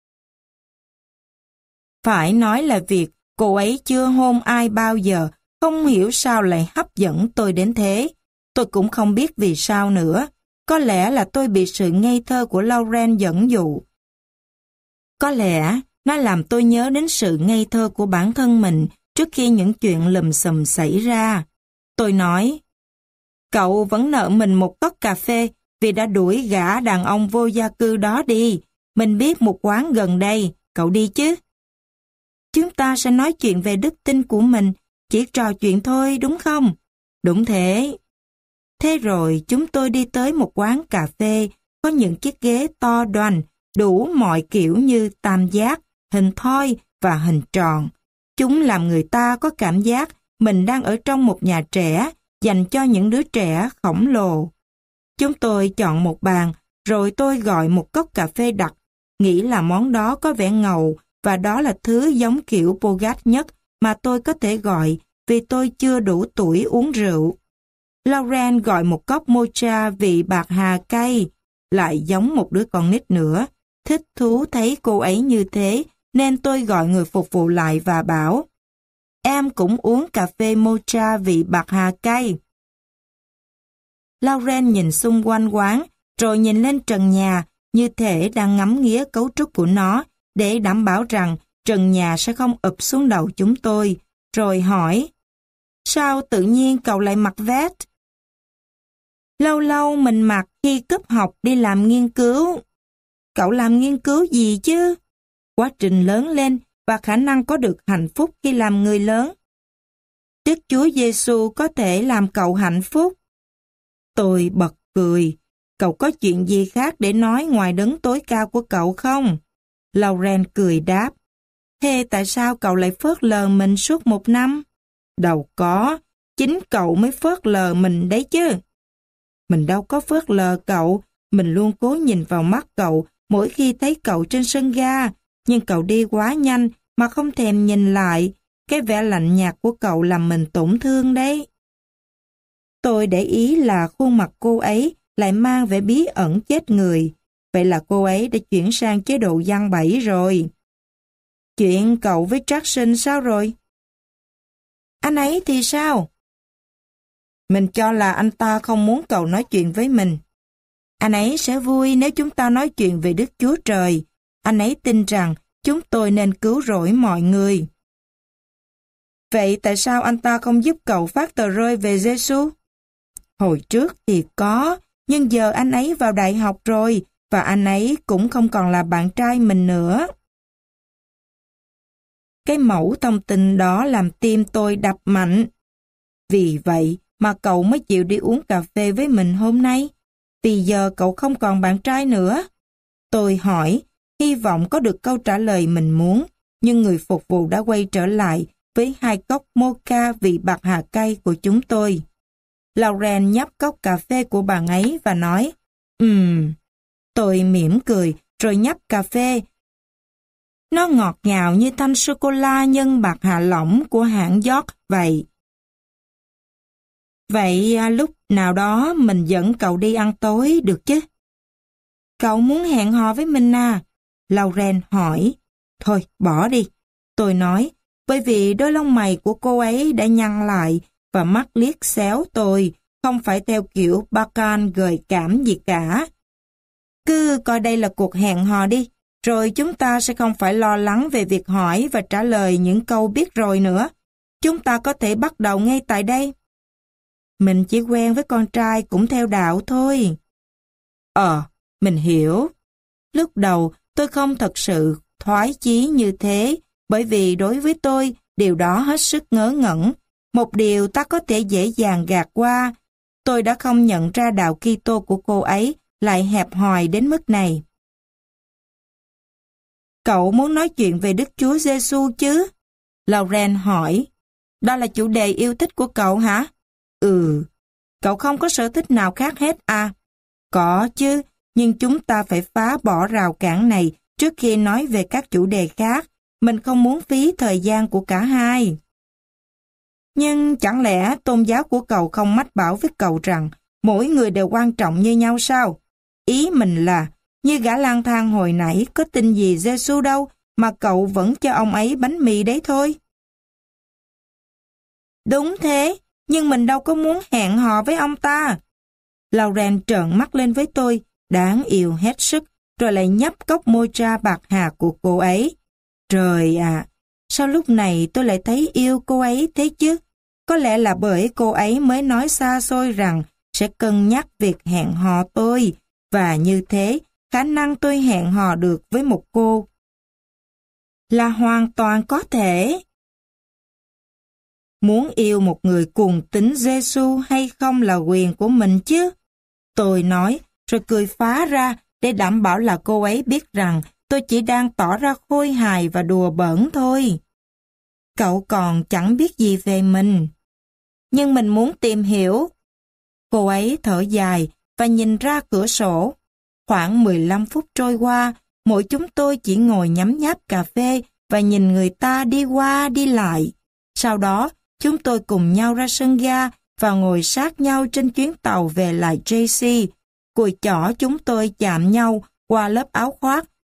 Phải nói là việc cô ấy chưa hôn ai bao giờ, không hiểu sao lại hấp dẫn tôi đến thế. Tôi cũng không biết vì sao nữa. Có lẽ là tôi bị sự ngây thơ của Lauren dẫn dụ. Có lẽ nó làm tôi nhớ đến sự ngây thơ của bản thân mình trước khi những chuyện lùm xùm xảy ra. Tôi nói, cậu vẫn nợ mình một cốc cà phê vì đã đuổi gã đàn ông vô gia cư đó đi. Mình biết một quán gần đây, cậu đi chứ? Chúng ta sẽ nói chuyện về đức tin của mình, chỉ trò chuyện thôi đúng không? Đúng thế. Thế rồi chúng tôi đi tới một quán cà phê, có những chiếc ghế to đoành, đủ mọi kiểu như tam giác, hình thoi và hình tròn. Chúng làm người ta có cảm giác mình đang ở trong một nhà trẻ dành cho những đứa trẻ khổng lồ. Chúng tôi chọn một bàn, rồi tôi gọi một cốc cà phê đặc, nghĩ là món đó có vẻ ngầu và đó là thứ giống kiểu Bogart nhất mà tôi có thể gọi vì tôi chưa đủ tuổi uống rượu. Lauren gọi một cốc mocha vị bạc hà cay, lại giống một đứa con nít nữa. thích thú thấy cô ấy như thế, nên tôi gọi người phục vụ lại và bảo, em cũng uống cà phê mocha vị bạc hà cay. Lauren nhìn xung quanh quán, rồi nhìn lên trần nhà, như thể đang ngắm nghía cấu trúc của nó, để đảm bảo rằng trần nhà sẽ không ụp xuống đầu chúng tôi, rồi hỏi, sao tự nhiên cậu lại mặc vest? Lâu lâu mình mặc khi cúp học đi làm nghiên cứu. Cậu làm nghiên cứu gì chứ? Quá trình lớn lên và khả năng có được hạnh phúc khi làm người lớn. Đức Chúa Giêsu có thể làm cậu hạnh phúc. Tôi bật cười. Cậu có chuyện gì khác để nói ngoài đấng tối cao của cậu không? Lauren cười đáp. Thế tại sao cậu lại phớt lờ mình suốt một năm? Đâu có, chính cậu mới phớt lờ mình đấy chứ. Mình đâu có phớt lờ cậu, mình luôn cố nhìn vào mắt cậu mỗi khi thấy cậu trên sân ga, nhưng cậu đi quá nhanh mà không thèm nhìn lại. Cái vẻ lạnh nhạt của cậu làm mình tổn thương đấy. Tôi để ý là khuôn mặt cô ấy lại mang vẻ bí ẩn chết người. Vậy là cô ấy đã chuyển sang chế độ giăng bẫy rồi. Chuyện cậu với Jackson sao rồi? Anh ấy thì sao? Mình cho là anh ta không muốn cậu nói chuyện với mình. Anh ấy sẽ vui nếu chúng ta nói chuyện về Đức Chúa Trời. Anh ấy tin rằng chúng tôi nên cứu rỗi mọi người. Vậy tại sao anh ta không giúp cậu phát tờ rơi về Giêsu? Hồi trước thì có, nhưng giờ anh ấy vào đại học rồi, và anh ấy cũng không còn là bạn trai mình nữa. Cái mẫu thông tin đó làm tim tôi đập mạnh. Vì vậy mà cậu mới chịu đi uống cà phê với mình hôm nay. Vì giờ cậu không còn bạn trai nữa. Tôi hỏi, hy vọng có được câu trả lời mình muốn, nhưng người phục vụ đã quay trở lại với hai cốc mocha vị bạc hà cay của chúng tôi. Lauren nhấp cốc cà phê của bạn ấy và nói, Ừm. Tôi mỉm cười rồi nhấp cà phê. Nó ngọt ngào như thanh sô-cô-la nhân bạc hà lỏng của hãng York vậy. Vậy à, lúc nào đó mình dẫn cậu đi ăn tối được chứ? Cậu muốn hẹn hò với mình à? Lauren hỏi. Thôi, bỏ đi. Tôi nói, bởi vì đôi lông mày của cô ấy đã nhăn lại và mắt liếc xéo tôi, không phải theo kiểu Bacan gợi cảm gì cả. Cứ coi đây là cuộc hẹn hò đi, rồi chúng ta sẽ không phải lo lắng về việc hỏi và trả lời những câu biết rồi nữa. Chúng ta có thể bắt đầu ngay tại đây. Mình chỉ quen với con trai cũng theo đạo thôi. Ờ, mình hiểu. Lúc đầu tôi không thật sự thoái chí như thế, bởi vì đối với tôi, điều đó hết sức ngớ ngẩn. Một điều ta có thể dễ dàng gạt qua. Tôi đã không nhận ra đạo Kitô của cô ấy lại hẹp hòi đến mức này. Cậu muốn nói chuyện về Đức Chúa Giêsu chứ? Lauren hỏi. Đó là chủ đề yêu thích của cậu hả? Ừ. Cậu không có sở thích nào khác hết à? Có chứ, nhưng chúng ta phải phá bỏ rào cản này trước khi nói về các chủ đề khác. Mình không muốn phí thời gian của cả hai. Nhưng chẳng lẽ tôn giáo của cậu không mách bảo với cậu rằng mỗi người đều quan trọng như nhau sao? Ý mình là, như gã lang thang hồi nãy có tin gì Giêsu đâu mà cậu vẫn cho ông ấy bánh mì đấy thôi. Đúng thế, nhưng mình đâu có muốn hẹn hò với ông ta. Lauren trợn mắt lên với tôi, đáng yêu hết sức, rồi lại nhấp cốc mocha bạc hà của cô ấy. Trời ạ, sao lúc này tôi lại thấy yêu cô ấy thế chứ? Có lẽ là bởi cô ấy mới nói xa xôi rằng sẽ cân nhắc việc hẹn hò tôi, và như thế, khả năng tôi hẹn hò được với một cô là hoàn toàn có thể. Muốn yêu một người cuồng tín Giêsu hay không là quyền của mình chứ? Tôi nói, rồi cười phá ra để đảm bảo là cô ấy biết rằng tôi chỉ đang tỏ ra khôi hài và đùa bỡn thôi. Cậu còn chẳng biết gì về mình. Nhưng mình muốn tìm hiểu. Cô ấy thở dài và nhìn ra cửa sổ. Khoảng mười lăm phút trôi qua, mỗi chúng tôi chỉ ngồi nhấm nháp cà phê và nhìn người ta đi qua đi lại. Sau đó, chúng tôi cùng nhau ra sân ga và ngồi sát nhau trên chuyến tàu về lại J C. Cùi chỏ chúng tôi chạm nhau qua lớp áo khoác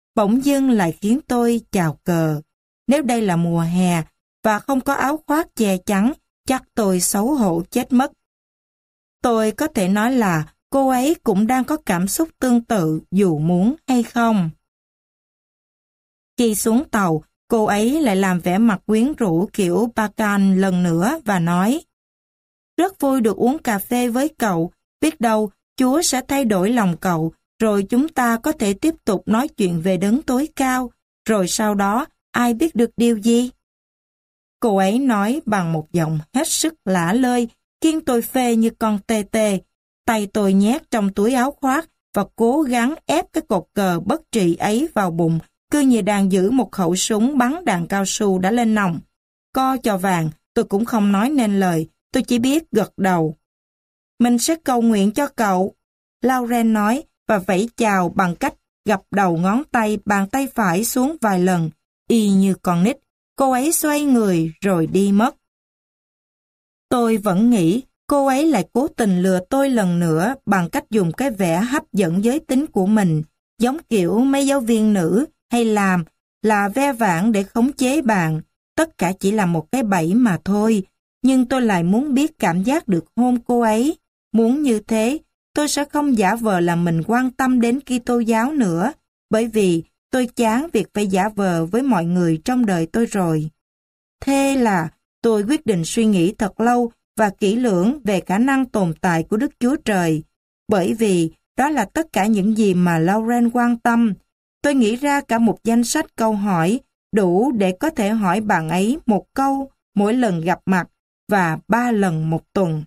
bỗng dưng lại khiến tôi chào cờ. Nếu đây là mùa hè và không có áo khoác che chắn, chắc tôi xấu hổ chết mất. Tôi có thể nói là cô ấy cũng đang có cảm xúc tương tự dù muốn hay không. Khi xuống tàu, cô ấy lại làm vẻ mặt quyến rũ kiểu Bacan lần nữa và nói: rất vui được uống cà phê với cậu, biết đâu Chúa sẽ thay đổi lòng cậu, rồi chúng ta có thể tiếp tục nói chuyện về đấng tối cao, rồi sau đó ai biết được điều gì? Cô ấy nói bằng một giọng hết sức lả lơi, khiến tôi phê như con tê tê. Tay tôi nhét trong túi áo khoác và cố gắng ép cái cột cờ bất trị ấy vào bụng, cứ như đang giữ một khẩu súng bắn đạn cao su đã lên nòng. Co cho vàng, tôi cũng không nói nên lời, tôi chỉ biết gật đầu. Mình sẽ cầu nguyện cho cậu, Lauren nói và vẫy chào bằng cách gập đầu ngón tay bàn tay phải xuống vài lần, y như con nít. Cô ấy xoay người rồi đi mất. Tôi vẫn nghĩ cô ấy lại cố tình lừa tôi lần nữa bằng cách dùng cái vẻ hấp dẫn giới tính của mình, giống kiểu mấy giáo viên nữ hay làm là ve vãn để khống chế bạn. Tất cả chỉ là một cái bẫy mà thôi. Nhưng tôi lại muốn biết cảm giác được hôn cô ấy. Muốn như thế, tôi sẽ không giả vờ là mình quan tâm đến Kitô giáo nữa, bởi vì tôi chán việc phải giả vờ với mọi người trong đời tôi rồi. Thế là tôi quyết định suy nghĩ thật lâu và kỹ lưỡng về khả năng tồn tại của Đức Chúa Trời, bởi vì đó là tất cả những gì mà Lauren quan tâm. Tôi nghĩ ra cả một danh sách câu hỏi đủ để có thể hỏi bạn ấy một câu mỗi lần gặp mặt và ba lần một tuần.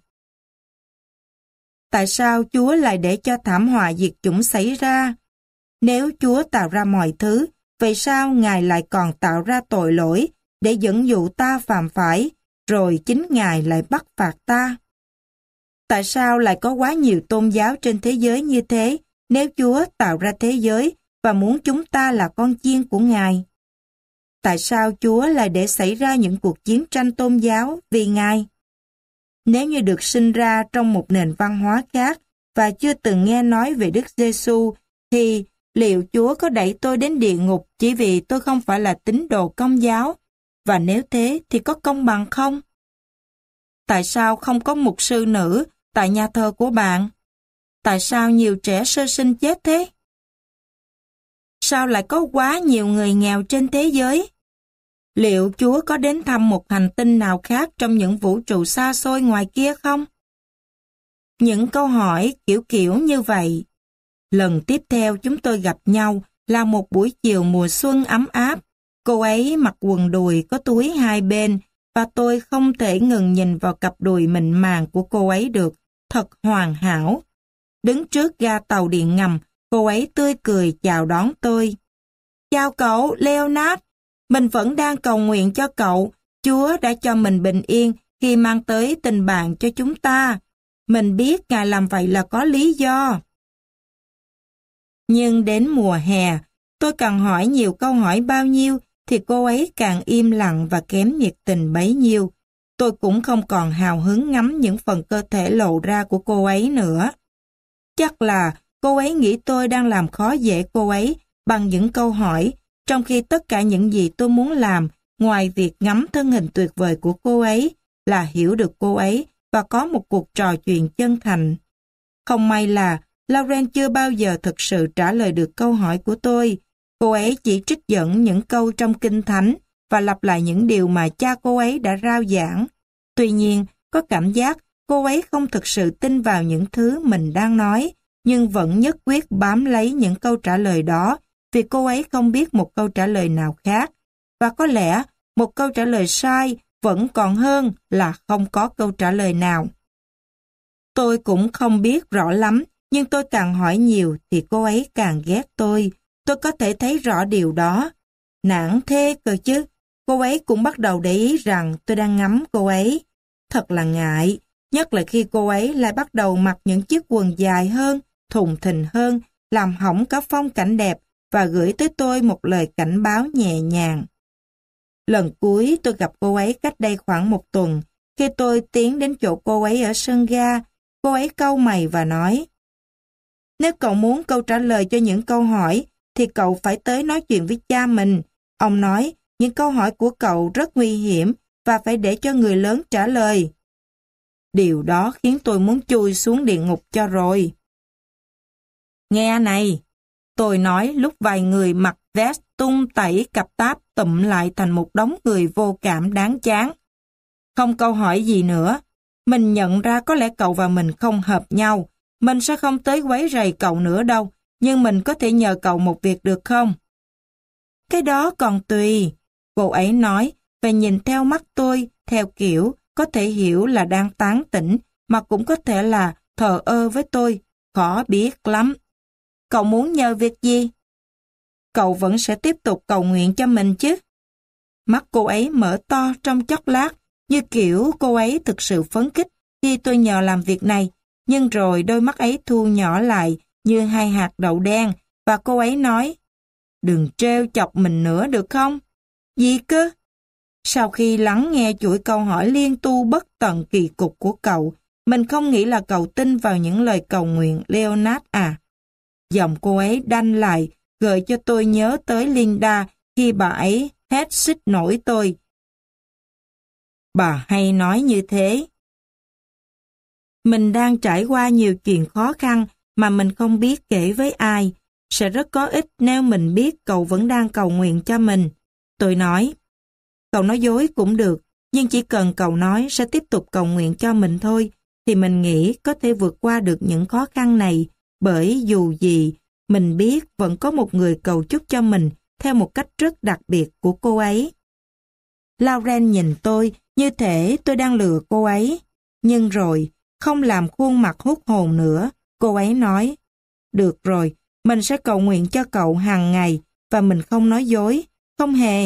Tại sao Chúa lại để cho thảm họa diệt chủng xảy ra? Nếu Chúa tạo ra mọi thứ, vậy sao Ngài lại còn tạo ra tội lỗi để dẫn dụ ta phạm phải, rồi chính Ngài lại bắt phạt ta? Tại sao lại có quá nhiều tôn giáo trên thế giới như thế nếu Chúa tạo ra thế giới và muốn chúng ta là con chiên của Ngài? Tại sao Chúa lại để xảy ra những cuộc chiến tranh tôn giáo vì Ngài? Nếu như được sinh ra trong một nền văn hóa khác và chưa từng nghe nói về Đức Giêsu, thì liệu Chúa có đẩy tôi đến địa ngục chỉ vì tôi không phải là tín đồ Công giáo? Và nếu thế thì có công bằng không? Tại sao không có mục sư nữ tại nhà thờ của bạn? Tại sao nhiều trẻ sơ sinh chết thế? Sao lại có quá nhiều người nghèo trên thế giới? Liệu Chúa có đến thăm một hành tinh nào khác trong những vũ trụ xa xôi ngoài kia không? Những câu hỏi kiểu kiểu như vậy. Lần tiếp theo chúng tôi gặp nhau là một buổi chiều mùa xuân ấm áp. Cô ấy mặc quần đùi có túi hai bên và tôi không thể ngừng nhìn vào cặp đùi mịn màng của cô ấy được. Thật hoàn hảo. Đứng trước ga tàu điện ngầm, cô ấy tươi cười chào đón tôi. Chào cậu, Leonard. Mình vẫn đang cầu nguyện cho cậu. Chúa đã cho mình bình yên khi mang tới tình bạn cho chúng ta. Mình biết Ngài làm vậy là có lý do. Nhưng đến mùa hè, tôi càng hỏi nhiều câu hỏi bao nhiêu thì cô ấy càng im lặng và kém nhiệt tình bấy nhiêu. Tôi cũng không còn hào hứng ngắm những phần cơ thể lộ ra của cô ấy nữa. Chắc là cô ấy nghĩ tôi đang làm khó dễ cô ấy bằng những câu hỏi, trong khi tất cả những gì tôi muốn làm ngoài việc ngắm thân hình tuyệt vời của cô ấy là hiểu được cô ấy và có một cuộc trò chuyện chân thành. Không may là Lauren chưa bao giờ thực sự trả lời được câu hỏi của tôi. Cô ấy chỉ trích dẫn những câu trong Kinh Thánh và lặp lại những điều mà cha cô ấy đã rao giảng. Tuy nhiên, có cảm giác cô ấy không thực sự tin vào những thứ mình đang nói, nhưng vẫn nhất quyết bám lấy những câu trả lời đó vì cô ấy không biết một câu trả lời nào khác. Và có lẽ một câu trả lời sai vẫn còn hơn là không có câu trả lời nào. Tôi cũng không biết rõ lắm, nhưng tôi càng hỏi nhiều thì cô ấy càng ghét tôi. Tôi có thể thấy rõ điều đó. Nản thế cơ chứ. Cô ấy cũng bắt đầu để ý rằng tôi đang ngắm cô ấy. Thật là ngại, nhất là khi cô ấy lại bắt đầu mặc những chiếc quần dài hơn, thùng thình hơn, làm hỏng cả phong cảnh đẹp và gửi tới tôi một lời cảnh báo nhẹ nhàng. Lần cuối tôi gặp cô ấy cách đây khoảng một tuần. Khi tôi tiến đến chỗ cô ấy ở sân ga, cô ấy cau mày và nói: Nếu cậu muốn câu trả lời cho những câu hỏi thì cậu phải tới nói chuyện với cha mình. Ông nói, những câu hỏi của cậu rất nguy hiểm và phải để cho người lớn trả lời. Điều đó khiến tôi muốn chui xuống địa ngục cho rồi. Nghe này, tôi nói lúc vài người mặc vest tung tẩy cặp táp tụm lại thành một đống người vô cảm đáng chán. Không câu hỏi gì nữa. Mình nhận ra có lẽ cậu và mình không hợp nhau. Mình sẽ không tới quấy rầy cậu nữa đâu, nhưng mình có thể nhờ cậu một việc được không? Cái đó còn tùy, cô ấy nói, và nhìn theo mắt tôi, theo kiểu có thể hiểu là đang tán tỉnh, mà cũng có thể là thờ ơ với tôi, khó biết lắm. Cậu muốn nhờ việc gì? Cậu vẫn sẽ tiếp tục cầu nguyện cho mình chứ? Mắt cô ấy mở to trong chốc lát, như kiểu cô ấy thực sự phấn khích khi tôi nhờ làm việc này, nhưng rồi đôi mắt ấy thu nhỏ lại như hai hạt đậu đen, và cô ấy nói, đừng trêu chọc mình nữa được không? Gì cơ? Sau khi lắng nghe chuỗi câu hỏi liên tu bất tận kỳ cục của cậu, mình không nghĩ là cậu tin vào những lời cầu nguyện Leonard à. Giọng cô ấy đanh lại, gợi cho tôi nhớ tới Linda khi bà ấy hét xích nổi tôi. Bà hay nói như thế. Mình đang trải qua nhiều chuyện khó khăn mà mình không biết kể với ai. Sẽ rất có ích nếu mình biết cậu vẫn đang cầu nguyện cho mình. Tôi nói, cậu nói dối cũng được, nhưng chỉ cần cậu nói sẽ tiếp tục cầu nguyện cho mình thôi, thì mình nghĩ có thể vượt qua được những khó khăn này, bởi dù gì, mình biết vẫn có một người cầu chúc cho mình theo một cách rất đặc biệt của cô ấy. Lauren nhìn tôi như thể tôi đang lừa cô ấy, nhưng rồi, không làm khuôn mặt hút hồn nữa, cô ấy nói, được rồi, mình sẽ cầu nguyện cho cậu hàng ngày, và mình không nói dối, không hề.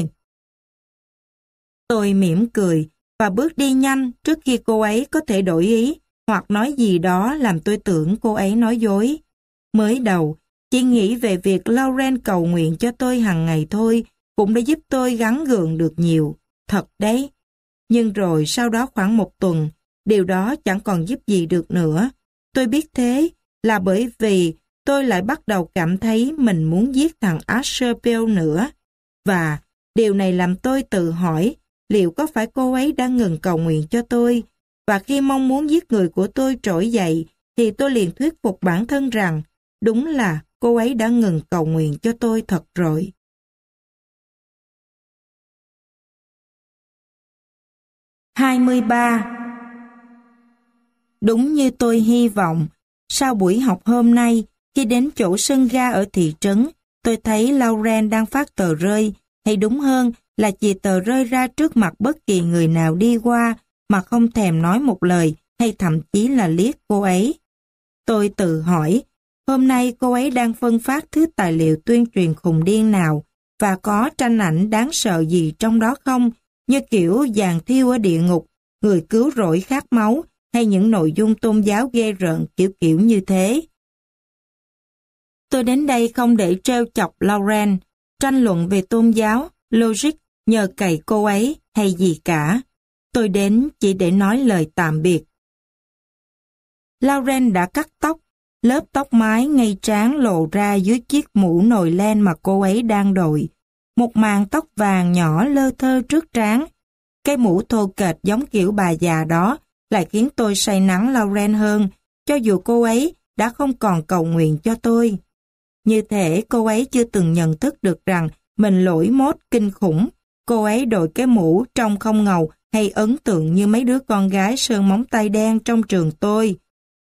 Tôi mỉm cười, và bước đi nhanh trước khi cô ấy có thể đổi ý, hoặc nói gì đó làm tôi tưởng cô ấy nói dối. Mới đầu, chỉ nghĩ về việc Lauren cầu nguyện cho tôi hàng ngày thôi, cũng đã giúp tôi gắng gượng được nhiều, thật đấy. Nhưng rồi sau đó khoảng một tuần, điều đó chẳng còn giúp gì được nữa. Tôi biết thế là bởi vì tôi lại bắt đầu cảm thấy mình muốn giết thằng Asher Bell nữa. Và điều này làm tôi tự hỏi liệu có phải cô ấy đã ngừng cầu nguyện cho tôi. Và khi mong muốn giết người của tôi trỗi dậy thì tôi liền thuyết phục bản thân rằng đúng là cô ấy đã ngừng cầu nguyện cho tôi thật rồi. hai mươi ba. Đúng như tôi hy vọng, sau buổi học hôm nay, khi đến chỗ sân ga ở thị trấn, tôi thấy Lauren đang phát tờ rơi, hay đúng hơn là chì tờ rơi ra trước mặt bất kỳ người nào đi qua mà không thèm nói một lời hay thậm chí là liếc cô ấy. Tôi tự hỏi, hôm nay cô ấy đang phân phát thứ tài liệu tuyên truyền khùng điên nào và có tranh ảnh đáng sợ gì trong đó không, như kiểu giàn thiêu ở địa ngục, người cứu rỗi khát máu hay những nội dung tôn giáo ghê rợn kiểu kiểu như thế. Tôi đến đây không để trêu chọc Lauren, tranh luận về tôn giáo, logic, nhờ cậy cô ấy hay gì cả. Tôi đến chỉ để nói lời tạm biệt. Lauren đã cắt tóc, lớp tóc mái ngay trán lộ ra dưới chiếc mũ nồi len mà cô ấy đang đội. Một màn tóc vàng nhỏ lơ thơ trước trán. Cái mũ thô kệch giống kiểu bà già đó lại khiến tôi say nắng Lauren hơn, cho dù cô ấy đã không còn cầu nguyện cho tôi. Như thể cô ấy chưa từng nhận thức được rằng mình lỗi mốt kinh khủng. Cô ấy đội cái mũ trông không ngầu hay ấn tượng như mấy đứa con gái sơn móng tay đen trong trường tôi.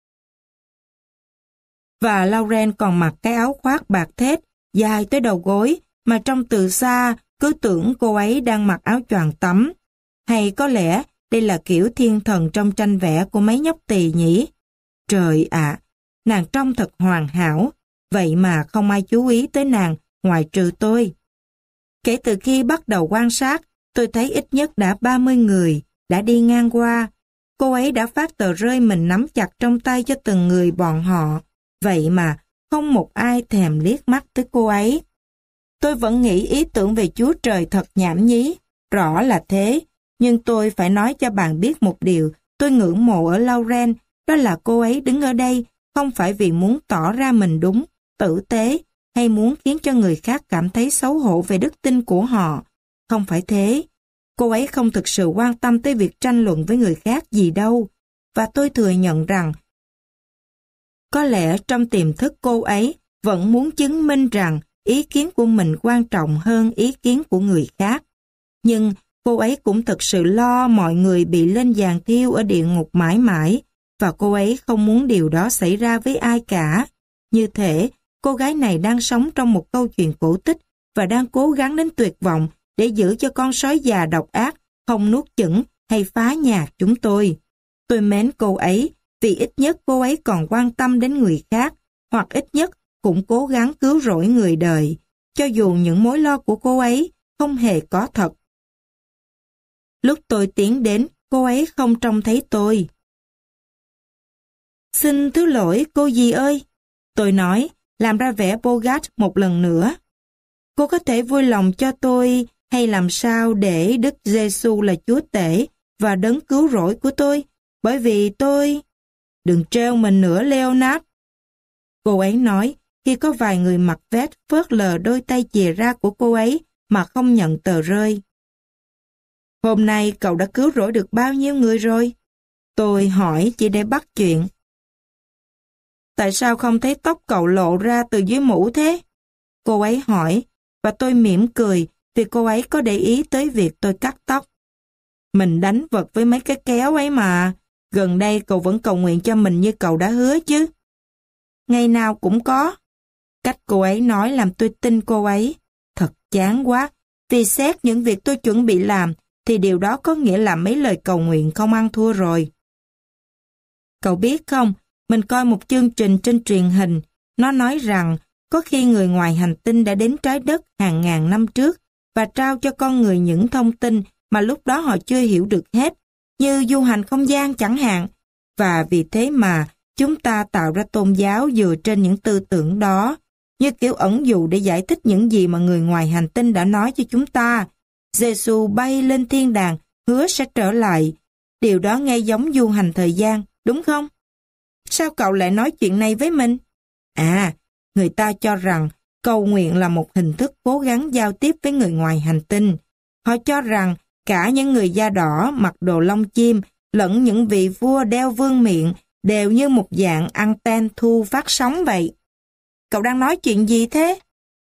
Và Lauren còn mặc cái áo khoác bạc thết dài tới đầu gối mà trông từ xa cứ tưởng cô ấy đang mặc áo choàng tắm. Hay có lẽ đây là kiểu thiên thần trong tranh vẽ của mấy nhóc tỳ nhỉ? Trời ạ, nàng trông thật hoàn hảo, vậy mà không ai chú ý tới nàng ngoài trừ tôi. Kể từ khi bắt đầu quan sát, tôi thấy ít nhất đã ba mươi người đã đi ngang qua. Cô ấy đã phát tờ rơi mình nắm chặt trong tay cho từng người bọn họ. Vậy mà không một ai thèm liếc mắt tới cô ấy. Tôi vẫn nghĩ ý tưởng về Chúa Trời thật nhảm nhí, rõ là thế. Nhưng tôi phải nói cho bạn biết một điều tôi ngưỡng mộ ở Lauren, đó là cô ấy đứng ở đây không phải vì muốn tỏ ra mình đúng, tử tế, hay muốn khiến cho người khác cảm thấy xấu hổ về đức tin của họ. Không phải thế. Cô ấy không thực sự quan tâm tới việc tranh luận với người khác gì đâu. Và tôi thừa nhận rằng có lẽ trong tiềm thức cô ấy vẫn muốn chứng minh rằng ý kiến của mình quan trọng hơn ý kiến của người khác. Nhưng cô ấy cũng thực sự lo mọi người bị lên giàn thiêu ở địa ngục mãi mãi, và cô ấy không muốn điều đó xảy ra với ai cả. Như thể cô gái này đang sống trong một câu chuyện cổ tích và đang cố gắng đến tuyệt vọng để giữ cho con sói già độc ác không nuốt chửng hay phá nhạt chúng tôi. Tôi mến cô ấy vì ít nhất cô ấy còn quan tâm đến người khác, hoặc ít nhất cũng cố gắng cứu rỗi người đời, cho dù những mối lo của cô ấy không hề có thật. Lúc tôi tiến đến, cô ấy không trông thấy tôi. Xin thứ lỗi cô dì ơi, tôi nói, làm ra vẻ Bogart một lần nữa. Cô có thể vui lòng cho tôi hay làm sao để Đức Giêsu là Chúa Tể và đấng cứu rỗi của tôi, bởi vì tôi... Đừng trêu mình nữa, Leonard. Cô ấy nói, khi có vài người mặc vest phớt lờ đôi tay chìa ra của cô ấy mà không nhận tờ rơi. Hôm nay cậu đã cứu rỗi được bao nhiêu người rồi? Tôi hỏi chỉ để bắt chuyện. Tại sao không thấy tóc cậu lộ ra từ dưới mũ thế? Cô ấy hỏi, và tôi mỉm cười vì cô ấy có để ý tới việc tôi cắt tóc. Mình đánh vật với mấy cái kéo ấy mà. Gần đây cậu vẫn cầu nguyện cho mình như cậu đã hứa chứ. Ngày nào cũng có. Cách cô ấy nói làm tôi tin cô ấy. Thật chán quá. Vì xét những việc tôi chuẩn bị làm, thì điều đó có nghĩa là mấy lời cầu nguyện không ăn thua rồi. Cậu biết không, mình coi một chương trình trên truyền hình. Nó nói rằng có khi người ngoài hành tinh đã đến trái đất hàng ngàn năm trước và trao cho con người những thông tin mà lúc đó họ chưa hiểu được hết, như du hành không gian chẳng hạn. Và vì thế mà chúng ta tạo ra tôn giáo dựa trên những tư tưởng đó, như kiểu ẩn dụ để giải thích những gì mà người ngoài hành tinh đã nói cho chúng ta. Giêsu bay lên thiên đàng, hứa sẽ trở lại. Điều đó nghe giống du hành thời gian, đúng không? Sao cậu lại nói chuyện này với mình? À, người ta cho rằng cầu nguyện là một hình thức cố gắng giao tiếp với người ngoài hành tinh. Họ cho rằng cả những người da đỏ mặc đồ lông chim lẫn những vị vua đeo vương miện đều như một dạng anten thu phát sóng vậy. Cậu đang nói chuyện gì thế?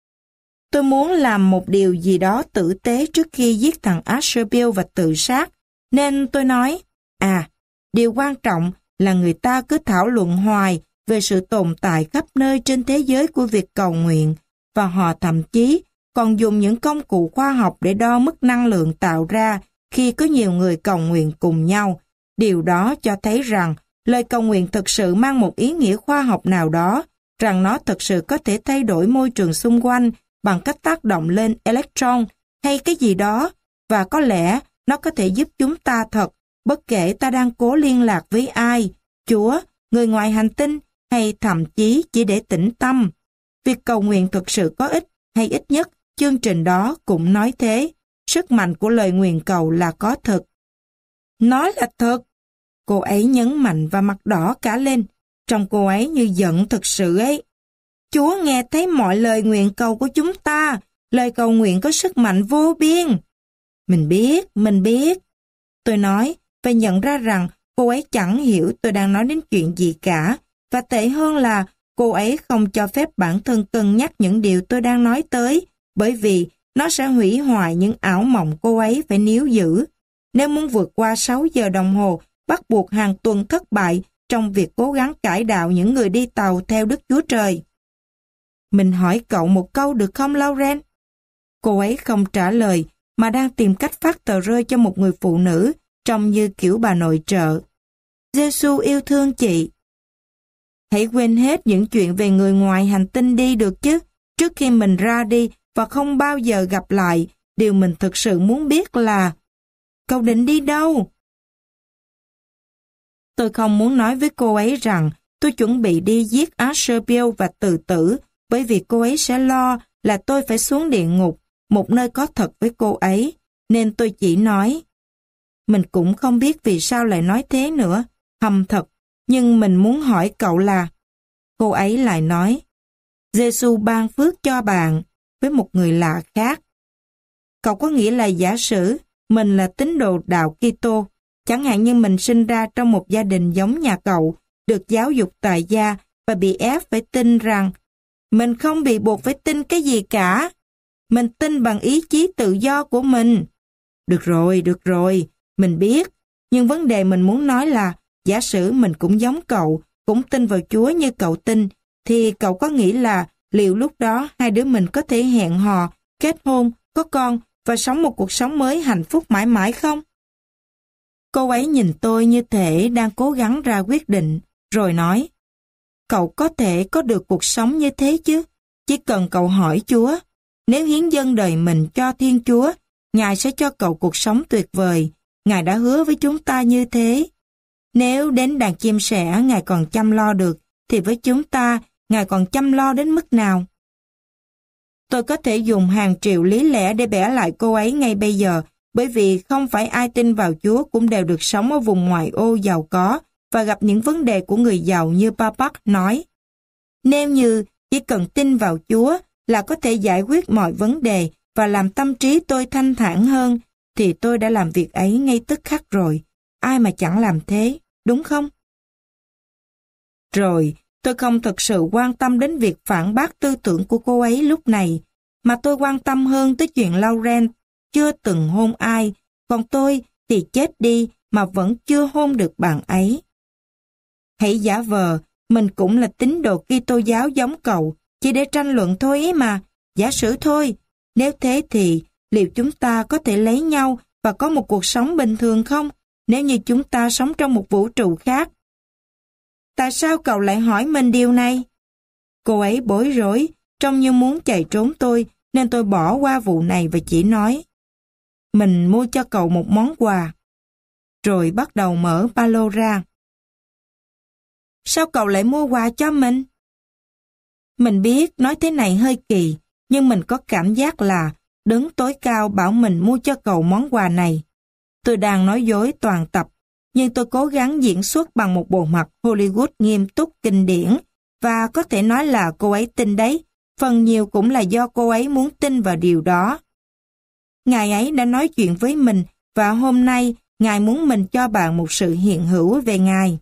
Tôi muốn làm một điều gì đó tử tế trước khi giết thằng Asherville và tự sát, nên tôi nói, à, điều quan trọng là người ta cứ thảo luận hoài về sự tồn tại khắp nơi trên thế giới của việc cầu nguyện, và họ thậm chí còn dùng những công cụ khoa học để đo mức năng lượng tạo ra khi có nhiều người cầu nguyện cùng nhau. Điều đó cho thấy rằng lời cầu nguyện thực sự mang một ý nghĩa khoa học nào đó, rằng nó thực sự có thể thay đổi môi trường xung quanh bằng cách tác động lên electron hay cái gì đó, và có lẽ nó có thể giúp chúng ta thật, bất kể ta đang cố liên lạc với ai, Chúa, người ngoài hành tinh, hay thậm chí chỉ để tĩnh tâm. Việc cầu nguyện thực sự có ích, hay ít nhất chương trình đó cũng nói thế. Sức mạnh của lời nguyện cầu là có thực. Nó là thật. Cô ấy nhấn mạnh và mặt đỏ cả lên. Trông cô ấy như giận thực sự ấy. Chúa nghe thấy mọi lời nguyện cầu của chúng ta. Lời cầu nguyện có sức mạnh vô biên. Mình biết, mình biết. Tôi nói và nhận ra rằng cô ấy chẳng hiểu tôi đang nói đến chuyện gì cả. Và tệ hơn là cô ấy không cho phép bản thân cân nhắc những điều tôi đang nói tới, bởi vì nó sẽ hủy hoại những ảo mộng cô ấy phải níu giữ. Nếu muốn vượt qua sáu giờ đồng hồ, bắt buộc hàng tuần thất bại trong việc cố gắng cải đạo những người đi tàu theo Đức Chúa Trời. Mình hỏi cậu một câu được không, Lauren? Cô ấy không trả lời, mà đang tìm cách phát tờ rơi cho một người phụ nữ, trông như kiểu bà nội trợ. Giêsu yêu thương chị. Hãy quên hết những chuyện về người ngoài hành tinh đi được chứ, trước khi mình ra đi và không bao giờ gặp lại. Điều mình thực sự muốn biết là cậu định đi đâu? Tôi không muốn nói với cô ấy rằng tôi chuẩn bị đi giết Asherville và tự tử, bởi vì cô ấy sẽ lo là tôi phải xuống địa ngục, một nơi có thật với cô ấy, nên tôi chỉ nói. Mình cũng không biết vì sao lại nói thế nữa, hầm thật, nhưng mình muốn hỏi cậu là... Cô ấy lại nói, Giê-xu ban phước cho bạn với một người lạ khác. Cậu có nghĩa là giả sử mình là tín đồ đạo Kitô, chẳng hạn như mình sinh ra trong một gia đình giống nhà cậu, được giáo dục tại gia và bị ép phải tin rằng mình không bị buộc phải tin cái gì cả. Mình tin bằng ý chí tự do của mình. Được rồi, được rồi, mình biết. Nhưng vấn đề mình muốn nói là giả sử mình cũng giống cậu, cũng tin vào Chúa như cậu tin, thì cậu có nghĩ là liệu lúc đó hai đứa mình có thể hẹn hò, kết hôn, có con và sống một cuộc sống mới hạnh phúc mãi mãi không? Cô ấy nhìn tôi như thể đang cố gắng ra quyết định, rồi nói, cậu có thể có được cuộc sống như thế chứ, chỉ cần cậu hỏi Chúa. Nếu hiến dâng đời mình cho Thiên Chúa, Ngài sẽ cho cậu cuộc sống tuyệt vời. Ngài đã hứa với chúng ta như thế. Nếu đến đàn chim sẻ Ngài còn chăm lo được, thì với chúng ta, Ngài còn chăm lo đến mức nào? Tôi có thể dùng hàng triệu lý lẽ để bẻ lại cô ấy ngay bây giờ, bởi vì không phải ai tin vào Chúa cũng đều được sống ở vùng ngoại ô giàu có và gặp những vấn đề của người giàu như Papak nói. Nếu như chỉ cần tin vào Chúa là có thể giải quyết mọi vấn đề và làm tâm trí tôi thanh thản hơn, thì tôi đã làm việc ấy ngay tức khắc rồi. Ai mà chẳng làm thế, đúng không? Rồi, tôi không thực sự quan tâm đến việc phản bác tư tưởng của cô ấy lúc này, mà tôi quan tâm hơn tới chuyện Lauren chưa từng hôn ai, còn tôi thì chết đi mà vẫn chưa hôn được bạn ấy. Hãy giả vờ, mình cũng là tín đồ Kitô giáo giống cậu, chỉ để tranh luận thôi ấy mà, giả sử thôi. Nếu thế thì, liệu chúng ta có thể lấy nhau và có một cuộc sống bình thường không, nếu như chúng ta sống trong một vũ trụ khác? Tại sao cậu lại hỏi mình điều này? Cô ấy bối rối, trông như muốn chạy trốn tôi, nên tôi bỏ qua vụ này và chỉ nói, mình mua cho cậu một món quà. Rồi bắt đầu mở ba lô ra. Sao cậu lại mua quà cho mình? Mình biết nói thế này hơi kỳ, nhưng mình có cảm giác là đấng tối cao bảo mình mua cho cậu món quà này. Tôi đang nói dối toàn tập, nhưng tôi cố gắng diễn xuất bằng một bộ mặt Hollywood nghiêm túc kinh điển, và có thể nói là cô ấy tin đấy, phần nhiều cũng là do cô ấy muốn tin vào điều đó. Ngài ấy đã nói chuyện với mình, và hôm nay Ngài muốn mình cho bạn một sự hiện hữu về Ngài.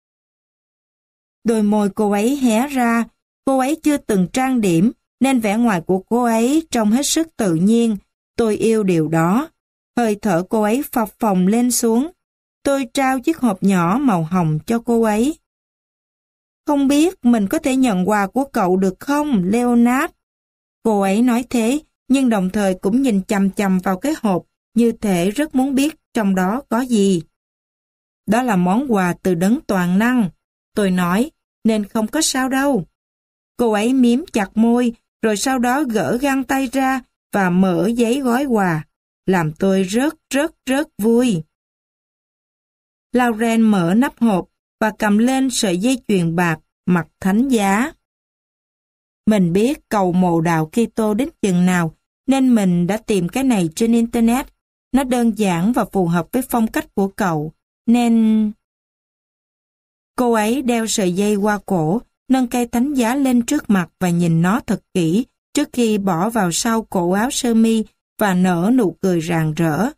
Đôi môi cô ấy hé ra, cô ấy chưa từng trang điểm, nên vẻ ngoài của cô ấy trông hết sức tự nhiên. Tôi yêu điều đó. Hơi thở cô ấy phập phồng lên xuống. Tôi trao chiếc hộp nhỏ màu hồng cho cô ấy. Không biết mình có thể nhận quà của cậu được không, Leonard? Cô ấy nói thế, nhưng đồng thời cũng nhìn chằm chằm vào cái hộp, như thể rất muốn biết trong đó có gì. Đó là món quà từ đấng toàn năng. Tôi nói, nên không có sao đâu. Cô ấy miếm chặt môi, rồi sau đó gỡ găng tay ra và mở giấy gói quà, làm tôi rất rất rất vui. Lauren mở nắp hộp và cầm lên sợi dây chuyền bạc mặt thánh giá. Mình biết cầu mồ đạo Kitô đến chừng nào, nên mình đã tìm cái này trên Internet. Nó đơn giản và phù hợp với phong cách của cậu, nên... Cô ấy đeo sợi dây qua cổ, nâng cây thánh giá lên trước mặt và nhìn nó thật kỹ trước khi bỏ vào sau cổ áo sơ mi và nở nụ cười rạng rỡ.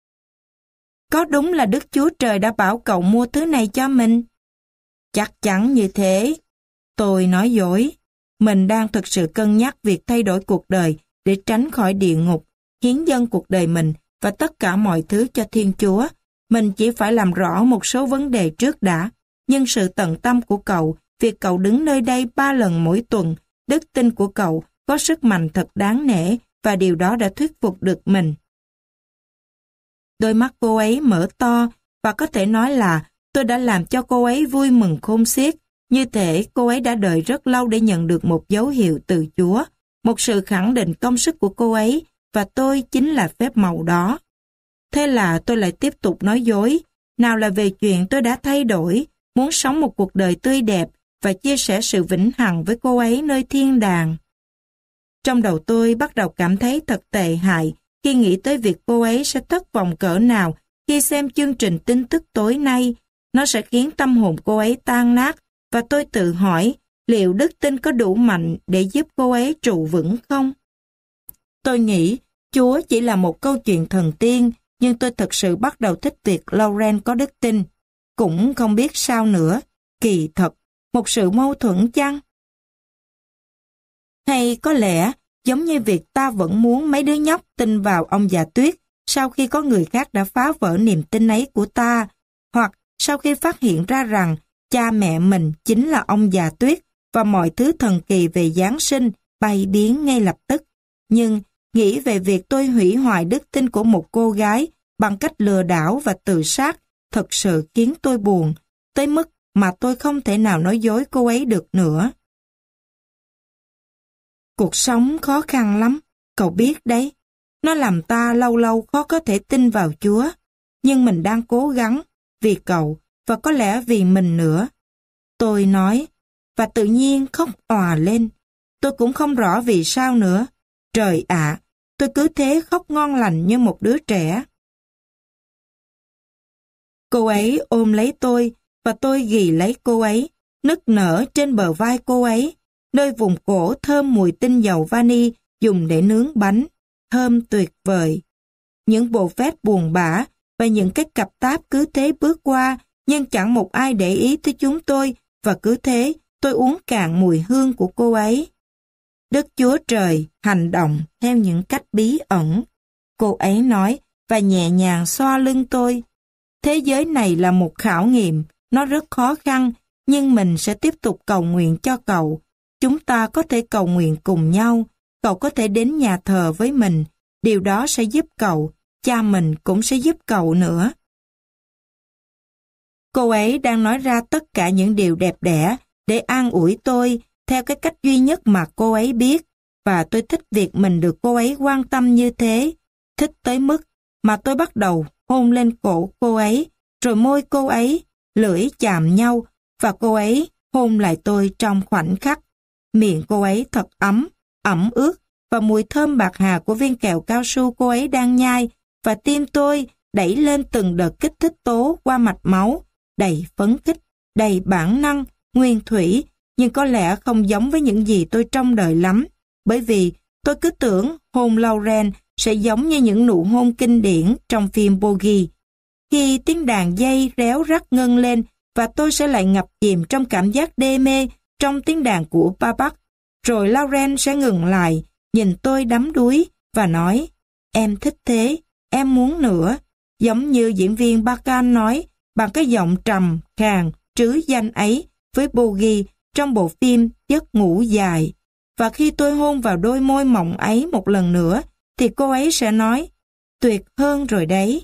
Có đúng là Đức Chúa Trời đã bảo cậu mua thứ này cho mình? Chắc chắn như thế. Tôi nói dối. Mình đang thực sự cân nhắc việc thay đổi cuộc đời để tránh khỏi địa ngục, hiến dâng cuộc đời mình và tất cả mọi thứ cho Thiên Chúa. Mình chỉ phải làm rõ một số vấn đề trước đã. Nhưng sự tận tâm của cậu, việc cậu đứng nơi đây ba lần mỗi tuần, đức tin của cậu có sức mạnh thật đáng nể và điều đó đã thuyết phục được mình. Đôi mắt cô ấy mở to và có thể nói là tôi đã làm cho cô ấy vui mừng khôn xiết. Như thể cô ấy đã đợi rất lâu để nhận được một dấu hiệu từ Chúa, một sự khẳng định công sức của cô ấy, và tôi chính là phép màu đó. Thế là tôi lại tiếp tục nói dối, nào là về chuyện tôi đã thay đổi, muốn sống một cuộc đời tươi đẹp và chia sẻ sự vĩnh hằng với cô ấy nơi thiên đàng. Trong đầu tôi bắt đầu cảm thấy thật tệ hại khi nghĩ tới việc cô ấy sẽ thất vọng cỡ nào khi xem chương trình tin tức tối nay. Nó sẽ khiến tâm hồn cô ấy tan nát, và tôi tự hỏi liệu đức tin có đủ mạnh để giúp cô ấy trụ vững không? Tôi nghĩ Chúa chỉ là một câu chuyện thần tiên, nhưng tôi thực sự bắt đầu thích việc Lauren có đức tin. Cũng không biết sao nữa, kỳ thật, một sự mâu thuẫn chăng? Hay có lẽ, giống như việc ta vẫn muốn mấy đứa nhóc tin vào ông già Tuyết sau khi có người khác đã phá vỡ niềm tin ấy của ta, hoặc sau khi phát hiện ra rằng cha mẹ mình chính là ông già Tuyết và mọi thứ thần kỳ về Giáng sinh bay biến ngay lập tức. Nhưng nghĩ về việc tôi hủy hoại đức tin của một cô gái bằng cách lừa đảo và tự sát thật sự khiến tôi buồn, tới mức mà tôi không thể nào nói dối cô ấy được nữa. Cuộc sống khó khăn lắm, cậu biết đấy. Nó làm ta lâu lâu khó có thể tin vào Chúa. Nhưng mình đang cố gắng, vì cậu, và có lẽ vì mình nữa. Tôi nói, và tự nhiên khóc òa lên. Tôi cũng không rõ vì sao nữa. Trời ạ, tôi cứ thế khóc ngon lành như một đứa trẻ. Cô ấy ôm lấy tôi, và tôi ghì lấy cô ấy, nức nở trên bờ vai cô ấy, nơi vùng cổ thơm mùi tinh dầu vani dùng để nướng bánh, thơm tuyệt vời. Những bộ vest buồn bã và những cái cặp táp cứ thế bước qua, nhưng chẳng một ai để ý tới chúng tôi, và cứ thế tôi uống cạn mùi hương của cô ấy. Đức Chúa Trời hành động theo những cách bí ẩn. Cô ấy nói và nhẹ nhàng xoa lưng tôi. Thế giới này là một khảo nghiệm, nó rất khó khăn, nhưng mình sẽ tiếp tục cầu nguyện cho cậu. Chúng ta có thể cầu nguyện cùng nhau, cậu có thể đến nhà thờ với mình, điều đó sẽ giúp cậu, cha mình cũng sẽ giúp cậu nữa. Cô ấy đang nói ra tất cả những điều đẹp đẽ để an ủi tôi theo cái cách duy nhất mà cô ấy biết, và tôi thích việc mình được cô ấy quan tâm như thế, thích tới mức mà tôi bắt đầu hôn lên cổ cô ấy, rồi môi cô ấy, lưỡi chạm nhau, và cô ấy hôn lại tôi trong khoảnh khắc. Miệng cô ấy thật ấm, ẩm ướt, và mùi thơm bạc hà của viên kẹo cao su cô ấy đang nhai, và tim tôi đẩy lên từng đợt kích thích tố qua mạch máu, đầy phấn khích, đầy bản năng, nguyên thủy, nhưng có lẽ không giống với những gì tôi trông đợi lắm, bởi vì tôi cứ tưởng hôn Lauren sẽ giống như những nụ hôn kinh điển trong phim Boogie. Khi tiếng đàn dây réo rắt ngân lên và tôi sẽ lại ngập chìm trong cảm giác đê mê trong tiếng đàn của Babak, rồi Lauren sẽ ngừng lại, nhìn tôi đắm đuối và nói, em thích thế, em muốn nữa, giống như diễn viên Bakan nói bằng cái giọng trầm, khàn, trứ danh ấy với Boogie trong bộ phim Giấc ngủ dài. Và khi tôi hôn vào đôi môi mọng ấy một lần nữa, thì cô ấy sẽ nói, tuyệt hơn rồi đấy.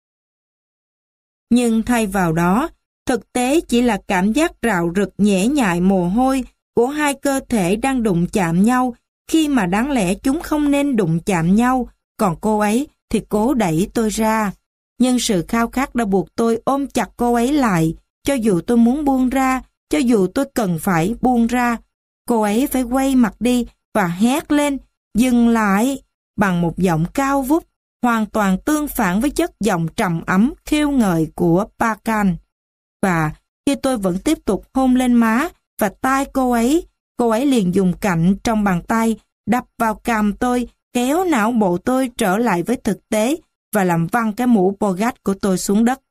Nhưng thay vào đó, thực tế chỉ là cảm giác rạo rực nhễ nhại mồ hôi của hai cơ thể đang đụng chạm nhau, khi mà đáng lẽ chúng không nên đụng chạm nhau, còn cô ấy thì cố đẩy tôi ra. Nhưng sự khao khát đã buộc tôi ôm chặt cô ấy lại, cho dù tôi muốn buông ra, cho dù tôi cần phải buông ra. Cô ấy phải quay mặt đi và hét lên, dừng lại, bằng một giọng cao vút, hoàn toàn tương phản với chất giọng trầm ấm khiêu ngợi của Bakan. Và khi tôi vẫn tiếp tục hôn lên má và tai cô ấy, cô ấy liền dùng cạnh trong bàn tay đập vào cằm tôi, kéo não bộ tôi trở lại với thực tế và làm văng cái mũ Bogart của tôi xuống đất.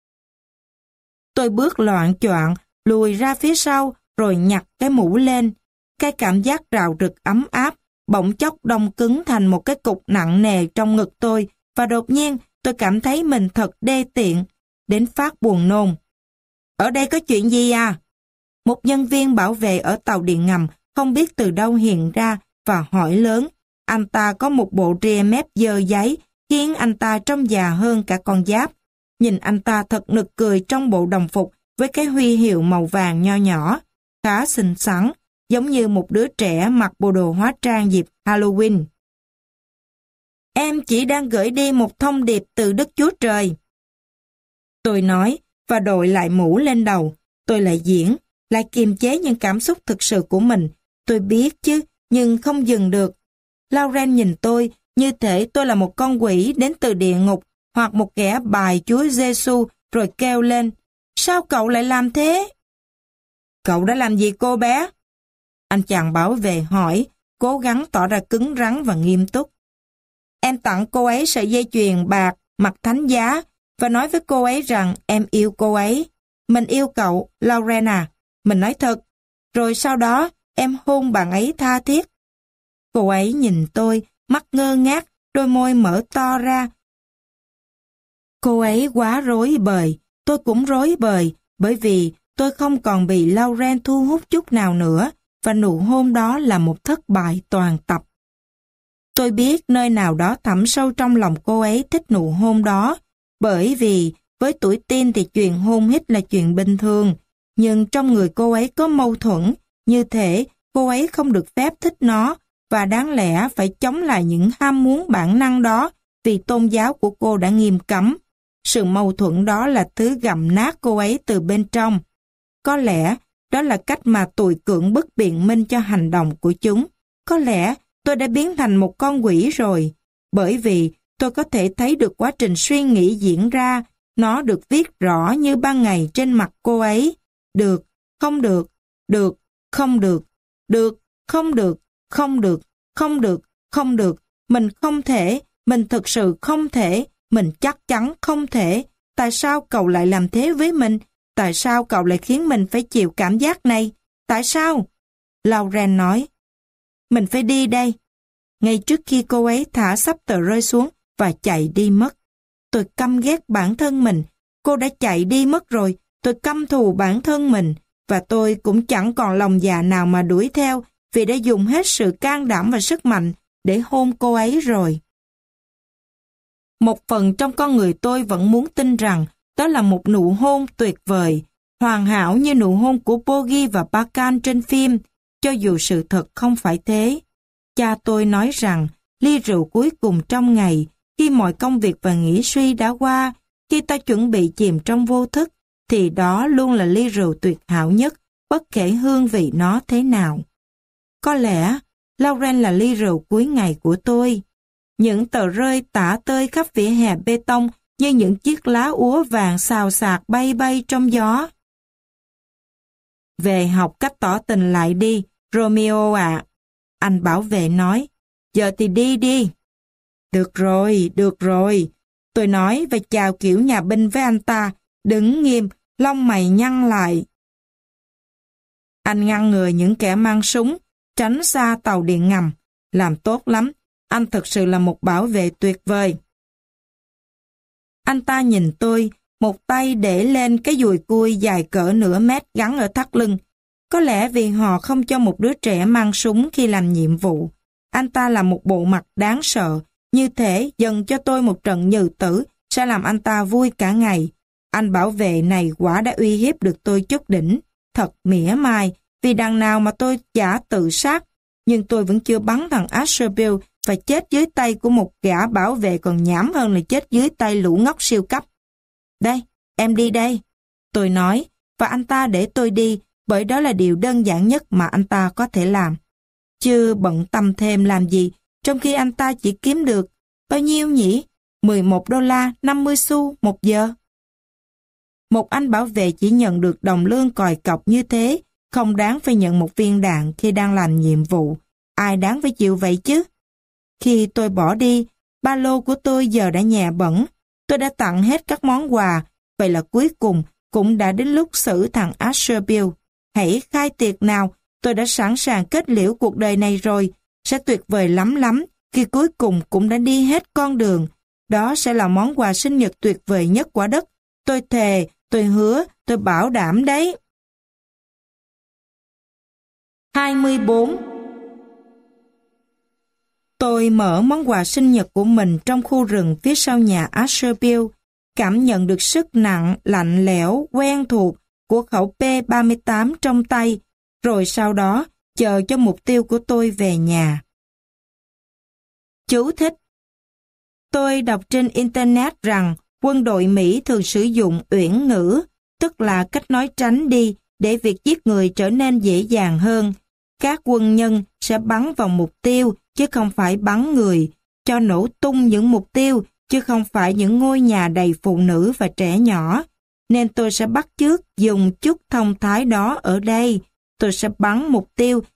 Tôi bước loạng choạng lùi ra phía sau rồi nhặt cái mũ lên. Cái cảm giác rạo rực ấm áp bỗng chốc đông cứng thành một cái cục nặng nề trong ngực tôi, và đột nhiên tôi cảm thấy mình thật đê tiện, đến phát buồn nôn. Ở đây có chuyện gì à? Một nhân viên bảo vệ ở tàu điện ngầm không biết từ đâu hiện ra và hỏi lớn. Anh ta có một bộ ria mép dơ giấy khiến anh ta trông già hơn cả con giáp. Nhìn anh ta thật nực cười trong bộ đồng phục với cái huy hiệu màu vàng nho nhỏ, khá xinh xắn, giống như một đứa trẻ mặc bộ đồ hóa trang dịp Halloween. Em chỉ đang gửi đi một thông điệp từ Đức Chúa Trời. Tôi nói và đội lại mũ lên đầu. Tôi lại diễn, lại kiềm chế những cảm xúc thực sự của mình. Tôi biết chứ, nhưng không dừng được. Lauren nhìn tôi như thể tôi là một con quỷ đến từ địa ngục hoặc một kẻ bài Chúa Giêsu, rồi kêu lên, sao cậu lại làm thế? Cậu đã làm gì cô bé? Anh chàng bảo vệ hỏi, cố gắng tỏ ra cứng rắn và nghiêm túc. Em tặng cô ấy sợi dây chuyền bạc mặt thánh giá và nói với cô ấy rằng em yêu cô ấy. Mình yêu cậu, Lauren à. Mình nói thật. Rồi sau đó em hôn bạn ấy tha thiết. Cô ấy nhìn tôi, mắt ngơ ngác, đôi môi mở to ra. Cô ấy quá rối bời, tôi cũng rối bời, bởi vì tôi không còn bị Lauren thu hút chút nào nữa, và nụ hôn đó là một thất bại toàn tập. Tôi biết nơi nào đó thẳm sâu trong lòng cô ấy thích nụ hôn đó, bởi vì với tuổi teen thì chuyện hôn hít là chuyện bình thường, nhưng trong người cô ấy có mâu thuẫn, như thể cô ấy không được phép thích nó, và đáng lẽ phải chống lại những ham muốn bản năng đó vì tôn giáo của cô đã nghiêm cấm. Sự mâu thuẫn đó là thứ gặm nát cô ấy từ bên trong. Có lẽ đó là cách mà tụi cưỡng bức biện minh cho hành động của chúng. Có lẽ tôi đã biến thành một con quỷ rồi, bởi vì tôi có thể thấy được quá trình suy nghĩ diễn ra, nó được viết rõ như ban ngày trên mặt cô ấy. Được, không được, được, không được, được, không được, không được, không được, không được, mình không thể, mình thực sự không thể, mình chắc chắn không thể. Tại sao cậu lại làm thế với mình? Tại sao cậu lại khiến mình phải chịu cảm giác này? Tại sao? Lauren nói. Mình phải đi đây. Ngay trước khi cô ấy thả sắp tờ rơi xuống và chạy đi mất. Tôi căm ghét bản thân mình. Cô đã chạy đi mất rồi. Tôi căm thù bản thân mình. Và tôi cũng chẳng còn lòng dạ nào mà đuổi theo vì đã dùng hết sự can đảm và sức mạnh để hôn cô ấy rồi. Một phần trong con người tôi vẫn muốn tin rằng đó là một nụ hôn tuyệt vời, hoàn hảo như nụ hôn của Porgy và Pacan trên phim, cho dù sự thật không phải thế. Cha tôi nói rằng ly rượu cuối cùng trong ngày, khi mọi công việc và nghĩ suy đã qua, khi ta chuẩn bị chìm trong vô thức, thì đó luôn là ly rượu tuyệt hảo nhất, bất kể hương vị nó thế nào. Có lẽ Lauren là ly rượu cuối ngày của tôi. Những tờ rơi tả tơi khắp vỉa hè bê tông như những chiếc lá úa vàng xào xạc bay bay trong gió. Về học cách tỏ tình lại đi, Romeo ạ. Anh bảo vệ nói, giờ thì đi đi. Được rồi, được rồi. Tôi nói và chào kiểu nhà binh với anh ta, đứng nghiêm, lông mày nhăn lại. Anh ngăn ngừa những kẻ mang súng, tránh xa tàu điện ngầm. Làm tốt lắm, anh thực sự là một bảo vệ tuyệt vời. Anh ta nhìn tôi, một tay để lên cái dùi cui dài cỡ nửa mét gắn ở thắt lưng. Có lẽ vì họ không cho một đứa trẻ mang súng khi làm nhiệm vụ. Anh ta là một bộ mặt đáng sợ, như thể dần cho tôi một trận nhừ tử sẽ làm anh ta vui cả ngày. Anh bảo vệ này quả đã uy hiếp được tôi chút đỉnh. Thật mỉa mai, vì đằng nào mà tôi chả tự sát. Nhưng tôi vẫn chưa bắn thằng Asherville và chết dưới tay của một gã bảo vệ còn nhảm hơn là chết dưới tay lũ ngốc siêu cấp. Đây, em đi đây. Tôi nói, và anh ta để tôi đi, bởi đó là điều đơn giản nhất mà anh ta có thể làm. Chưa bận tâm thêm làm gì, trong khi anh ta chỉ kiếm được, bao nhiêu nhỉ? mười một đô la năm mươi xu một giờ. Một anh bảo vệ chỉ nhận được đồng lương còi cọc như thế, không đáng phải nhận một viên đạn khi đang làm nhiệm vụ. Ai đáng phải chịu vậy chứ? Khi tôi bỏ đi, ba lô của tôi giờ đã nhẹ bẩn. Tôi đã tặng hết các món quà, vậy là cuối cùng cũng đã đến lúc xử thằng Asherville. Hãy khai tiệc nào, tôi đã sẵn sàng kết liễu cuộc đời này rồi. Sẽ tuyệt vời lắm lắm, khi cuối cùng cũng đã đi hết con đường. Đó sẽ là món quà sinh nhật tuyệt vời nhất quả đất. Tôi thề, tôi hứa, tôi bảo đảm đấy. hai mươi bốn. Tôi mở món quà sinh nhật của mình trong khu rừng phía sau nhà Asherville, cảm nhận được sức nặng, lạnh lẽo, quen thuộc của khẩu P ba mươi tám trong tay, rồi sau đó chờ cho mục tiêu của tôi về nhà. Chú thích: tôi đọc trên Internet rằng quân đội Mỹ thường sử dụng uyển ngữ, tức là cách nói tránh đi để việc giết người trở nên dễ dàng hơn. Các quân nhân sẽ bắn vào mục tiêu chứ không phải bắn người, cho nổ tung những mục tiêu chứ không phải những ngôi nhà đầy phụ nữ và trẻ nhỏ. Nên tôi sẽ bắt chước dùng chút thông thái đó ở đây. Tôi sẽ bắn mục tiêu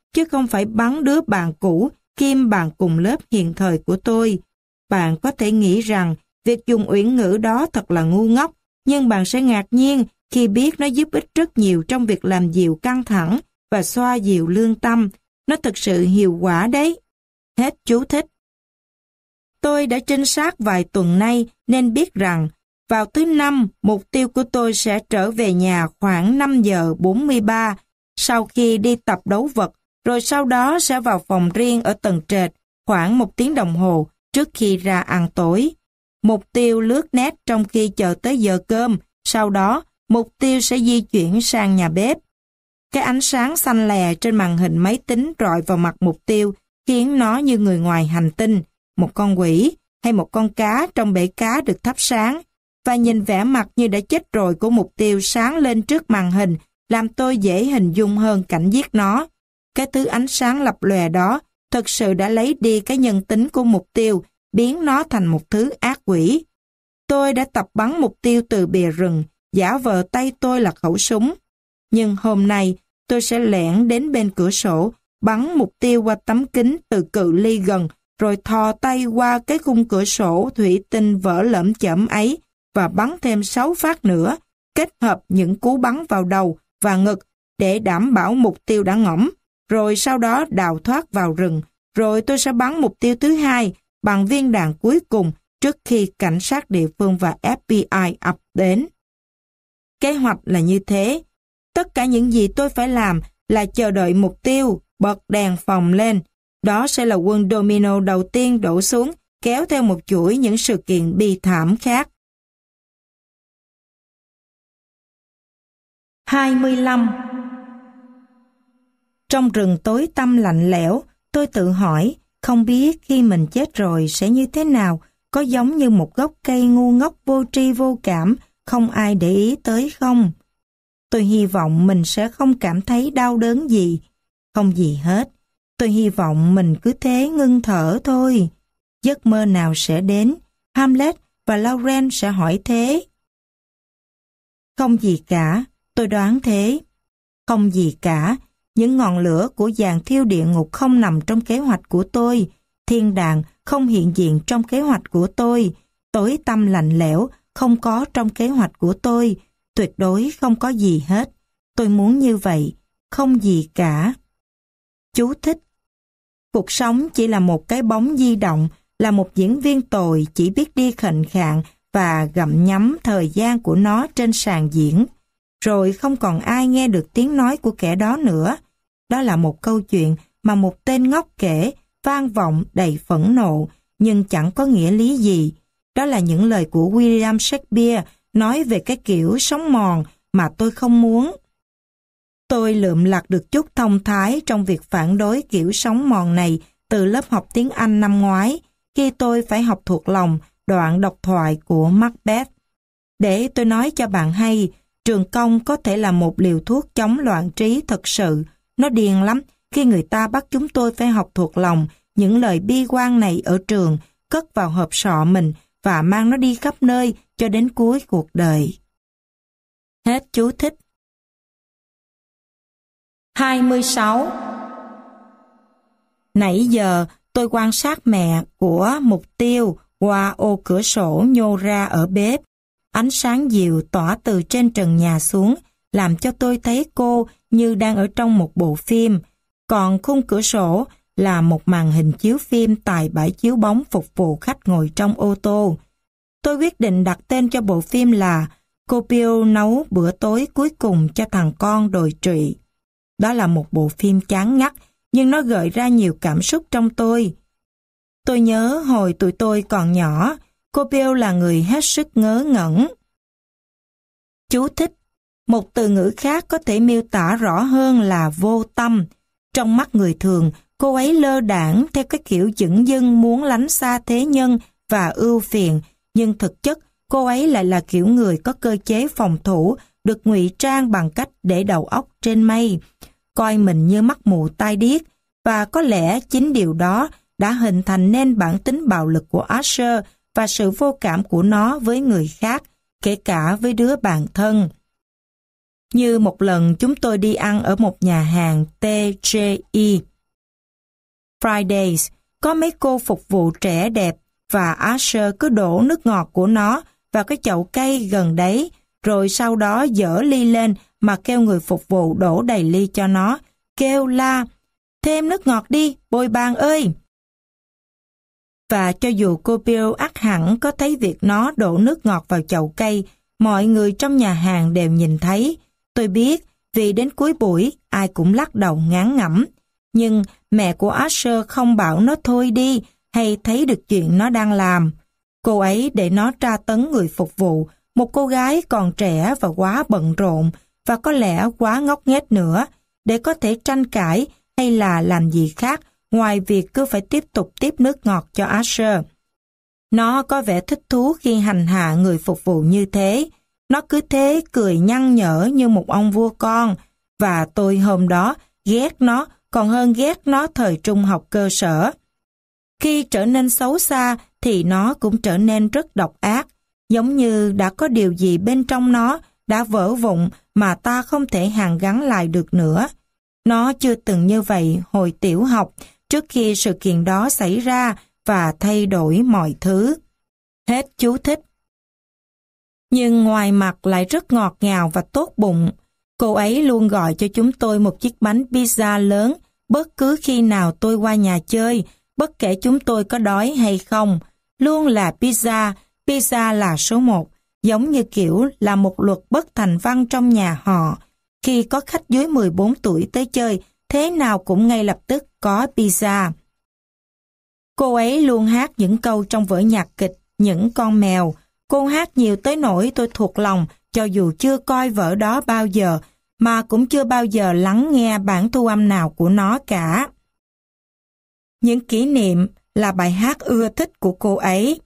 chứ không phải bắn đứa bạn cũ kiêm bạn cùng lớp hiện thời của tôi. Bạn có thể nghĩ rằng việc dùng uyển ngữ đó thật là ngu ngốc, nhưng bạn sẽ ngạc nhiên khi biết nó giúp ích rất nhiều trong việc làm dịu căng thẳng và xoa dịu lương tâm. Nó thực sự hiệu quả đấy. Hết chú thích. Tôi đã trinh sát vài tuần nay nên biết rằng vào thứ năm, mục tiêu của tôi sẽ trở về nhà khoảng năm giờ bốn mươi ba sau khi đi tập đấu vật, rồi sau đó sẽ vào phòng riêng ở tầng trệt khoảng một tiếng đồng hồ trước khi ra ăn tối. Mục tiêu lướt net trong khi chờ tới giờ cơm, sau đó mục tiêu sẽ di chuyển sang nhà bếp. Cái ánh sáng xanh lè trên màn hình máy tính rọi vào mặt mục tiêu khiến nó như người ngoài hành tinh, một con quỷ hay một con cá trong bể cá được thắp sáng, và nhìn vẻ mặt như đã chết rồi của mục tiêu sáng lên trước màn hình làm tôi dễ hình dung hơn cảnh giết nó. Cái thứ ánh sáng lập lòe đó thực sự đã lấy đi cái nhân tính của mục tiêu, biến nó thành một thứ ác quỷ. Tôi đã tập bắn mục tiêu từ bìa rừng, giả vờ tay tôi là khẩu súng. Nhưng hôm nay, tôi sẽ lẻn đến bên cửa sổ, bắn mục tiêu qua tấm kính từ cự ly gần, rồi thò tay qua cái khung cửa sổ thủy tinh vỡ lởm chởm ấy và bắn thêm sáu phát nữa, kết hợp những cú bắn vào đầu và ngực để đảm bảo mục tiêu đã ngõm, rồi sau đó đào thoát vào rừng, rồi tôi sẽ bắn mục tiêu thứ hai bằng viên đạn cuối cùng trước khi cảnh sát địa phương và ép bê i ập đến. Kế hoạch là như thế. Tất cả những gì tôi phải làm là chờ đợi mục tiêu, bật đèn phòng lên. Đó sẽ là quân domino đầu tiên đổ xuống, kéo theo một chuỗi những sự kiện bi thảm khác. hai mươi lăm. Trong rừng tối tăm lạnh lẽo, tôi tự hỏi, không biết khi mình chết rồi sẽ như thế nào, có giống như một gốc cây ngu ngốc vô tri vô cảm, không ai để ý tới không? Tôi hy vọng mình sẽ không cảm thấy đau đớn gì, không gì hết. Tôi hy vọng mình cứ thế ngưng thở thôi. Giấc mơ nào sẽ đến? Hamlet và Lauren sẽ hỏi thế. Không gì cả, tôi đoán thế. Không gì cả, những ngọn lửa của giàn thiêu địa ngục không nằm trong kế hoạch của tôi. Thiên đàng không hiện diện trong kế hoạch của tôi. Tối tăm lạnh lẽo không có trong kế hoạch của tôi. Tuyệt đối không có gì hết. Tôi muốn như vậy. Không gì cả. Chú thích. Cuộc sống chỉ là một cái bóng di động, là một diễn viên tồi chỉ biết đi khệnh khạng và gặm nhấm thời gian của nó trên sàn diễn. Rồi không còn ai nghe được tiếng nói của kẻ đó nữa. Đó là một câu chuyện mà một tên ngốc kể, vang vọng đầy phẫn nộ, nhưng chẳng có nghĩa lý gì. Đó là những lời của William Shakespeare nói về cái kiểu sống mòn mà tôi không muốn. Tôi lượm lặt được chút thông thái trong việc phản đối kiểu sống mòn này từ lớp học tiếng Anh năm ngoái, khi tôi phải học thuộc lòng đoạn độc thoại của Macbeth. Để tôi nói cho bạn hay, trường công có thể là một liều thuốc chống loạn trí thật sự. Nó điên lắm khi người ta bắt chúng tôi phải học thuộc lòng những lời bi quan này ở trường, cất vào hộp sọ mình và mang nó đi khắp nơi cho đến cuối cuộc đời. Hết chú thích. hai mươi sáu. Nãy giờ tôi quan sát mẹ của mục tiêu qua ô cửa sổ nhô ra ở bếp. Ánh sáng dịu tỏa từ trên trần nhà xuống, làm cho tôi thấy cô như đang ở trong một bộ phim. Còn khung cửa sổ là một màn hình chiếu phim tại bãi chiếu bóng phục vụ khách ngồi trong ô tô. Tôi quyết định đặt tên cho bộ phim là Cô Bill nấu bữa tối cuối cùng cho thằng con đồi trụy. Đó là một bộ phim chán ngắt, nhưng nó gợi ra nhiều cảm xúc trong tôi. Tôi nhớ hồi tụi tôi còn nhỏ, cô Bill là người hết sức ngớ ngẩn. Chú thích. Một từ ngữ khác có thể miêu tả rõ hơn là vô tâm. Trong mắt người thường, cô ấy lơ đãng theo cái kiểu dửng dưng muốn lánh xa thế nhân và ưu phiền, nhưng thực chất cô ấy lại là kiểu người có cơ chế phòng thủ, được ngụy trang bằng cách để đầu óc trên mây, coi mình như mắt mù tai điếc, và có lẽ chính điều đó đã hình thành nên bản tính bạo lực của Asher và sự vô cảm của nó với người khác, kể cả với đứa bạn thân. Như một lần chúng tôi đi ăn ở một nhà hàng tê giê i Fridays, có mấy cô phục vụ trẻ đẹp và Asher cứ đổ nước ngọt của nó vào cái chậu cây gần đấy, rồi sau đó dở ly lên mà kêu người phục vụ đổ đầy ly cho nó, kêu la, thêm nước ngọt đi, bồi bàn ơi! Và cho dù cô Bill ắt hẳn có thấy việc nó đổ nước ngọt vào chậu cây, mọi người trong nhà hàng đều nhìn thấy. Tôi biết, vì đến cuối buổi, ai cũng lắc đầu ngán ngẩm. Nhưng mẹ của Asher không bảo nó thôi đi, hay thấy được chuyện nó đang làm. Cô ấy để nó tra tấn người phục vụ, một cô gái còn trẻ và quá bận rộn, và có lẽ quá ngốc nghếch nữa, để có thể tranh cãi hay là làm gì khác ngoài việc cứ phải tiếp tục tiếp nước ngọt cho Asher. Nó có vẻ thích thú khi hành hạ người phục vụ như thế. Nó cứ thế cười nhăn nhở như một ông vua con, và tôi hôm đó ghét nó còn hơn ghét nó thời trung học cơ sở. Khi trở nên xấu xa thì nó cũng trở nên rất độc ác, giống như đã có điều gì bên trong nó đã vỡ vụn mà ta không thể hàn gắn lại được nữa. Nó chưa từng như vậy hồi tiểu học, trước khi sự kiện đó xảy ra và thay đổi mọi thứ. Hết chú thích. Nhưng ngoài mặt lại rất ngọt ngào và tốt bụng. Cô ấy luôn gọi cho chúng tôi một chiếc bánh pizza lớn bất cứ khi nào tôi qua nhà chơi, bất kể chúng tôi có đói hay không. Luôn là pizza, pizza là số một, giống như kiểu là một luật bất thành văn trong nhà họ. Khi có khách dưới mười bốn tuổi tới chơi, thế nào cũng ngay lập tức có pizza. Cô ấy luôn hát những câu trong vở nhạc kịch Những con mèo. Cô hát nhiều tới nỗi tôi thuộc lòng, cho dù chưa coi vở đó bao giờ, mà cũng chưa bao giờ lắng nghe bản thu âm nào của nó cả. Những kỷ niệm là bài hát ưa thích của cô ấy.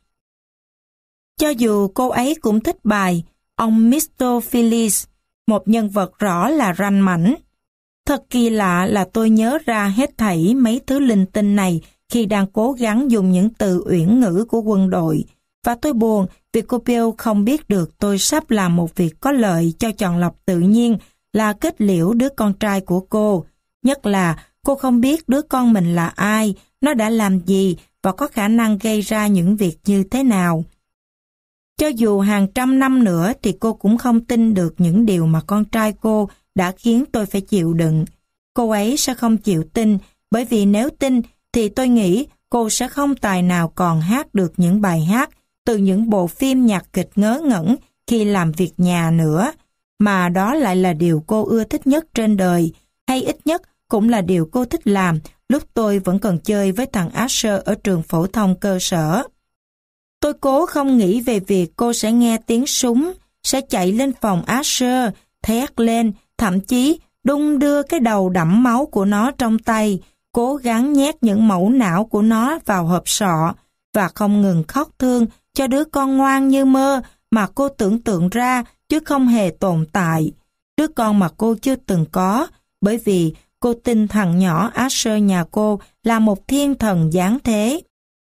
Cho dù cô ấy cũng thích bài ông mít tơ Phillips, một nhân vật rõ là ranh mãnh. Thật kỳ lạ là tôi nhớ ra hết thảy mấy thứ linh tinh này khi đang cố gắng dùng những từ uyển ngữ của quân đội. Và tôi buồn vì cô Bill không biết được tôi sắp làm một việc có lợi cho chọn lọc tự nhiên là kết liễu đứa con trai của cô. Nhất là cô không biết đứa con mình là ai, nó đã làm gì và có khả năng gây ra những việc như thế nào. Cho dù hàng trăm năm nữa thì cô cũng không tin được những điều mà con trai cô đã khiến tôi phải chịu đựng. Cô ấy sẽ không chịu tin, bởi vì nếu tin thì tôi nghĩ cô sẽ không tài nào còn hát được những bài hát từ những bộ phim nhạc kịch ngớ ngẩn khi làm việc nhà nữa, mà đó lại là điều cô ưa thích nhất trên đời, hay ít nhất cũng là điều cô thích làm lúc tôi vẫn còn chơi với thằng Asher ở trường phổ thông cơ sở. Tôi cố không nghĩ về việc cô sẽ nghe tiếng súng, sẽ chạy lên phòng Asher, thét lên, thậm chí đung đưa cái đầu đẫm máu của nó trong tay, cố gắng nhét những mẩu não của nó vào hộp sọ, và không ngừng khóc thương cho đứa con ngoan như mơ mà cô tưởng tượng ra chứ không hề tồn tại. Đứa con mà cô chưa từng có, bởi vì cô tin thằng nhỏ Asher nhà cô là một thiên thần giáng thế.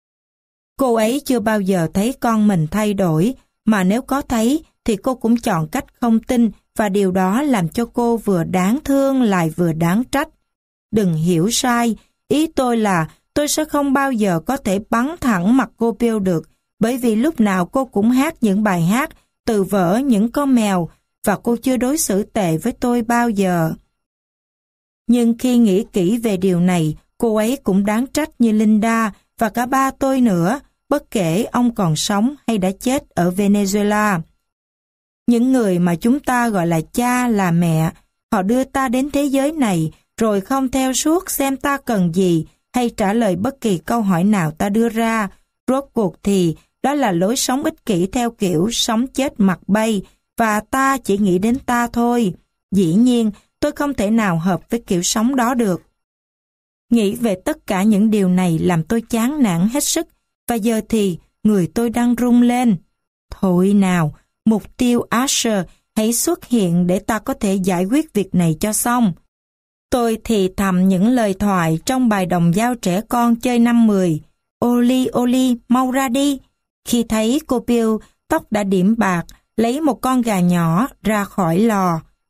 Cô ấy chưa bao giờ thấy con mình thay đổi, mà nếu có thấy thì cô cũng chọn cách không tin, và điều đó làm cho cô vừa đáng thương lại vừa đáng trách. Đừng hiểu sai, ý tôi là tôi sẽ không bao giờ có thể bắn thẳng mặt cô Bill được, bởi vì lúc nào cô cũng hát những bài hát từ vở Những con mèo, và cô chưa đối xử tệ với tôi bao giờ. Nhưng khi nghĩ kỹ về điều này, cô ấy cũng đáng trách như Linda và cả ba tôi nữa, bất kể ông còn sống hay đã chết ở Venezuela. Những người mà chúng ta gọi là cha, là mẹ, họ đưa ta đến thế giới này rồi không theo suốt xem ta cần gì hay trả lời bất kỳ câu hỏi nào ta đưa ra. Rốt cuộc thì đó là lối sống ích kỷ theo kiểu sống chết mặt bay, và ta chỉ nghĩ đến ta thôi. Dĩ nhiên, tôi không thể nào hợp với kiểu sống đó được. Nghĩ về tất cả những điều này làm tôi chán nản hết sức, và giờ thì người tôi đang rung lên. Thôi nào, mục tiêu Asher, hãy xuất hiện để ta có thể giải quyết việc này cho xong. Tôi thì thầm những lời thoại trong bài đồng dao trẻ con chơi năm mười. Oli, Oli, mau ra đi. Khi thấy cô Bill, tóc đã điểm bạc, lấy một con gà nhỏ ra khỏi lò.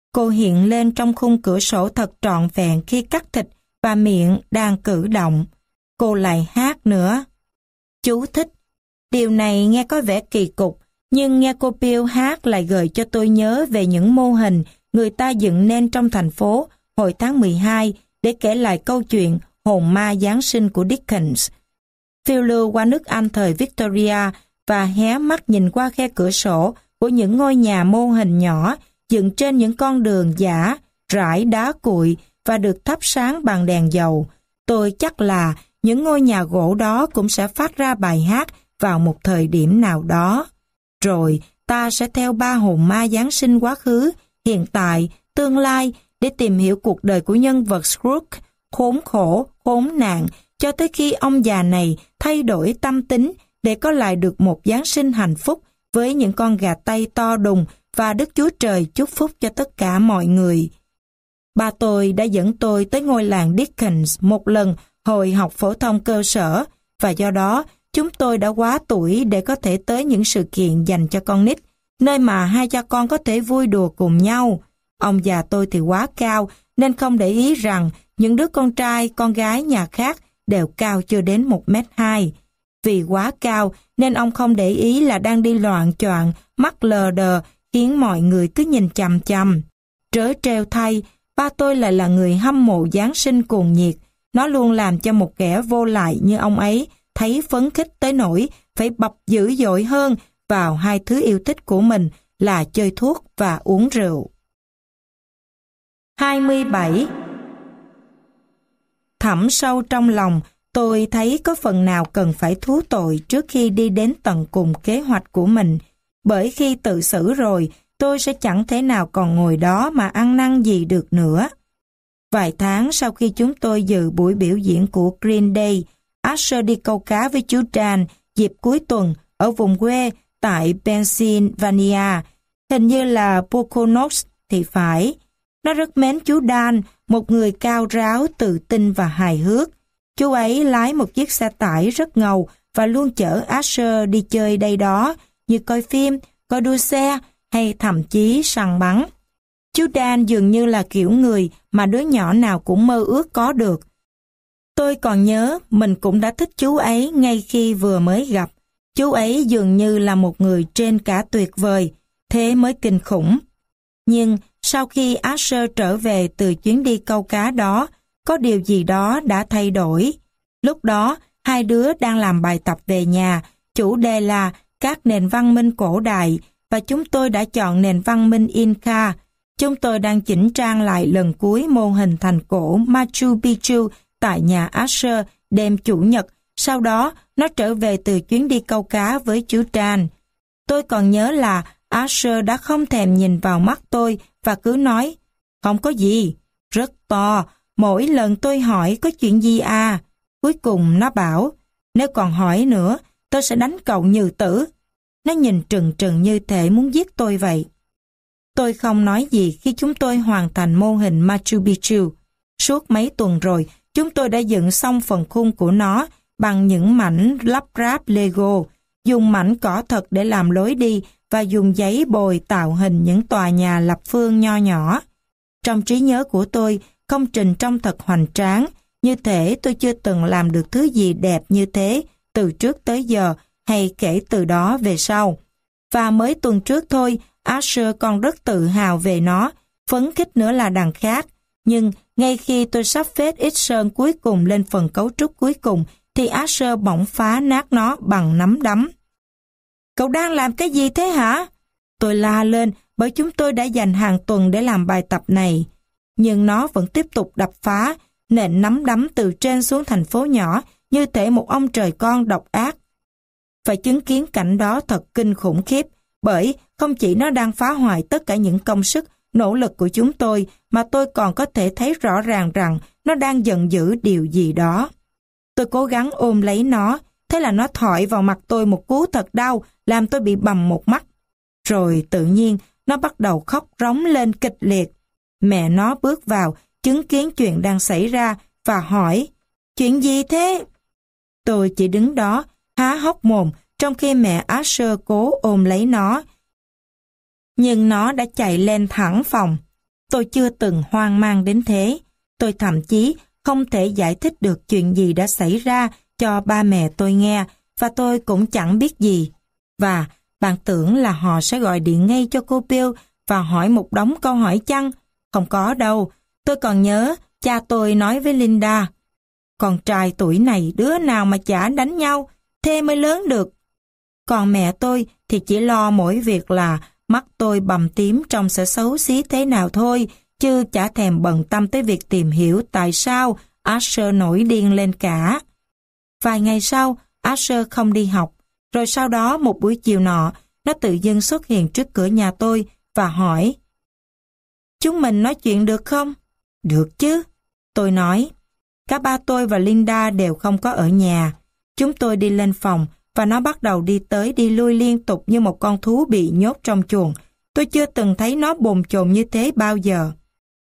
Cô hiện lên trong khung cửa sổ thật trọn vẹn khi cắt thịt và miệng đang cử động. Cô lại hát nữa. Chú thích. Điều này nghe có vẻ kỳ cục, nhưng nghe cô Bill hát lại gợi cho tôi nhớ về những mô hình người ta dựng nên trong thành phố hồi tháng mười hai để kể lại câu chuyện hồn ma Giáng sinh của Dickens. Phiêu lưu qua nước Anh thời Victoria và hé mắt nhìn qua khe cửa sổ của những ngôi nhà mô hình nhỏ dựng trên những con đường giả, rải đá cuội và được thắp sáng bằng đèn dầu. Tôi chắc là những ngôi nhà gỗ đó cũng sẽ phát ra bài hát vào một thời điểm nào đó. Rồi ta sẽ theo ba hồn ma Giáng sinh quá khứ, hiện tại, tương lai để tìm hiểu cuộc đời của nhân vật Scrooge, khốn khổ, khốn nạn, cho tới khi ông già này thay đổi tâm tính để có lại được một Giáng sinh hạnh phúc với những con gà tây to đùng và Đức Chúa Trời chúc phúc cho tất cả mọi người. Ba tôi đã dẫn tôi tới ngôi làng Dickens một lần hồi học phổ thông cơ sở, và do đó chúng tôi đã quá tuổi để có thể tới những sự kiện dành cho con nít, nơi mà hai cha con có thể vui đùa cùng nhau. Ông già tôi thì quá cao, nên không để ý rằng những đứa con trai, con gái nhà khác đều cao chưa đến một mét hai. Vì quá cao nên ông không để ý là đang đi loạng choạng, mắt lờ đờ, khiến mọi người cứ nhìn chằm chằm. Trớ trêu thay, ba tôi lại là người hâm mộ Giáng sinh cuồng nhiệt. Nó luôn làm cho một kẻ vô lại như ông ấy thấy phấn khích tới nỗi phải bập dữ dội hơn vào hai thứ yêu thích của mình là chơi thuốc và uống rượu. hai mươi bảy. Thẳm sâu trong lòng, tôi thấy có phần nào cần phải thú tội trước khi đi đến tận cùng kế hoạch của mình, bởi khi tự xử rồi, tôi sẽ chẳng thể nào còn ngồi đó mà ăn năn gì được nữa. Vài tháng sau khi chúng tôi dự buổi biểu diễn của Green Day, Asher đi câu cá với chú Dan dịp cuối tuần ở vùng quê tại Pennsylvania, hình như là Poconos thì phải. Nó rất mến chú Dan, một người cao ráo, tự tin và hài hước. Chú ấy lái một chiếc xe tải rất ngầu và luôn chở Asher đi chơi đây đó, như coi phim, coi đua xe hay thậm chí săn bắn. Chú Dan dường như là kiểu người mà đứa nhỏ nào cũng mơ ước có được. Tôi còn nhớ mình cũng đã thích chú ấy ngay khi vừa mới gặp. Chú ấy dường như là một người trên cả tuyệt vời, thế mới kinh khủng. Nhưng sau khi Asher trở về từ chuyến đi câu cá đó, có điều gì đó đã thay đổi. Lúc đó, hai đứa đang làm bài tập về nhà, chủ đề là các nền văn minh cổ đại, và chúng tôi đã chọn nền văn minh Inca. Chúng tôi đang chỉnh trang lại lần cuối mô hình thành cổ Machu Picchu tại nhà Asher đêm Chủ nhật, sau đó nó trở về từ chuyến đi câu cá với chú Dan. Tôi còn nhớ là Asher đã không thèm nhìn vào mắt tôi và cứ nói, không có gì, rất to, mỗi lần tôi hỏi có chuyện gì à. Cuối cùng nó bảo, nếu còn hỏi nữa, tôi sẽ đánh cậu như tử. Nó nhìn trừng trừng như thể muốn giết tôi vậy. Tôi không nói gì khi chúng tôi hoàn thành mô hình Machu Picchu. Suốt mấy tuần rồi, chúng tôi đã dựng xong phần khung của nó bằng những mảnh lắp ráp Lego, dùng mảnh cỏ thật để làm lối đi và dùng giấy bồi tạo hình những tòa nhà lập phương nho nhỏ. Trong trí nhớ của tôi, công trình trông thật hoành tráng, như thể tôi chưa từng làm được thứ gì đẹp như thế từ trước tới giờ hay kể từ đó về sau. Và mới tuần trước thôi, Asher còn rất tự hào về nó, phấn khích nữa là đằng khác. Nhưng ngay khi tôi sắp phết ít sơn cuối cùng lên phần cấu trúc cuối cùng, thì Asher bỗng phá nát nó bằng nắm đấm. Cậu đang làm cái gì thế hả? Tôi la lên bởi chúng tôi đã dành hàng tuần để làm bài tập này. Nhưng nó vẫn tiếp tục đập phá, nện nắm đấm từ trên xuống thành phố nhỏ như thể một ông trời con độc ác. Phải chứng kiến cảnh đó thật kinh khủng khiếp, bởi không chỉ nó đang phá hoại tất cả những công sức, nỗ lực của chúng tôi, mà tôi còn có thể thấy rõ ràng rằng nó đang giận dữ điều gì đó. Tôi cố gắng ôm lấy nó, thế là nó thọi vào mặt tôi một cú thật đau, làm tôi bị bầm một mắt. Rồi tự nhiên, nó bắt đầu khóc rống lên kịch liệt. Mẹ nó bước vào, chứng kiến chuyện đang xảy ra và hỏi, chuyện gì thế? Tôi chỉ đứng đó, há hốc mồm, trong khi mẹ Asher cố ôm lấy nó. Nhưng nó đã chạy lên thẳng phòng. Tôi chưa từng hoang mang đến thế. Tôi thậm chí không thể giải thích được chuyện gì đã xảy ra cho ba mẹ tôi nghe, và tôi cũng chẳng biết gì. Và bạn tưởng là họ sẽ gọi điện ngay cho cô Bill và hỏi một đống câu hỏi chăng? Không có đâu. Tôi còn nhớ cha tôi nói với Linda, con trai tuổi này đứa nào mà chả đánh nhau, thế mới lớn được. Còn mẹ tôi thì chỉ lo mỗi việc là mắt tôi bầm tím trông sẽ xấu xí thế nào thôi, chứ chả thèm bận tâm tới việc tìm hiểu tại sao Asher nổi điên lên cả. Vài ngày sau, Asher không đi học, rồi sau đó một buổi chiều nọ, nó tự dưng xuất hiện trước cửa nhà tôi và hỏi, chúng mình nói chuyện được không? Được chứ, tôi nói. Cả ba tôi và Linda đều không có ở nhà. Chúng tôi đi lên phòng và nó bắt đầu đi tới đi lui liên tục như một con thú bị nhốt trong chuồng. Tôi chưa từng thấy nó bồn chồn như thế bao giờ.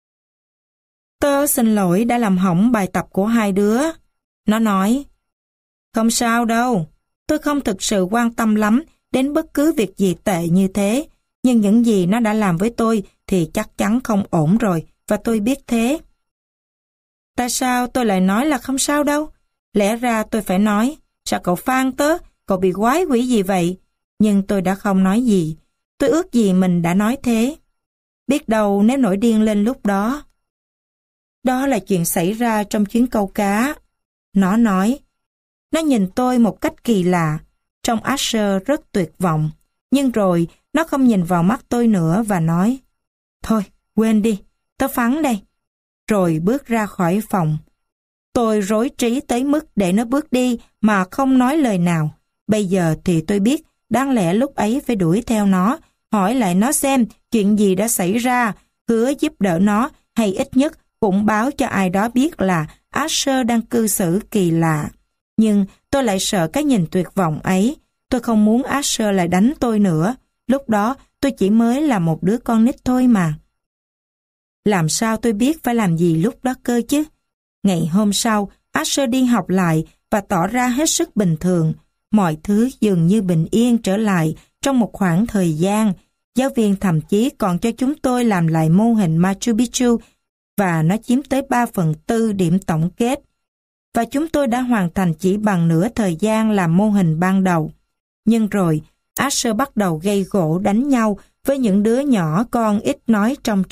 Tớ xin lỗi đã làm hỏng bài tập của hai đứa. Nó nói, không sao đâu, tôi không thực sự quan tâm lắm đến bất cứ việc gì tệ như thế, nhưng những gì nó đã làm với tôi thì chắc chắn không ổn rồi, và tôi biết thế. Tại sao tôi lại nói là không sao đâu? Lẽ ra tôi phải nói, sao cậu phang tớ, cậu bị quái quỷ gì vậy? Nhưng tôi đã không nói gì. Tôi ước gì mình đã nói thế. Biết đâu nếu nổi điên lên lúc đó. Đó là chuyện xảy ra trong chuyến câu cá. Nó nói. Nó nhìn tôi một cách kỳ lạ. Trông Asher rất tuyệt vọng. Nhưng rồi nó không nhìn vào mắt tôi nữa và nói, thôi, quên đi, tớ phắn đây. Rồi bước ra khỏi phòng. Tôi rối trí tới mức để nó bước đi mà không nói lời nào. Bây giờ thì tôi biết đáng lẽ lúc ấy phải đuổi theo nó, hỏi lại nó xem chuyện gì đã xảy ra, hứa giúp đỡ nó, hay ít nhất cũng báo cho ai đó biết là Asher đang cư xử kỳ lạ. Nhưng tôi lại sợ cái nhìn tuyệt vọng ấy. Tôi không muốn Asher lại đánh tôi nữa. Lúc đó tôi chỉ mới là một đứa con nít thôi mà. Làm sao tôi biết phải làm gì lúc đó cơ chứ? Ngày hôm sau, Asher đi học lại và tỏ ra hết sức bình thường. Mọi thứ dường như bình yên trở lại trong một khoảng thời gian. Giáo viên thậm chí còn cho chúng tôi làm lại mô hình Machu Picchu và nó chiếm tới ba phần tư điểm tổng kết. Và chúng tôi đã hoàn thành chỉ bằng nửa thời gian làm mô hình ban đầu. Nhưng rồi, Asher bắt đầu gây gổ đánh nhau với những đứa nhỏ con ít nói trong